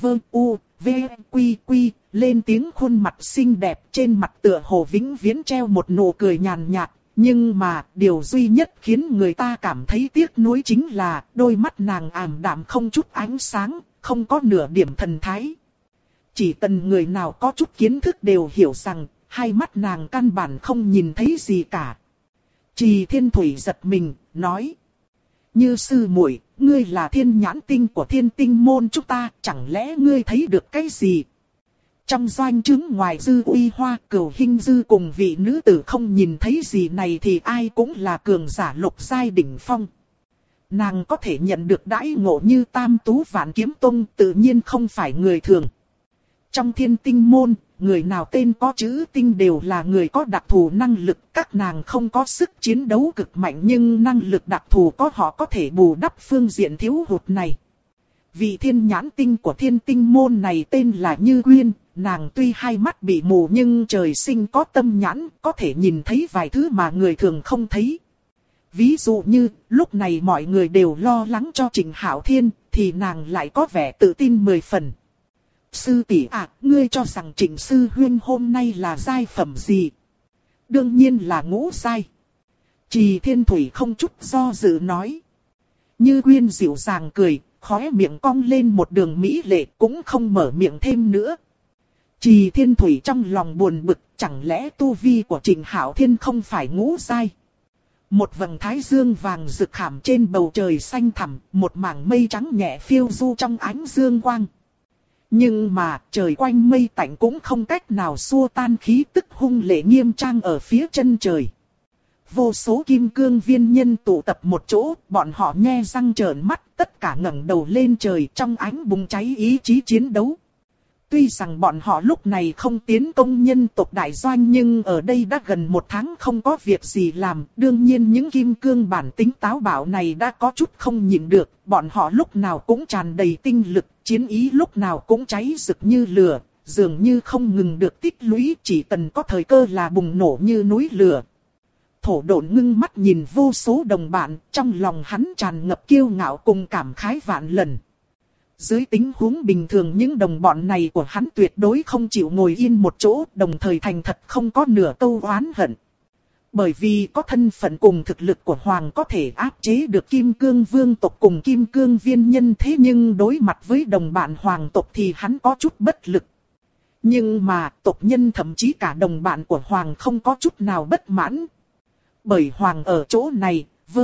lên tiếng, khuôn mặt xinh đẹp, trên mặt tựa hồ vĩnh viễn treo một nụ cười nhàn nhạt. Nhưng mà, điều duy nhất khiến người ta cảm thấy tiếc nuối chính là, đôi mắt nàng ảm đạm không chút ánh sáng, không có nửa điểm thần thái. Chỉ cần người nào có chút kiến thức đều hiểu rằng, hai mắt nàng căn bản không nhìn thấy gì cả. Trì Thiên Thủy giật mình, nói. Như sư muội, ngươi là thiên nhãn tinh của Thiên Tinh môn chúng ta, chẳng lẽ ngươi thấy được cái gì? Trong doanh trướng ngoài Dư Uy Hoa, Cửu Hinh Dư cùng vị nữ tử không nhìn thấy gì này thì ai cũng là cường giả lục giai đỉnh phong. Nàng có thể nhận được đãi ngộ như Tam Tú Vạn Kiếm Tông, tự nhiên không phải người thường. Trong Thiên Tinh môn, người nào tên có chữ tinh đều là người có đặc thù năng lực. Các nàng không có sức chiến đấu cực mạnh nhưng năng lực đặc thù có họ có thể bù đắp phương diện thiếu hụt này. Vị thiên nhãn tinh của Thiên Tinh môn này tên là Như Quyên. Nàng tuy hai mắt bị mù nhưng trời sinh có tâm nhãn, có thể nhìn thấy vài thứ mà người thường không thấy. Ví dụ như, lúc này mọi người đều lo lắng cho Trịnh Hạo Thiên, thì nàng lại có vẻ tự tin 10 phần. Sư tỷ ạ, ngươi cho rằng Trịnh sư huynh hôm nay là giai phẩm gì? Đương nhiên là ngũ giai. Trì Thiên Thủy không chút do dự nói. Như Quyên dịu dàng cười, khóe miệng cong lên một đường mỹ lệ, cũng không mở miệng thêm nữa. Trì Thiên Thủy trong lòng buồn bực, chẳng lẽ tu vi của Trịnh Hạo Thiên không phải ngũ giai? Một vầng thái dương vàng rực khảm trên bầu trời xanh thẳm, một mảng mây trắng nhẹ phiêu du trong ánh dương quang. Nhưng mà trời quanh mây tạnh cũng không cách nào xua tan khí tức hung lệ nghiêm trang ở phía chân trời. Vô số kim cương viên nhân tụ tập một chỗ, bọn họ nhe răng trợn mắt, tất cả ngẩng đầu lên trời trong ánh bùng cháy ý chí chiến đấu. Tuy rằng bọn họ lúc này không tiến công nhân tộc đại doanh nhưng ở đây đã gần 1 tháng không có việc gì làm. Đương nhiên những kim cương bản tính táo bạo này đã có chút không nhịn được. Bọn họ lúc nào cũng tràn đầy tinh lực, chiến ý lúc nào cũng cháy rực như lửa, dường như không ngừng được tích lũy, chỉ cần có thời cơ là bùng nổ như núi lửa. Thổ Độn ngưng mắt nhìn vô số đồng bạn, trong lòng hắn tràn ngập kiêu ngạo cùng cảm khái vạn lần. Dưới tình huống bình thường những đồng bọn này của hắn tuyệt đối không chịu ngồi yên một chỗ, đồng thời thành thật không có nửa câu oán hận. Bởi vì có thân phận cùng thực lực của Hoàng có thể áp chế được Kim Cương Vương tộc cùng Kim Cương Viên nhân, thế nhưng đối mặt với đồng bạn Hoàng tộc thì hắn có chút bất lực. Nhưng mà tộc nhân thậm chí cả đồng bạn của Hoàng không có chút nào bất mãn. Bởi Hoàng ở chỗ này,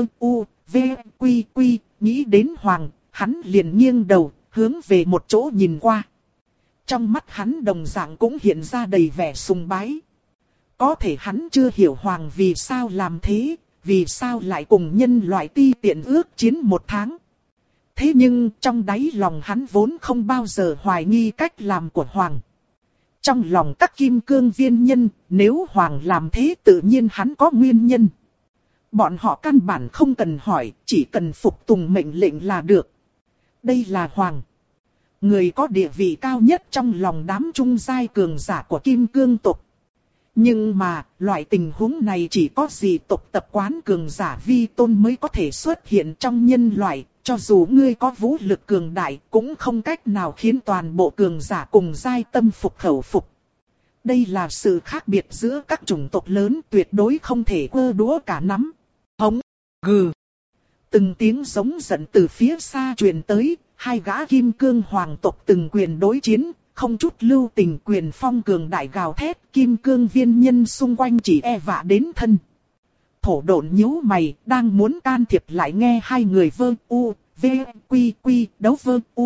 nghĩ đến Hoàng, hắn liền nghiêng đầu, hướng về một chỗ nhìn qua. Trong mắt hắn đồng dạng cũng hiện ra đầy vẻ sùng bái. Có thể hắn chưa hiểu Hoàng vì sao làm thế, vì sao lại cùng nhân loại ti tiện ước chiến 1 tháng. Thế nhưng trong đáy lòng hắn vốn không bao giờ hoài nghi cách làm của Hoàng. Trong lòng các kim cương viên nhân, nếu Hoàng làm thế tự nhiên hắn có nguyên nhân. Bọn họ căn bản không cần hỏi, chỉ cần phục tùng mệnh lệnh là được. Đây là Hoàng, người có địa vị cao nhất trong lòng đám trung giai cường giả của Kim Cương tộc. Nhưng mà, loại tình huống này chỉ có dị tộc tập quán cường giả vi tôn mới có thể xuất hiện trong nhân loại. Cho dù ngươi có vũ lực cường đại, cũng không cách nào khiến toàn bộ cường giả cùng giai tâm phục khẩu phục. Đây là sự khác biệt giữa các chủng tộc lớn, tuyệt đối không thể quơ đũa cả nắm. Hống, gừ. Từng tiếng giống giận từ phía xa truyền tới, hai gã kim cương hoàng tộc từng quyền đối chiến, không chút lưu tình, quyền phong cường đại gào thét, kim cương viên nhân xung quanh chỉ e vạ đến thân. Thổ Độn nhíu mày, đang muốn can thiệp lại nghe hai người đấu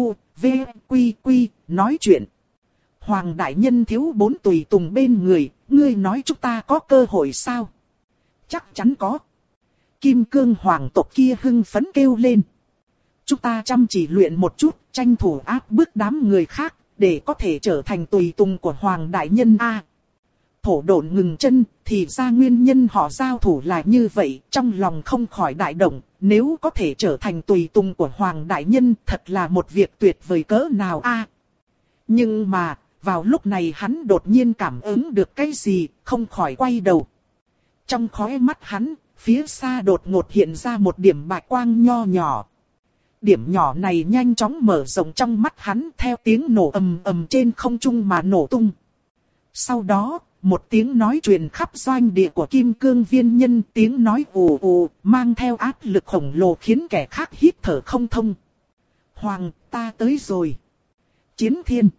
nói chuyện. Hoàng đại nhân thiếu 4 tùy tùng bên người, ngươi nói chúng ta có cơ hội sao? Chắc chắn có. Kim cương hoàng tộc kia hưng phấn kêu lên. Chúng ta chăm chỉ luyện một chút, tranh thủ áp bức đám người khác, để có thể trở thành tùy tùng của Hoàng đại nhân a. Thổ Độn ngừng chân, thì ra nguyên nhân họ giao thủ là như vậy, trong lòng không khỏi đại động, nếu có thể trở thành tùy tùng của Hoàng đại nhân, thật là một việc tuyệt vời cỡ nào a. Nhưng mà, vào lúc này hắn đột nhiên cảm ứng được cái gì, không khỏi quay đầu. Trong khóe mắt hắn, phía xa đột ngột hiện ra một điểm bạch quang nho nhỏ. Điểm nhỏ này nhanh chóng mở rộng trong mắt hắn theo tiếng nổ ầm ầm trên không trung mà nổ tung. Sau đó, một tiếng nói truyền khắp doanh địa của Kim Cương Viên Nhân, tiếng nói ù ù, mang theo áp lực khổng lồ khiến kẻ khác hít thở không thông. Hoàng, ta tới rồi. Chiến Thiên.